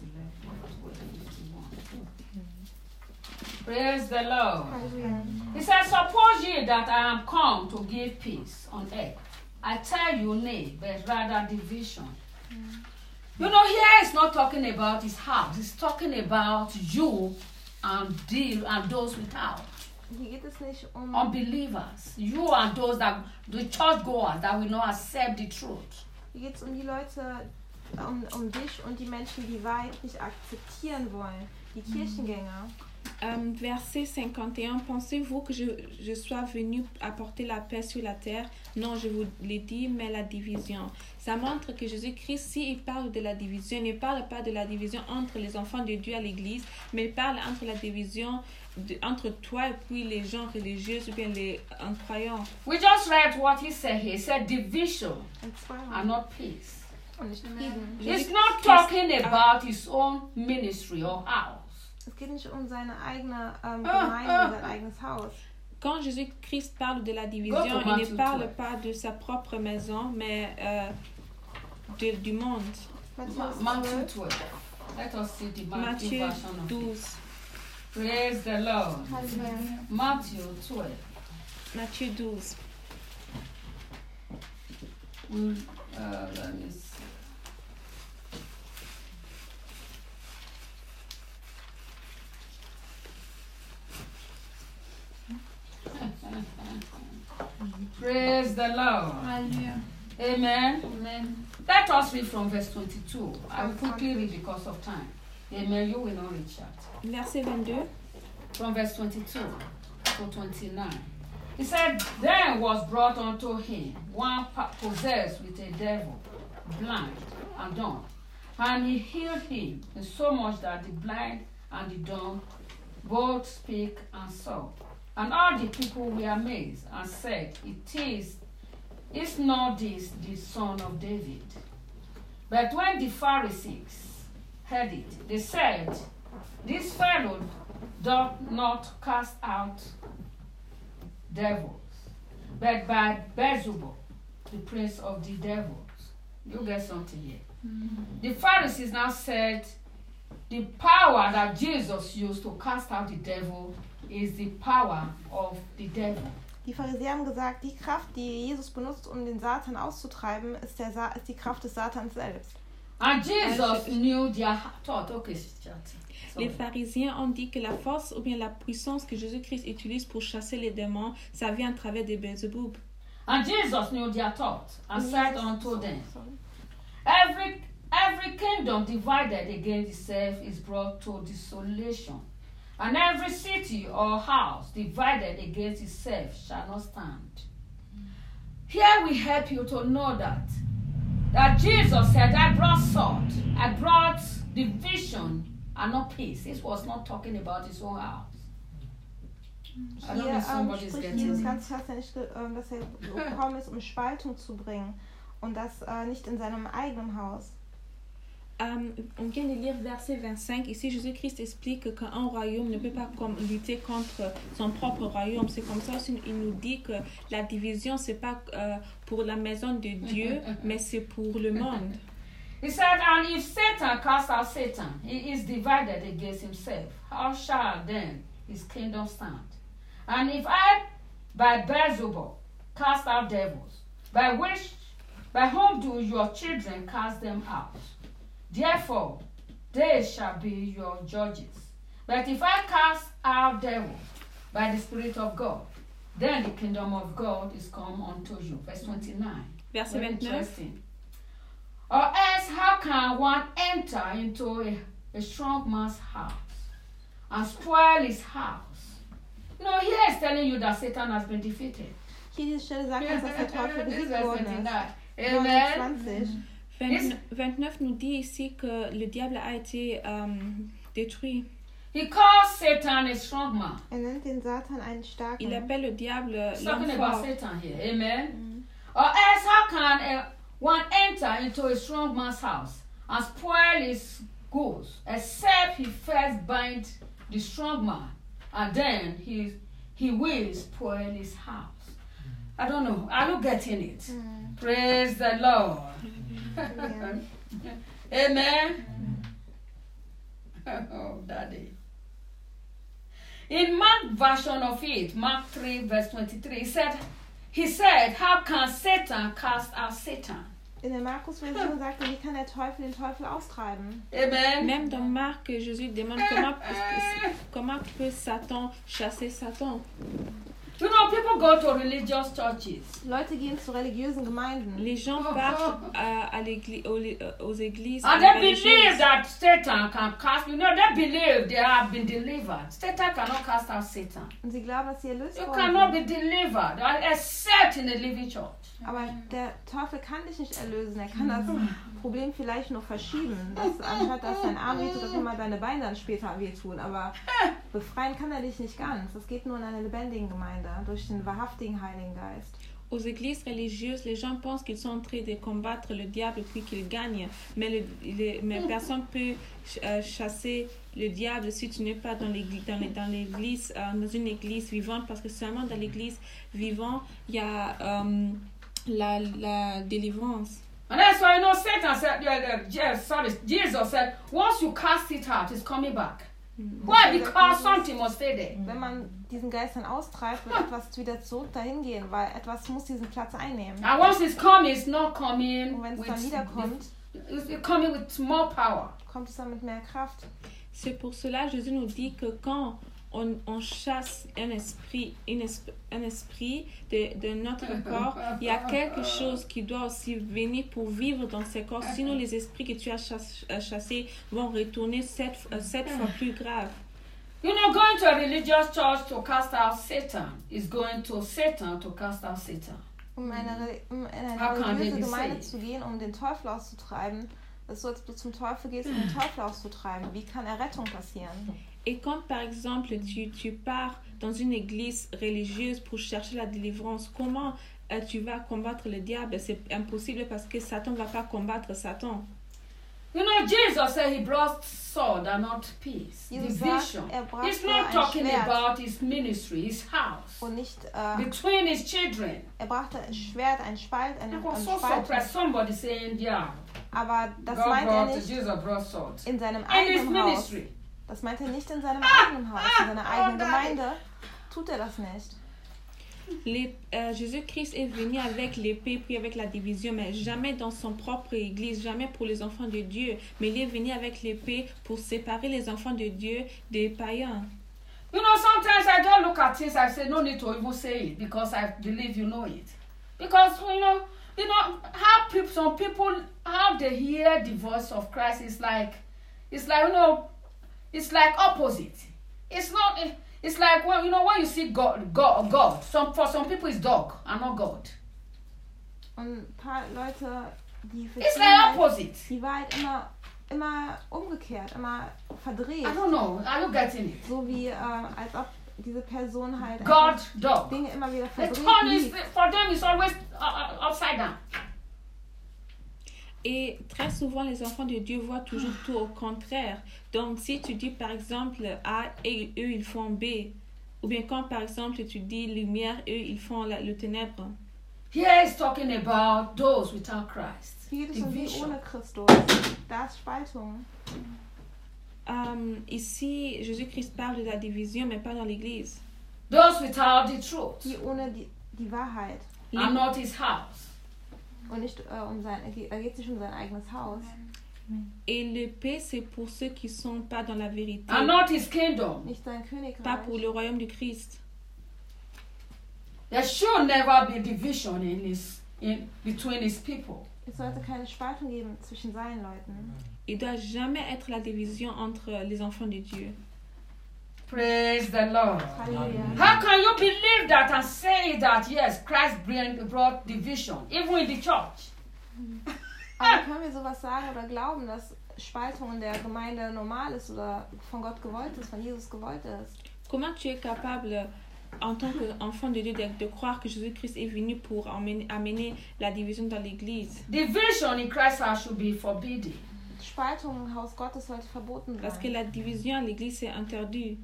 Speaker 1: 11, 51. Praise the Lord.
Speaker 2: Halleluja.
Speaker 1: He says, suppose ye that I am come to give peace on earth. I tell you, nay, but rather division. You know, here it's not talking about his house. It's talking about you and those without.
Speaker 2: Hier geht es nicht
Speaker 1: Unbelievers. You and those that, the churchgoers that will not accept the truth.
Speaker 2: Hier geht es die Leute, um dich und die Menschen, die Wahrheit nicht akzeptieren wollen. Die Kirchengänger.
Speaker 3: Verset 51. Pensez-vous que je sois venu apporter la paix sur la terre? Non, je vous l'ai dit, mais la division. Ça montre que Jésus-Christ, s'il parle de la division, il ne parle pas de la division entre les enfants de Dieu à l'église, mais il parle entre la division entre toi et puis les gens religieux ou bien les incroyants.
Speaker 1: We just read what he said here. He said division
Speaker 2: Und zweimal.
Speaker 1: and not peace.
Speaker 2: Und nicht Frieden.
Speaker 1: He's not talking about his own ministry or house.
Speaker 2: Es geht nicht um seine eigene Gemeinde, sein eigenes Haus.
Speaker 3: Quand Jésus-Christ parle de la division,
Speaker 1: Go to
Speaker 3: il
Speaker 1: Matthew
Speaker 3: ne parle
Speaker 1: 12.
Speaker 3: pas de sa propre maison, mais du monde.
Speaker 1: Matthew 12. Let us see the Matthew
Speaker 3: Matthieu
Speaker 1: version of it.
Speaker 3: 12.
Speaker 1: Praise the Lord.
Speaker 2: Halleluja.
Speaker 1: Matthew 12.
Speaker 3: Matthieu 12.
Speaker 1: Let me see. Praise the Lord.
Speaker 4: Hallelujah.
Speaker 1: Amen.
Speaker 4: Amen.
Speaker 1: Let us read from verse 22. I will quickly read because of time. Amen. You will not reach that.
Speaker 3: Verset 22.
Speaker 1: From verse 22 to 29. He said, Then was brought unto him one possessed with a devil, blind and dumb. And he healed him, insomuch that the blind and the dumb both speak and saw. And all the people were amazed and said, Is not this the son of David? But when the Pharisees heard it, they said, This fellow doth not cast out devils, but by Beelzebub, the prince of the devils. You get something here. The Pharisees now said, the power that Jesus used to cast out the devil is the power of the devil.
Speaker 2: Die Pharisäer haben gesagt, die Kraft, die Jesus benutzt, um den Satan auszutreiben, ist die Kraft des Satans selbst.
Speaker 1: And Jesus knew their thought. Okay,
Speaker 3: Les pharisiens ont dit que la force ou bien la puissance que Jésus-Christ utilise pour chasser les démons, ça vient à travers des Beelzebub.
Speaker 1: And Jesus knew their thought and said unto them, Every kingdom divided against itself is brought to desolation, and every city or house divided against itself shall not stand. Here we help you to know that Jesus said, I brought sword, I brought division and not peace. This was not talking about his own house. I don't know
Speaker 2: Hier
Speaker 1: if somebody's
Speaker 2: spricht
Speaker 1: getting
Speaker 2: Jesus
Speaker 1: it.
Speaker 2: ganz fest, dass er gekommen ist, um Spaltung zu bringen. Und das nicht in seinem eigenen Haus.
Speaker 3: On vient de lire verset 25. Ici, Jésus-Christ explique qu'un royaume ne peut pas lutter contre son propre royaume. C'est comme ça qu'il nous dit que la division, c'est pas pour la maison de Dieu, mais c'est pour le monde.
Speaker 1: He said, and if Satan cast out Satan, he is divided against himself. How shall then his kingdom stand? And if I, by Beelzebub, cast out devils, by whom do your children cast them out? Therefore, they shall be your judges. But if I cast out devils by the Spirit of God, then the kingdom of God is come unto you. Verse 29.
Speaker 3: Verset
Speaker 1: Very
Speaker 3: 29.
Speaker 1: interesting. Or else, how can one enter into a strong man's house and spoil his house. You know, here it's telling you that Satan has been defeated.
Speaker 2: Hier diese Stelle sagt uns, dass der Teufel
Speaker 1: This is
Speaker 2: besiegt
Speaker 1: verse
Speaker 2: worden ist.
Speaker 1: 29. Amen.
Speaker 2: 29.
Speaker 3: 29 nous dit ici que le diable a été détruit.
Speaker 1: He calls Satan a strong man.
Speaker 2: Nennt den Satan einen starken.
Speaker 3: Il appelle le diable
Speaker 1: He's
Speaker 3: l'homme
Speaker 1: talking about
Speaker 3: fort.
Speaker 1: Satan here. Amen. Or else, how can one enter into a strong man's house and spoil his goods, except he first bind the strong man, and then he will spoil his house? I don't know. Are you getting it? Praise the Lord.
Speaker 2: Amen.
Speaker 1: Amen. Oh, Daddy. In Mark version of it, Mark 3 verse 23, he said, how can Satan cast out Satan?
Speaker 2: In der Markus-Version sagt er, wie kann der Teufel den Teufel austreiben?
Speaker 1: Amen.
Speaker 3: Même dans Marc, Jésus demande comment peut Satan chasser Satan.
Speaker 1: You know, people go to religious churches.
Speaker 2: Leute gehen zu religiösen Gemeinden.
Speaker 3: Les gens partent à l'église, aux églises
Speaker 1: And they believe
Speaker 3: religieuses.
Speaker 1: that Satan can cast, you know, they believe they have been delivered. Satan cannot cast out Satan.
Speaker 2: Und sie glauben, dass sie erlöst
Speaker 1: You
Speaker 2: worden
Speaker 1: cannot
Speaker 2: sind.
Speaker 1: be delivered except in a living church.
Speaker 2: Aber der Teufel kann dich nicht erlösen. Er kann das Problem vielleicht nur verschieben. Dass anstatt dass dein Arm wehtut, dass immer deine Beine dann später wehtun. Aber befreien kann er dich nicht ganz. Das geht nur in einer lebendigen Gemeinde, durch den wahrhaftigen Heiligen Geist.
Speaker 3: Aux églises religieuses, les gens pensent qu'ils sont en train de combattre le diable puis qu'ils gagnent. Mais personne ne peut chasser le diable si tu n'es pas dans une église vivante, parce que seulement dans l'église vivante, il y a la délivrance.
Speaker 1: And that's why, you know, Satan said, Jesus said, once you cast it out, it's coming back. Why? Because something must stay there.
Speaker 2: Wenn man diesen Geist dann austreibt, wird etwas wieder zurück dahin gehen, weil etwas muss diesen Platz einnehmen.
Speaker 1: And once it's coming, it's not coming
Speaker 2: Und wenn es
Speaker 1: with,
Speaker 2: dann wiederkommt,
Speaker 1: it's coming with more power.
Speaker 2: kommt es dann mit mehr Kraft.
Speaker 3: C'est pour cela Jésus nous dit que quand on chasse un esprit de notre corps, il y a quelque chose qui doit aussi venir pour vivre dans ce corps. Sinon, les esprits que tu as chassés vont retourner sept fois plus grave.
Speaker 1: You know, going to a religious church to cast out Satan is going to Satan to cast out Satan.
Speaker 2: In eine
Speaker 1: How can they
Speaker 2: religiöse
Speaker 1: be
Speaker 2: Gemeinde
Speaker 1: saved?
Speaker 2: zu gehen, um den Teufel auszutreiben, das ist so, als du zum Teufel gehst, um den Teufel auszutreiben. Wie kann Errettung passieren?
Speaker 3: Et quand, par exemple, tu pars dans une église religieuse pour chercher la délivrance, comment tu vas combattre le diable? C'est impossible parce que Satan ne va pas combattre Satan.
Speaker 1: You know, Jesus said he brought sword and not peace,
Speaker 2: Jesus
Speaker 1: division.
Speaker 2: sagt, brachte
Speaker 1: He's not
Speaker 2: ein
Speaker 1: talking
Speaker 2: Schwert
Speaker 1: about his ministry, his house,
Speaker 2: und nicht,
Speaker 1: between his children.
Speaker 2: brachte ein Schwert, ein Spalt,
Speaker 1: I
Speaker 2: eine
Speaker 1: was so
Speaker 2: Spaltung.
Speaker 1: surprised. Somebody saying, yeah,
Speaker 2: Aber das
Speaker 1: God
Speaker 2: meint er
Speaker 1: brought,
Speaker 2: nicht
Speaker 1: Jesus brought sword.
Speaker 2: in seinem
Speaker 1: In his
Speaker 2: eigenen Haus.
Speaker 1: ministry.
Speaker 2: Das meint er nicht in seinem eigenen Haus, in seiner eigenen
Speaker 1: oh,
Speaker 2: Gemeinde. Tut er das nicht.
Speaker 3: Jésus-Christ est venu avec l'épée puis avec la division, mais jamais dans son propre église, jamais pour les enfants de Dieu. Mais il est venu avec l'épée pour séparer les enfants de Dieu des païens.
Speaker 1: You know, sometimes I don't look at things, I say, no need to even say it because I believe you know it. Because, you know how some people, how they hear the voice of Christ is like, you know, it's like opposite. It's not, it's like, well, you know, when you see God, for some people it's dog and not God.
Speaker 2: Und ein paar Leute, die
Speaker 1: It's
Speaker 2: verstehen
Speaker 1: like
Speaker 2: halt
Speaker 1: opposite.
Speaker 2: die Wahrheit immer umgekehrt, immer verdreht.
Speaker 1: I don't know, are you getting it?
Speaker 2: So wie, als ob diese Person halt
Speaker 1: God,
Speaker 2: einfach
Speaker 1: dog.
Speaker 2: Dinge immer wieder
Speaker 1: The
Speaker 2: verdreht
Speaker 1: tongue is,
Speaker 2: liest.
Speaker 1: for them, is always upside down.
Speaker 3: Et très souvent, les enfants de Dieu voient toujours tout au contraire. Donc, si tu dis par exemple A et eux, ils font B, ou bien quand par exemple tu dis lumière, eux, ils font le ténèbre.
Speaker 1: Here he's talking about those without Christ.
Speaker 2: Hier geht es um die
Speaker 1: Division.
Speaker 2: ohne Christus. Da ist Spaltung.
Speaker 3: Ici, Jésus-Christ parle de la division, mais pas dans l'église.
Speaker 1: Those without the truth.
Speaker 2: Die ohne die Wahrheit.
Speaker 1: And not his house.
Speaker 2: Und nicht er geht sich um sein eigenes Haus.
Speaker 3: Et l'épée, c'est pour ceux qui ne sont pas dans la vérité,
Speaker 1: And not his kingdom.
Speaker 2: Nicht sein
Speaker 3: pas
Speaker 2: Königreich.
Speaker 3: pour le royaume du Christ.
Speaker 1: There should never be division between his people.
Speaker 2: Es sollte keine Spaltung geben zwischen seinen Leuten.
Speaker 3: Il doit jamais être la division entre les enfants de Dieu.
Speaker 1: Praise the Lord.
Speaker 2: Halleluja.
Speaker 1: How can you believe that and say that, yes, Christ brought division, even in the church?
Speaker 2: Aber können wir sowas sagen oder glauben, dass Spaltung in der Gemeinde normal ist oder von Gott gewollt ist, von Jesus gewollt ist?
Speaker 3: Comment tu es capable, en tant qu'enfant de Dieu, de croire que Jésus-Christ est venu pour amener la division dans l'Église?
Speaker 1: Division in Christ's house should be forbidden.
Speaker 2: Spaltung im Haus Gottes sollte verboten
Speaker 3: Parce que
Speaker 2: sein.
Speaker 3: la division à l'Église, c'est interdit.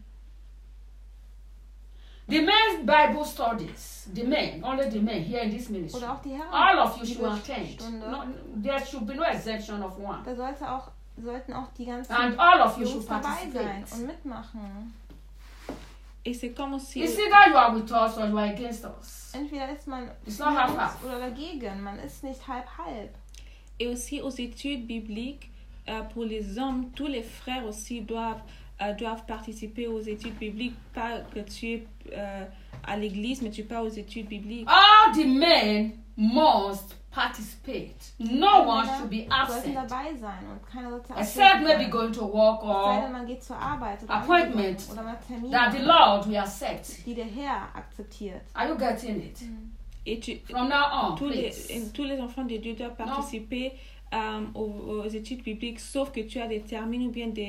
Speaker 1: The men's Bible studies, the men, only the men here in this ministry,
Speaker 2: Oder auch die Herren.
Speaker 1: all of you should attend.
Speaker 2: Bibelstunde.
Speaker 1: No, there should be no exemption of one.
Speaker 2: Da sollten auch die ganzen
Speaker 1: And all of you
Speaker 2: Jungs
Speaker 1: should
Speaker 2: dabei sein
Speaker 1: participate.
Speaker 2: und mitmachen.
Speaker 3: Et c'est comme si...
Speaker 1: It's either you are with us or you are against us.
Speaker 2: Entweder ist man
Speaker 1: It's
Speaker 2: für
Speaker 1: not
Speaker 2: uns
Speaker 1: half-half.
Speaker 2: oder dagegen. Man ist nicht halb-halb.
Speaker 3: Et aussi aux études bibliques, pour les hommes, tous les frères aussi doivent participer aux études bibliques. Pas que tu es à l'église, mais tu pas aux études bibliques.
Speaker 1: All the men must participate. No one should be
Speaker 2: sollten
Speaker 1: absent.
Speaker 2: dabei sein und keiner sollte
Speaker 1: Except
Speaker 2: abwesend
Speaker 1: maybe
Speaker 2: sein.
Speaker 1: going to work
Speaker 2: Es sei denn,
Speaker 1: or
Speaker 2: man geht zur Arbeit oder
Speaker 1: appointment
Speaker 2: andere Sachen oder man hat Termine,
Speaker 1: that the Lord will accept.
Speaker 2: die der Herr akzeptiert.
Speaker 1: Are you getting it?
Speaker 3: Et
Speaker 1: From now on,
Speaker 3: tous
Speaker 1: please.
Speaker 3: les enfants de Dieu doivent participer aux études bibliques, sauf que tu as des termines ou bien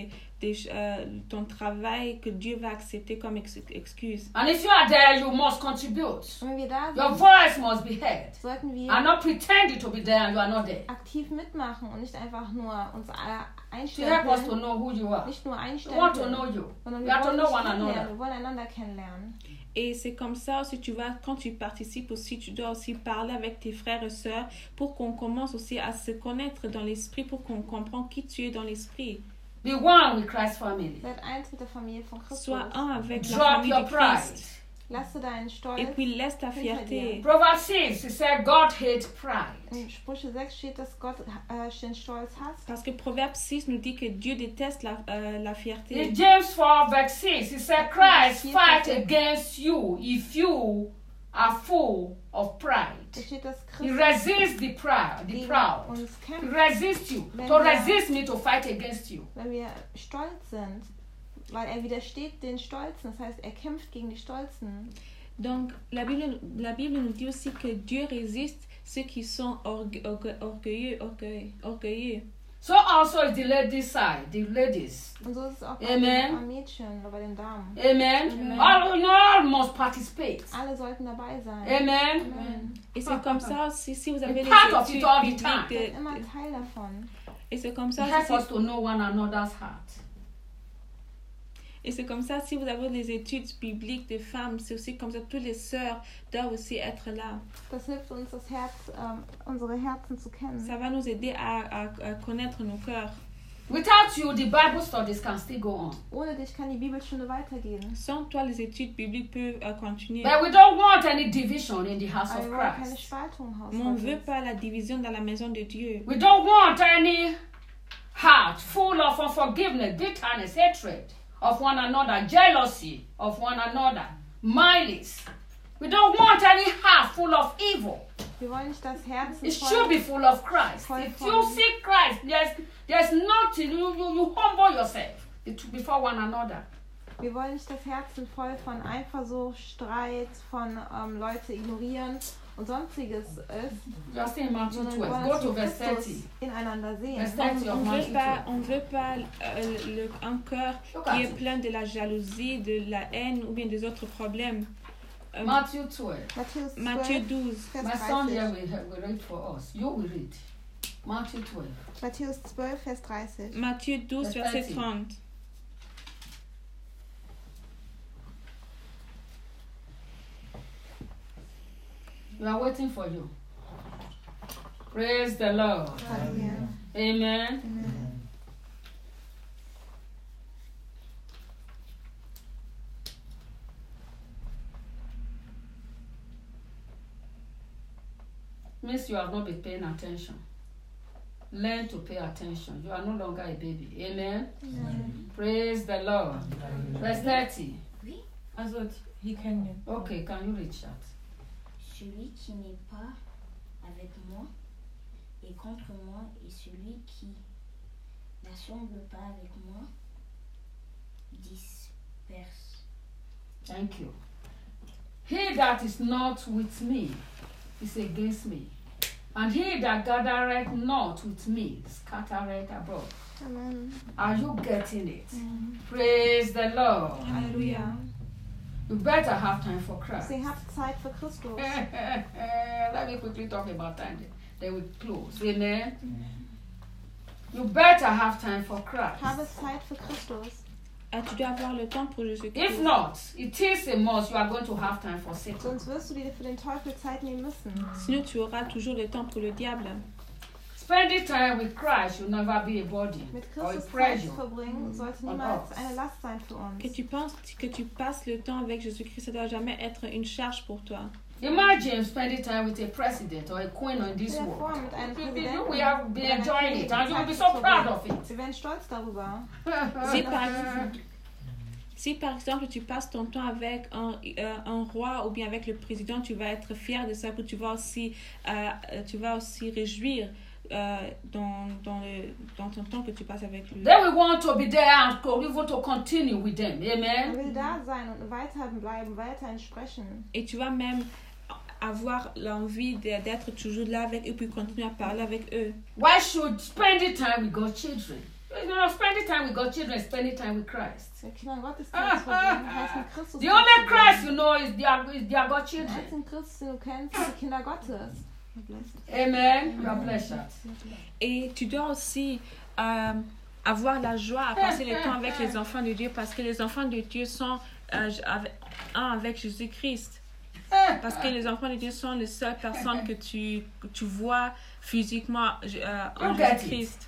Speaker 3: ton travail que Dieu va accepter comme excuse.
Speaker 1: And if you are there, you must contribute.
Speaker 2: Wenn wir da
Speaker 1: Your
Speaker 2: sind,
Speaker 1: voice must be heard.
Speaker 2: sollten wir
Speaker 1: And not pretend to be there and you are not there.
Speaker 2: aktiv mitmachen und nicht einfach nur uns
Speaker 1: To help us to
Speaker 2: einstellen,
Speaker 1: know who you are.
Speaker 2: nicht nur
Speaker 1: We
Speaker 2: einstellen,
Speaker 1: want to know you.
Speaker 2: sondern
Speaker 1: We
Speaker 2: wir
Speaker 1: have to
Speaker 2: wollen
Speaker 1: know
Speaker 2: dich
Speaker 1: one
Speaker 2: kennenlernen,
Speaker 1: another.
Speaker 2: wir wollen einander kennenlernen.
Speaker 3: Et c'est comme ça aussi, quand tu participes aussi, tu dois aussi parler avec tes frères et sœurs pour qu'on commence aussi à se connaître dans l'esprit, pour qu'on comprenne qui tu es dans l'esprit.
Speaker 1: Be one with Christ's family.
Speaker 2: Seid eins mit der Familie von Christus.
Speaker 3: Sois un avec la
Speaker 1: Drop
Speaker 3: famille
Speaker 1: your
Speaker 3: de
Speaker 1: pride.
Speaker 3: Christ.
Speaker 2: Lasse deinen Stolz.
Speaker 3: Et puis laisse ta fierté.
Speaker 1: Proverbs 6, it said God hates pride.
Speaker 2: In Sprüche 6 steht, dass Gott den Stolz hasst.
Speaker 3: Parce que Proverbe 6 nous dit que Dieu déteste la fierté.
Speaker 1: In James 4, verse 6, it said Christ fight against you if you are full of pride.
Speaker 2: Da steht, dass
Speaker 1: He
Speaker 2: Christus
Speaker 1: resists the proud.
Speaker 2: gegen
Speaker 1: Proud.
Speaker 2: uns
Speaker 1: He
Speaker 2: kämpft,
Speaker 1: resists you.
Speaker 2: Wenn
Speaker 1: To
Speaker 2: wir-
Speaker 1: resist me to fight against you.
Speaker 2: wenn wir stolz sind. Weil er widersteht den Stolzen. Das heißt, er kämpft gegen die Stolzen.
Speaker 3: Donc la Bible nous dit aussi que Dieu résiste ceux qui sont orgueilleux.
Speaker 1: So also is the ladies' side, the ladies.
Speaker 2: Und so ist es auch
Speaker 1: Amen.
Speaker 2: beim Mädchen oder bei den Damen.
Speaker 1: Amen. All must participate.
Speaker 2: Alle sollten dabei sein.
Speaker 1: Amen.
Speaker 2: Amen.
Speaker 3: Et c'est comme ça aussi, si vous avez les
Speaker 1: Part of it
Speaker 3: études
Speaker 1: all the
Speaker 3: bibliques,
Speaker 1: time.
Speaker 2: Seid immer Teil davon.
Speaker 3: et c'est comme ça
Speaker 1: Help
Speaker 3: aussi,
Speaker 1: us to know one another's heart.
Speaker 3: et c'est comme ça, si vous avez les études bibliques de femmes, c'est aussi comme ça, toutes les sœurs doivent aussi être là.
Speaker 2: Das hilft uns, das Herz, unsere Herzen zu kennen.
Speaker 3: Ça va nous aider à connaître nos cœurs.
Speaker 1: Without you, the Bible studies can still go on.
Speaker 2: Ohne dich kann die Bibelstunde weitergehen.
Speaker 3: Sans toi, les études bibliques peuvent continuer.
Speaker 1: But we don't want any division in the house
Speaker 2: Aber
Speaker 1: of
Speaker 2: wir wollen keine
Speaker 1: Christ.
Speaker 2: Spaltung im Haus
Speaker 3: Mais on ne veut
Speaker 2: Gottes.
Speaker 3: pas la division dans la maison de Dieu.
Speaker 1: We don't want any heart full of unforgiveness, bitterness, hatred of one another, jealousy of one another, malice. We don't want any heart full of evil.
Speaker 2: Wir wollen nicht das Herzen
Speaker 1: It should be full of Christ. If you seek Christ, there's nothing. You humble yourself before one another.
Speaker 2: Wir wollen nicht das Herzen voll von Eifersucht, Streit, von Leute ignorieren und sonstiges ist,
Speaker 1: You are still in Matthew
Speaker 2: sondern wir
Speaker 1: 12.
Speaker 2: wollen,
Speaker 1: Go
Speaker 2: dass
Speaker 1: to
Speaker 2: wir
Speaker 1: verse 30.
Speaker 2: Christus ineinander sehen.
Speaker 1: Verse 30 of
Speaker 3: On
Speaker 1: Matthew 12.
Speaker 3: ne veut pas un cœur
Speaker 1: Look
Speaker 3: qui
Speaker 1: at
Speaker 3: est
Speaker 1: it.
Speaker 3: plein de la jalousie, de la haine ou bien des autres problèmes.
Speaker 1: Matthew 12.
Speaker 2: Matthäus 12,
Speaker 3: Matthieu 12.
Speaker 2: Vers
Speaker 1: My son
Speaker 2: 30.
Speaker 1: here will read for us. You will read. Matthew 12.
Speaker 2: Matthäus 12, Vers 30.
Speaker 3: Matthieu 12,
Speaker 1: Vers
Speaker 3: verset
Speaker 1: 30.
Speaker 3: 30.
Speaker 1: We are waiting for you. Praise the Lord.
Speaker 2: Halleluja.
Speaker 1: Amen.
Speaker 2: Amen.
Speaker 1: Means you have not been paying attention. Learn to pay attention. You are no longer a baby. Amen. Praise the Lord. Verse 30.
Speaker 5: Also, he can.
Speaker 1: Okay, can you read that?
Speaker 6: Celui qui n'est pas avec moi est contre moi, et celui qui n'assemble pas avec moi disperse.
Speaker 1: Thank you. He that is not with me is against me. And he that gathereth not with me scattereth abroad.
Speaker 2: Amen.
Speaker 1: Are you getting it? Praise the Lord.
Speaker 2: Halleluja.
Speaker 1: You better have time for Christ.
Speaker 2: Deswegen habt Zeit für Christus.
Speaker 1: Let me quickly talk about time. Then we close. Amen. You better have time for Christ.
Speaker 2: Habe Zeit für Christus.
Speaker 3: Tu dois avoir le temps pour Jésus-Christ.
Speaker 1: If not, it is a must. You are going to have time for Satan.
Speaker 2: Sonst wirst du dir für den Teufel Zeit nehmen müssen.
Speaker 3: Sinon, tu auras toujours le temps pour le diable.
Speaker 1: Spending time with Christ should never be a burden
Speaker 2: Mit
Speaker 1: or a
Speaker 2: Christus Zeit
Speaker 1: pressure.
Speaker 2: zu verbringen, sollte niemals eine Last sein für uns.
Speaker 3: Que tu passes le temps avec Jésus-Christ, ça doit jamais être une charge pour toi.
Speaker 1: Imagine spending time with a president or a queen in this
Speaker 2: Stell dir vor,
Speaker 1: world.
Speaker 2: mit einem Präsidenten.
Speaker 1: We have been
Speaker 2: oder einer
Speaker 1: enjoying
Speaker 2: Königin
Speaker 1: it and you will be
Speaker 2: Zeit
Speaker 1: so
Speaker 2: zu
Speaker 1: proud
Speaker 2: verbringen.
Speaker 1: of it.
Speaker 2: Wir werden stolz darüber.
Speaker 3: Si par exemple tu passes ton temps avec un roi ou bien avec le président, tu vas être fier de ça, tu vas aussi réjouir dans ton temps que tu passes avec lui.
Speaker 1: Then we want to be there and we want to continue with them.
Speaker 2: Er
Speaker 1: Amen.
Speaker 2: will da sein und weiterbleiben, weiterhin sprechen.
Speaker 3: Et tu vas même avoir l'envie d'être toujours là avec eux puis continuer à parler avec eux.
Speaker 1: Why should spending time with God's children? You know, spending time with God's children is spending time with Christ.
Speaker 2: Mit Kindern Gottes Zeit zu verbringen, heißt mit Christus
Speaker 1: The
Speaker 2: Zeit
Speaker 1: only
Speaker 2: zu verbringen.
Speaker 1: Christ you know is their God's
Speaker 2: Den
Speaker 1: children.
Speaker 2: einzigen Christus, den du kennst, sind die Kinder Gottes.
Speaker 1: Amen. You are blessed.
Speaker 3: Et tu dois aussi avoir la joie à passer le temps avec les enfants de Dieu parce que les enfants de Dieu sont avec Jésus-Christ. Parce que les enfants de Dieu sont les seules personnes que tu vois physiquement en Jésus-Christ.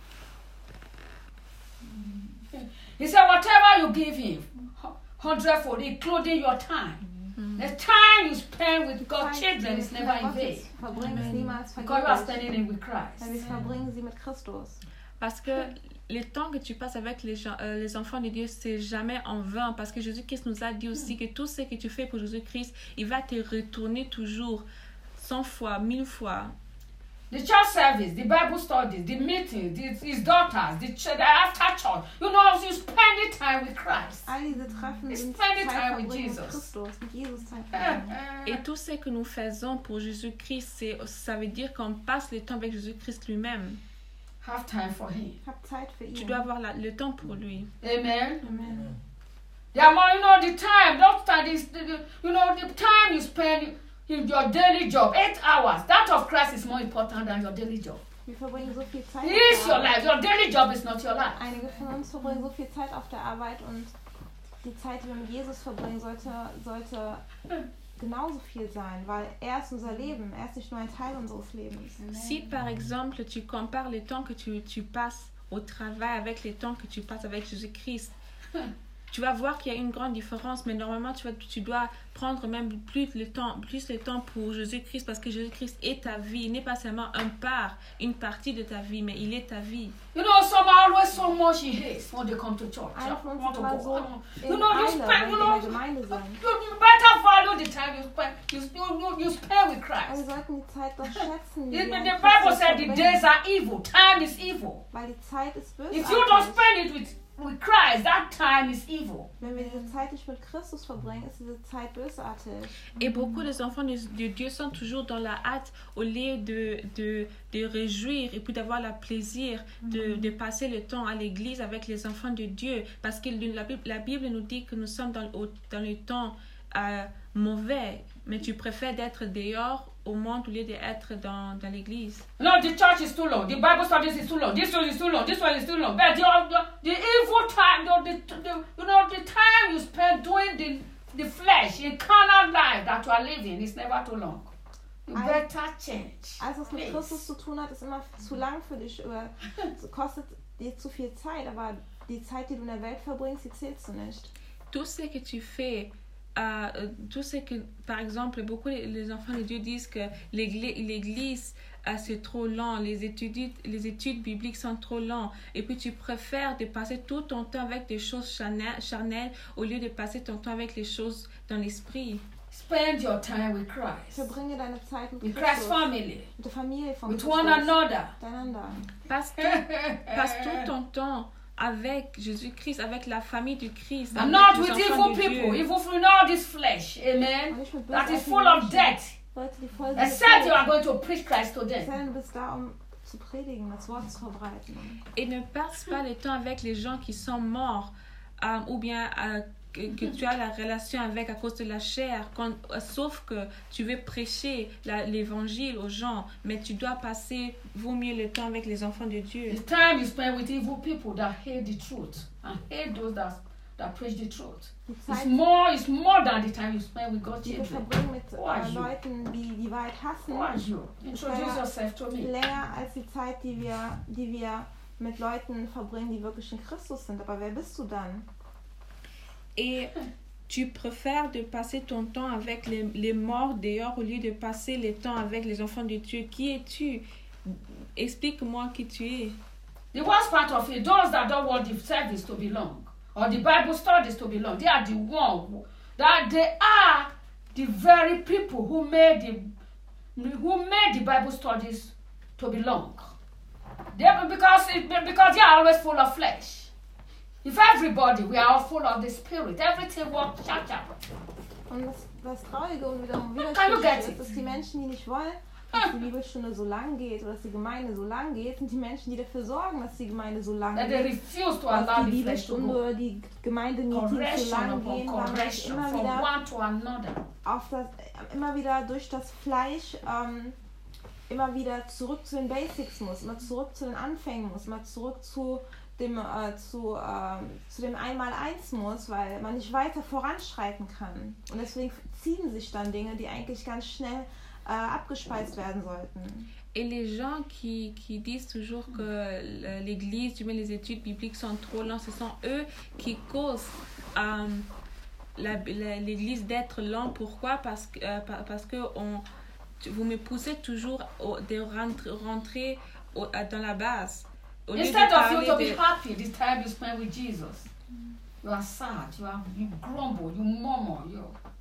Speaker 1: He said, whatever you give him, 100-fold, including your time. The time you spend with God's children is never in vain.
Speaker 2: Verbringen ist niemals
Speaker 1: Because you are
Speaker 2: vergeblich.
Speaker 1: spending it with Christ.
Speaker 2: Weil wir verbringen sie mit Christus.
Speaker 3: Parce que le temps que tu passes avec les enfants de Dieu, c'est jamais en vain. Parce que Jésus-Christ nous a dit aussi que tout ce que tu fais pour Jésus-Christ, il va te retourner toujours 100 fois, 1000 fois.
Speaker 1: The church service, the Bible studies, the meetings, his daughters, the after church. You know, you spending time with Christ.
Speaker 2: All diese Treffen sind
Speaker 1: Spending
Speaker 2: Zeit
Speaker 1: time with
Speaker 2: verbringen mit
Speaker 1: Jesus.
Speaker 2: Christus, mit Jesus Zeit verbringen.
Speaker 3: Et tout ce que nous faisons pour Jésus-Christ, ça veut dire qu'on passe le temps avec Jésus-Christ lui-même.
Speaker 1: Have time for him.
Speaker 2: Hab Zeit für ihn.
Speaker 3: Tu dois avoir le temps pour lui.
Speaker 1: Amen.
Speaker 2: Amen.
Speaker 1: Yeah, man, you know the time. Don't study. You know the time you spend in your daily job, 8 hours. That of Christ is more important than your daily job.
Speaker 2: Wir verbringen so viel Zeit
Speaker 1: It
Speaker 2: auf
Speaker 1: is
Speaker 2: der
Speaker 1: your
Speaker 2: Arbeit.
Speaker 1: life. Your daily job is not your life.
Speaker 2: Einige von uns verbringen so viel Zeit auf der Arbeit und die Zeit, die wir mit Jesus verbringen, sollte genauso viel sein, weil er ist unser Leben, er ist nicht nur ein Teil unseres Lebens.
Speaker 3: Si par exemple tu compares le temps que tu passes au travail avec le temps que tu passes avec Jésus-Christ, tu vas voir qu'il y a une grande différence, mais normalement tu dois prendre même plus le temps pour Jésus-Christ parce que Jésus-Christ est ta vie. Il n'est pas seulement une partie de ta vie, mais il est ta vie.
Speaker 1: You know, some are always so much he hates when they come to church.
Speaker 2: Einer von
Speaker 1: Want
Speaker 2: uns
Speaker 1: to
Speaker 2: war
Speaker 1: go.
Speaker 2: so
Speaker 1: You
Speaker 2: in
Speaker 1: know, you
Speaker 2: Eile,
Speaker 1: spend,
Speaker 2: wenn
Speaker 1: you
Speaker 2: wir in
Speaker 1: know,
Speaker 2: der Gemeinde sind.
Speaker 1: you better value the time you spend. You spend with
Speaker 2: Aber
Speaker 1: Christ.
Speaker 2: wir sollten die Zeit doch schätzen, die
Speaker 1: The
Speaker 2: wir mit
Speaker 1: Bible
Speaker 2: Christus
Speaker 1: said the days
Speaker 2: verbringen,
Speaker 1: are evil. Time is evil.
Speaker 2: weil die Zeit ist
Speaker 1: If you don't
Speaker 2: bösartig.
Speaker 1: spend it with Christ, that time is evil.
Speaker 2: Wenn wir diese Zeit nicht mit Christus verbringen, ist diese Zeit bösartig.
Speaker 3: Et beaucoup des enfants de Dieu sont toujours dans la hâte au lieu de réjouir et puis d'avoir le plaisir de passer le temps à l'église avec les enfants de Dieu. Parce que la Bible nous dit que nous sommes dans le temps mauvais, mais tu préfères d'être dehors au monde au lieu d'être dans l'église.
Speaker 1: No, the church is too long. The Bible studies is too long. This one is too long. This one is too long. But the evil time, the time you spend doing the flesh, in carnal life that you are living is never too long. You better change.
Speaker 2: Alles, was mit
Speaker 1: Please.
Speaker 2: Christus zu tun hat, ist immer zu lang für dich. Oder kostet dir zu viel Zeit, aber die Zeit, die du in der Welt verbringst, die zählst du nicht.
Speaker 3: Tout ce que tu fais, tout ce que, par exemple, beaucoup les enfants de Dieu disent que l'église c'est trop lent, les études bibliques sont trop lents, et puis tu préfères de passer tout ton temps avec des choses charnelles au lieu de passer ton temps avec les choses dans l'esprit.
Speaker 1: Spend your time with Christ,
Speaker 2: Verbringe deine Zeit mit
Speaker 1: with Christ's
Speaker 2: Christus,
Speaker 1: family,
Speaker 2: mit der Familie von
Speaker 1: with
Speaker 2: Christus,
Speaker 1: one another.
Speaker 2: miteinander.
Speaker 3: Passe tout ton temps avec Jésus-Christ, avec la famille du Christ,
Speaker 1: And
Speaker 3: avec
Speaker 1: not
Speaker 3: les
Speaker 1: with
Speaker 3: enfants
Speaker 1: evil
Speaker 3: de
Speaker 1: people,
Speaker 3: Dieu.
Speaker 1: evil in all this flesh,
Speaker 2: Und
Speaker 1: amen,
Speaker 2: nicht mit
Speaker 1: that is
Speaker 2: bösartigen
Speaker 1: full of
Speaker 2: Menschen,
Speaker 1: death.
Speaker 2: Leute, die voll sind.
Speaker 1: Except you are going to preach Christ to
Speaker 2: Es sei
Speaker 1: them.
Speaker 2: denn, du bist da, um zu predigen, das Wort zu verbreiten.
Speaker 3: Et ne passe pas le temps avec les gens qui sont morts ou bien que tu as la relation avec à cause de la chair, sauf que tu veux prêcher l'évangile aux gens, mais tu dois passer, vaut mieux le temps avec les enfants de Dieu.
Speaker 1: The time you spend with evil people that hate the truth and hate those that preach the truth.
Speaker 2: Die
Speaker 1: It's
Speaker 2: Zeit,
Speaker 1: more than the time you spend with God's
Speaker 2: die wir
Speaker 1: children.
Speaker 2: verbringen mit
Speaker 1: Who are you?
Speaker 2: Leuten, die die Wahrheit hassen,
Speaker 1: Who are you? Introduce yourself to me.
Speaker 2: länger als die Zeit, die wir mit Leuten verbringen, die wirklich in Christus sind. Aber wer bist du dann?
Speaker 3: Et tu préfères de passer ton temps avec les morts dehors au lieu de passer le temps avec les enfants de Dieu. Qui es-tu? Explique-moi qui tu es.
Speaker 1: The worst part of it, those that don't want the service to be long or the Bible studies to be long, they are the one that they are the very people who made the Bible studies to be long. Because they are always full of flesh. If everybody, we are all full of the Spirit, everything works sharp.
Speaker 2: Und das Traurige und wiederum
Speaker 1: Can you get
Speaker 2: widersprüchliche ist, dass die Menschen, die nicht wollen, dass die Bibelstunde so lang geht oder dass die Gemeinde so lang geht, sind die Menschen, die dafür sorgen, dass die Gemeinde so lang
Speaker 1: And they
Speaker 2: geht.
Speaker 1: refuse to
Speaker 2: Dass
Speaker 1: allow
Speaker 2: die
Speaker 1: the flesh to
Speaker 2: Bibelstunde
Speaker 1: go.
Speaker 2: oder die Gemeindemeetings so
Speaker 1: Correction
Speaker 2: lang
Speaker 1: upon
Speaker 2: gehen, weil man sich
Speaker 1: correction from one to another.
Speaker 2: immer wieder durch das Fleisch immer wieder zurück zu den Basics muss, immer zurück zu den Anfängen muss, immer zurück zu dem Einmaleins muss, weil man nicht weiter voranschreiten kann. Und deswegen ziehen sich dann Dinge, die eigentlich ganz schnell abgespeist werden sollten.
Speaker 3: Et les gens qui disent toujours que l'église, du moins les études bibliques sont trop longues, ce sont eux qui causent l'église d'être lente. Pourquoi? Parce que vous me poussez toujours de rentrer dans la base.
Speaker 1: Instead of you to be happy this time you spend with Jesus, you are sad, you grumble, you murmur, you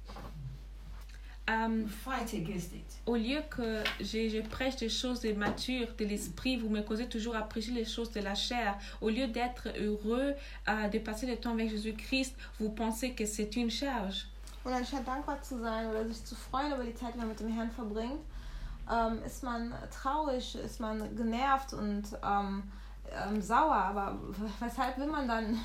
Speaker 1: fight against it.
Speaker 3: Au lieu que je prêche des choses de matures de l'esprit, vous me causez toujours à prêcher les choses de la chair. Au lieu d'être heureux, de passer le temps avec Jésus-Christ, vous pensez que c'est une charge.
Speaker 2: Und anstatt dankbar zu sein oder sich zu freuen über die Zeit, die man mit dem Herrn verbringt, ist man traurig, ist man genervt und sauer. Aber weshalb will man dann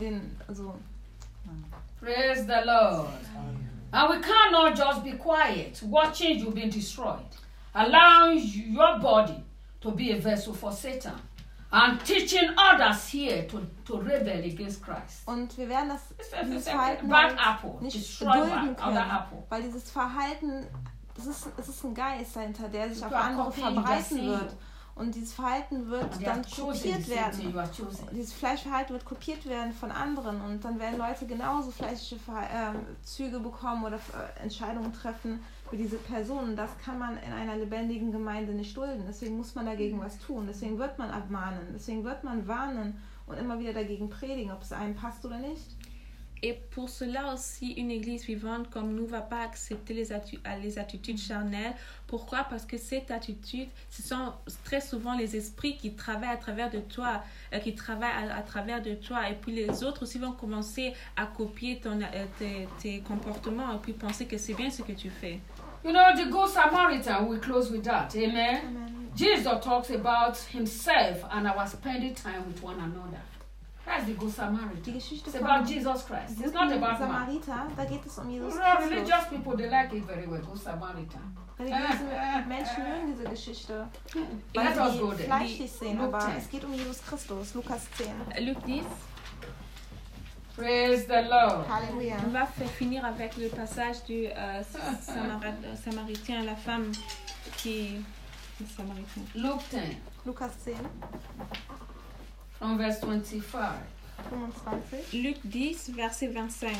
Speaker 1: Praise the Lord. And we cannot just be quiet, watching you being destroyed, allowing your body to be a vessel for Satan, and teaching others here to rebel against Christ.
Speaker 2: Und wir werden dieses Verhalten
Speaker 1: Bad apple,
Speaker 2: nicht
Speaker 1: destroy
Speaker 2: dulden
Speaker 1: other
Speaker 2: können,
Speaker 1: apple.
Speaker 2: weil dieses Verhalten, es ist ein Geist dahinter, der sich auf
Speaker 1: You are
Speaker 2: andere
Speaker 1: copying,
Speaker 2: verbreiten
Speaker 1: you are
Speaker 2: wird. Und dieses Verhalten wird
Speaker 1: And they
Speaker 2: dann
Speaker 1: are choosing
Speaker 2: kopiert
Speaker 1: the same
Speaker 2: werden.
Speaker 1: thing you are choosing.
Speaker 2: Dieses Fleischverhalten wird kopiert werden von anderen und dann werden Leute genauso fleischliche Züge bekommen oder Entscheidungen treffen für diese Personen. Das kann man in einer lebendigen Gemeinde nicht dulden. Deswegen muss man dagegen was tun. Deswegen wird man abmahnen. Deswegen wird man warnen und immer wieder dagegen predigen, ob es einem passt oder nicht.
Speaker 3: Et pour cela aussi, une église vivante comme nous ne va pas accepter les attitudes charnelles. Pourquoi? Parce que cette attitude, ce sont très souvent les esprits qui travaillent à travers de toi, à travers de toi. Et puis les autres aussi vont commencer à copier tes comportements et puis penser que c'est bien ce que tu fais.
Speaker 1: You know, the Good Samaritan, we close with that. Amen.
Speaker 2: Amen.
Speaker 1: Jesus talks about himself and our spending time with one another. That's the Good Samaritan.
Speaker 2: Die Geschichte
Speaker 1: It's
Speaker 2: von
Speaker 1: about Jesus Christ. It's not
Speaker 2: guten
Speaker 1: about man.
Speaker 2: Samariter, da geht es um Jesus
Speaker 1: Well,
Speaker 2: Christus.
Speaker 1: religious people, they like it very well. Good Samaritan.
Speaker 2: Religiöse Menschen mögen diese Geschichte,
Speaker 1: Let us
Speaker 2: weil
Speaker 1: go
Speaker 2: sie
Speaker 1: there.
Speaker 2: fleischlich sehen,
Speaker 1: Luke
Speaker 2: aber
Speaker 1: 10.
Speaker 2: es geht um Jesus Christus, Lukas 10.
Speaker 3: Luc 10,
Speaker 1: Praise the Lord.
Speaker 2: Halleluja.
Speaker 3: on va finir avec le passage du Samaritain, la femme qui est Samaritain.
Speaker 1: Luke 10,
Speaker 2: Lukas 10,
Speaker 1: from verse 25.
Speaker 2: 25.
Speaker 3: Luc 10, verset 25.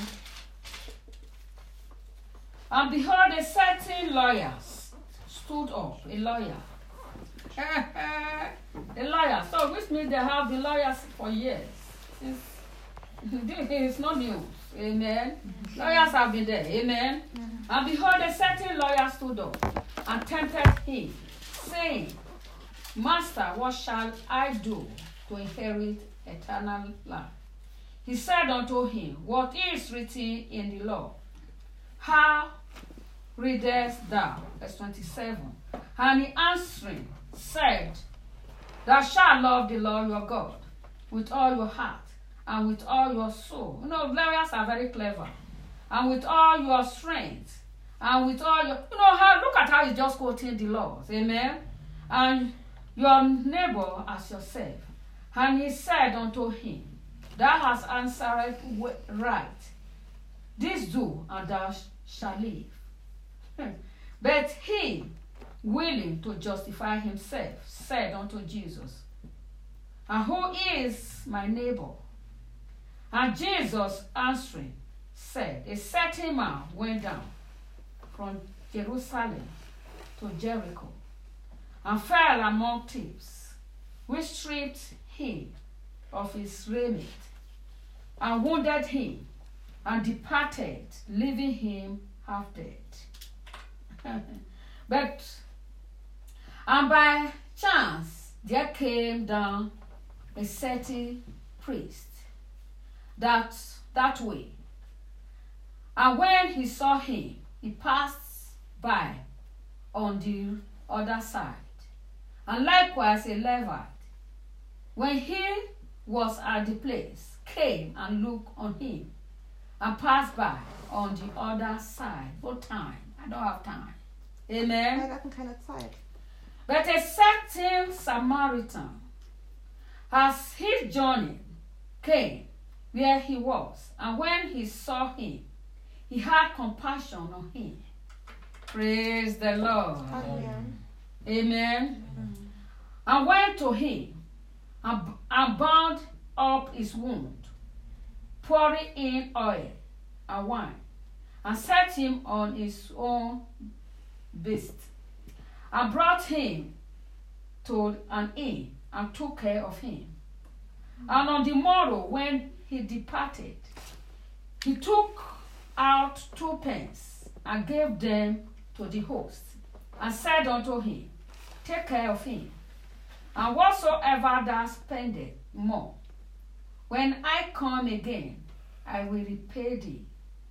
Speaker 1: And behold, a certain lawyer stood up, a lawyer. A lawyer. So which means they have been lawyers for years. It's not news. Amen. Lawyers have been there. Amen. And behold, a certain lawyer stood up and tempted him, saying, Master, what shall I do to inherit eternal life? He said unto him, What is written in the law? How readest thou? Verse 27. And he answering said, Thou shalt love the Lord your God with all your heart and with all your soul. You know, lawyers are very clever. And with all your strength and with all your, look at how he's just quoting the laws. Amen. And your neighbor as yourself. And he said unto him, Thou hast answered right. This do, and thou shalt live. But he, willing to justify himself, said unto Jesus, And who is my neighbor? And Jesus answering said, A certain man went down from Jerusalem to Jericho, and fell among thieves, which stripped him of his raiment, and wounded him, and departed, leaving him half dead. And by chance there came down a certain priest that way. And when he saw him, he passed by on the other side. And likewise a Levite, when he was at the place, came and looked on him, and passed by on the other side. No time. I don't have time. Amen.
Speaker 2: Wir hatten keine Zeit.
Speaker 1: But a certain Samaritan, as his journey came where he was, and when he saw him, he had compassion on him. Praise the Lord.
Speaker 2: Hallelujah.
Speaker 1: Amen. And went to him and bound up his wound, pouring in oil and wine, and set him on his own beast, and brought him to an inn, and took care of him. And on the morrow, when he departed, he took out 2 pence, and gave them to the host, and said unto him, Take care of him, and whatsoever thou spendest more, when I come again, I will repay thee.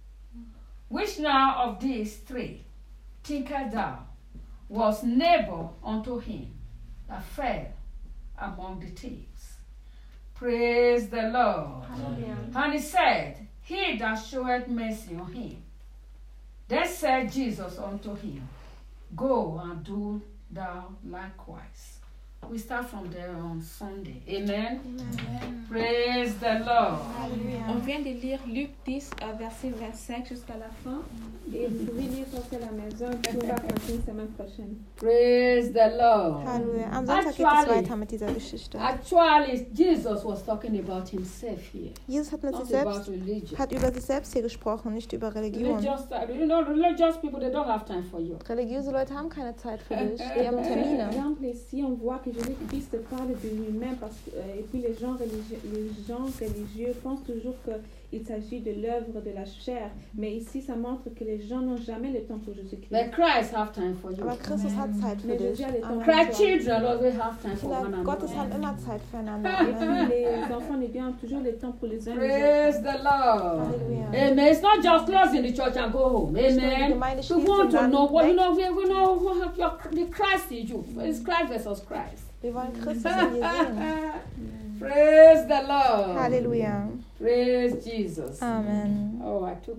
Speaker 1: Which now of these 3 thinkest thou was neighbor unto him that fell among the thieves? Praise the Lord.
Speaker 2: Hallelujah.
Speaker 1: And he said, He that showeth mercy on him. Then said Jesus unto him, Go and do thou likewise. We start from there on Sunday. Amen.
Speaker 2: Amen.
Speaker 1: Praise the Lord.
Speaker 2: Hallelujah.
Speaker 3: On vient de lire Luc 10, verset 25 jusqu'à la fin. Et vous pouvez lire ça à la maison. Et puis on va continuer semaine prochaine.
Speaker 1: Praise the Lord.
Speaker 2: Halleluja. Am Sonntag geht es weiter mit dieser Geschichte.
Speaker 1: Actually, Jesus was talking about himself here.
Speaker 2: Jesus hat,
Speaker 1: Not about religion.
Speaker 2: hat über sich selbst hier gesprochen, nicht über Religion.
Speaker 1: Religious people, they don't have time for you.
Speaker 2: Religiöse Leute haben keine Zeit für dich, die haben Termine.
Speaker 3: Par exemple, ici, on voit que Jésus-Christ parle de lui-même et puis les gens religieux pensent toujours qu'il s'agit de l'œuvre de la chair. Mais ici, ça montre que les gens n'ont jamais le temps pour Jésus-Christ.
Speaker 1: But Christ have time for you.
Speaker 2: Aber Christus hat Zeit für
Speaker 3: Mais
Speaker 2: dich.
Speaker 3: Jésus a le temps pour
Speaker 1: Christ
Speaker 3: toi.
Speaker 1: children always have time for one
Speaker 2: Kinder
Speaker 1: another.
Speaker 2: Gottes haben immer Zeit füreinander.
Speaker 3: Et puis les enfants de Dieu ont toujours le temps pour les uns et les
Speaker 1: Praise
Speaker 3: autres.
Speaker 1: the Lord.
Speaker 2: Hallelujah.
Speaker 1: Amen. It's not just close in the church and go home. Amen. We want to know what we know the Christ in you. It's Christ versus Christ.
Speaker 2: Wir wollen Christus in dir sehen.
Speaker 1: Praise the Lord.
Speaker 2: Halleluja.
Speaker 1: Praise Jesus.
Speaker 2: Amen.
Speaker 1: Oh, I took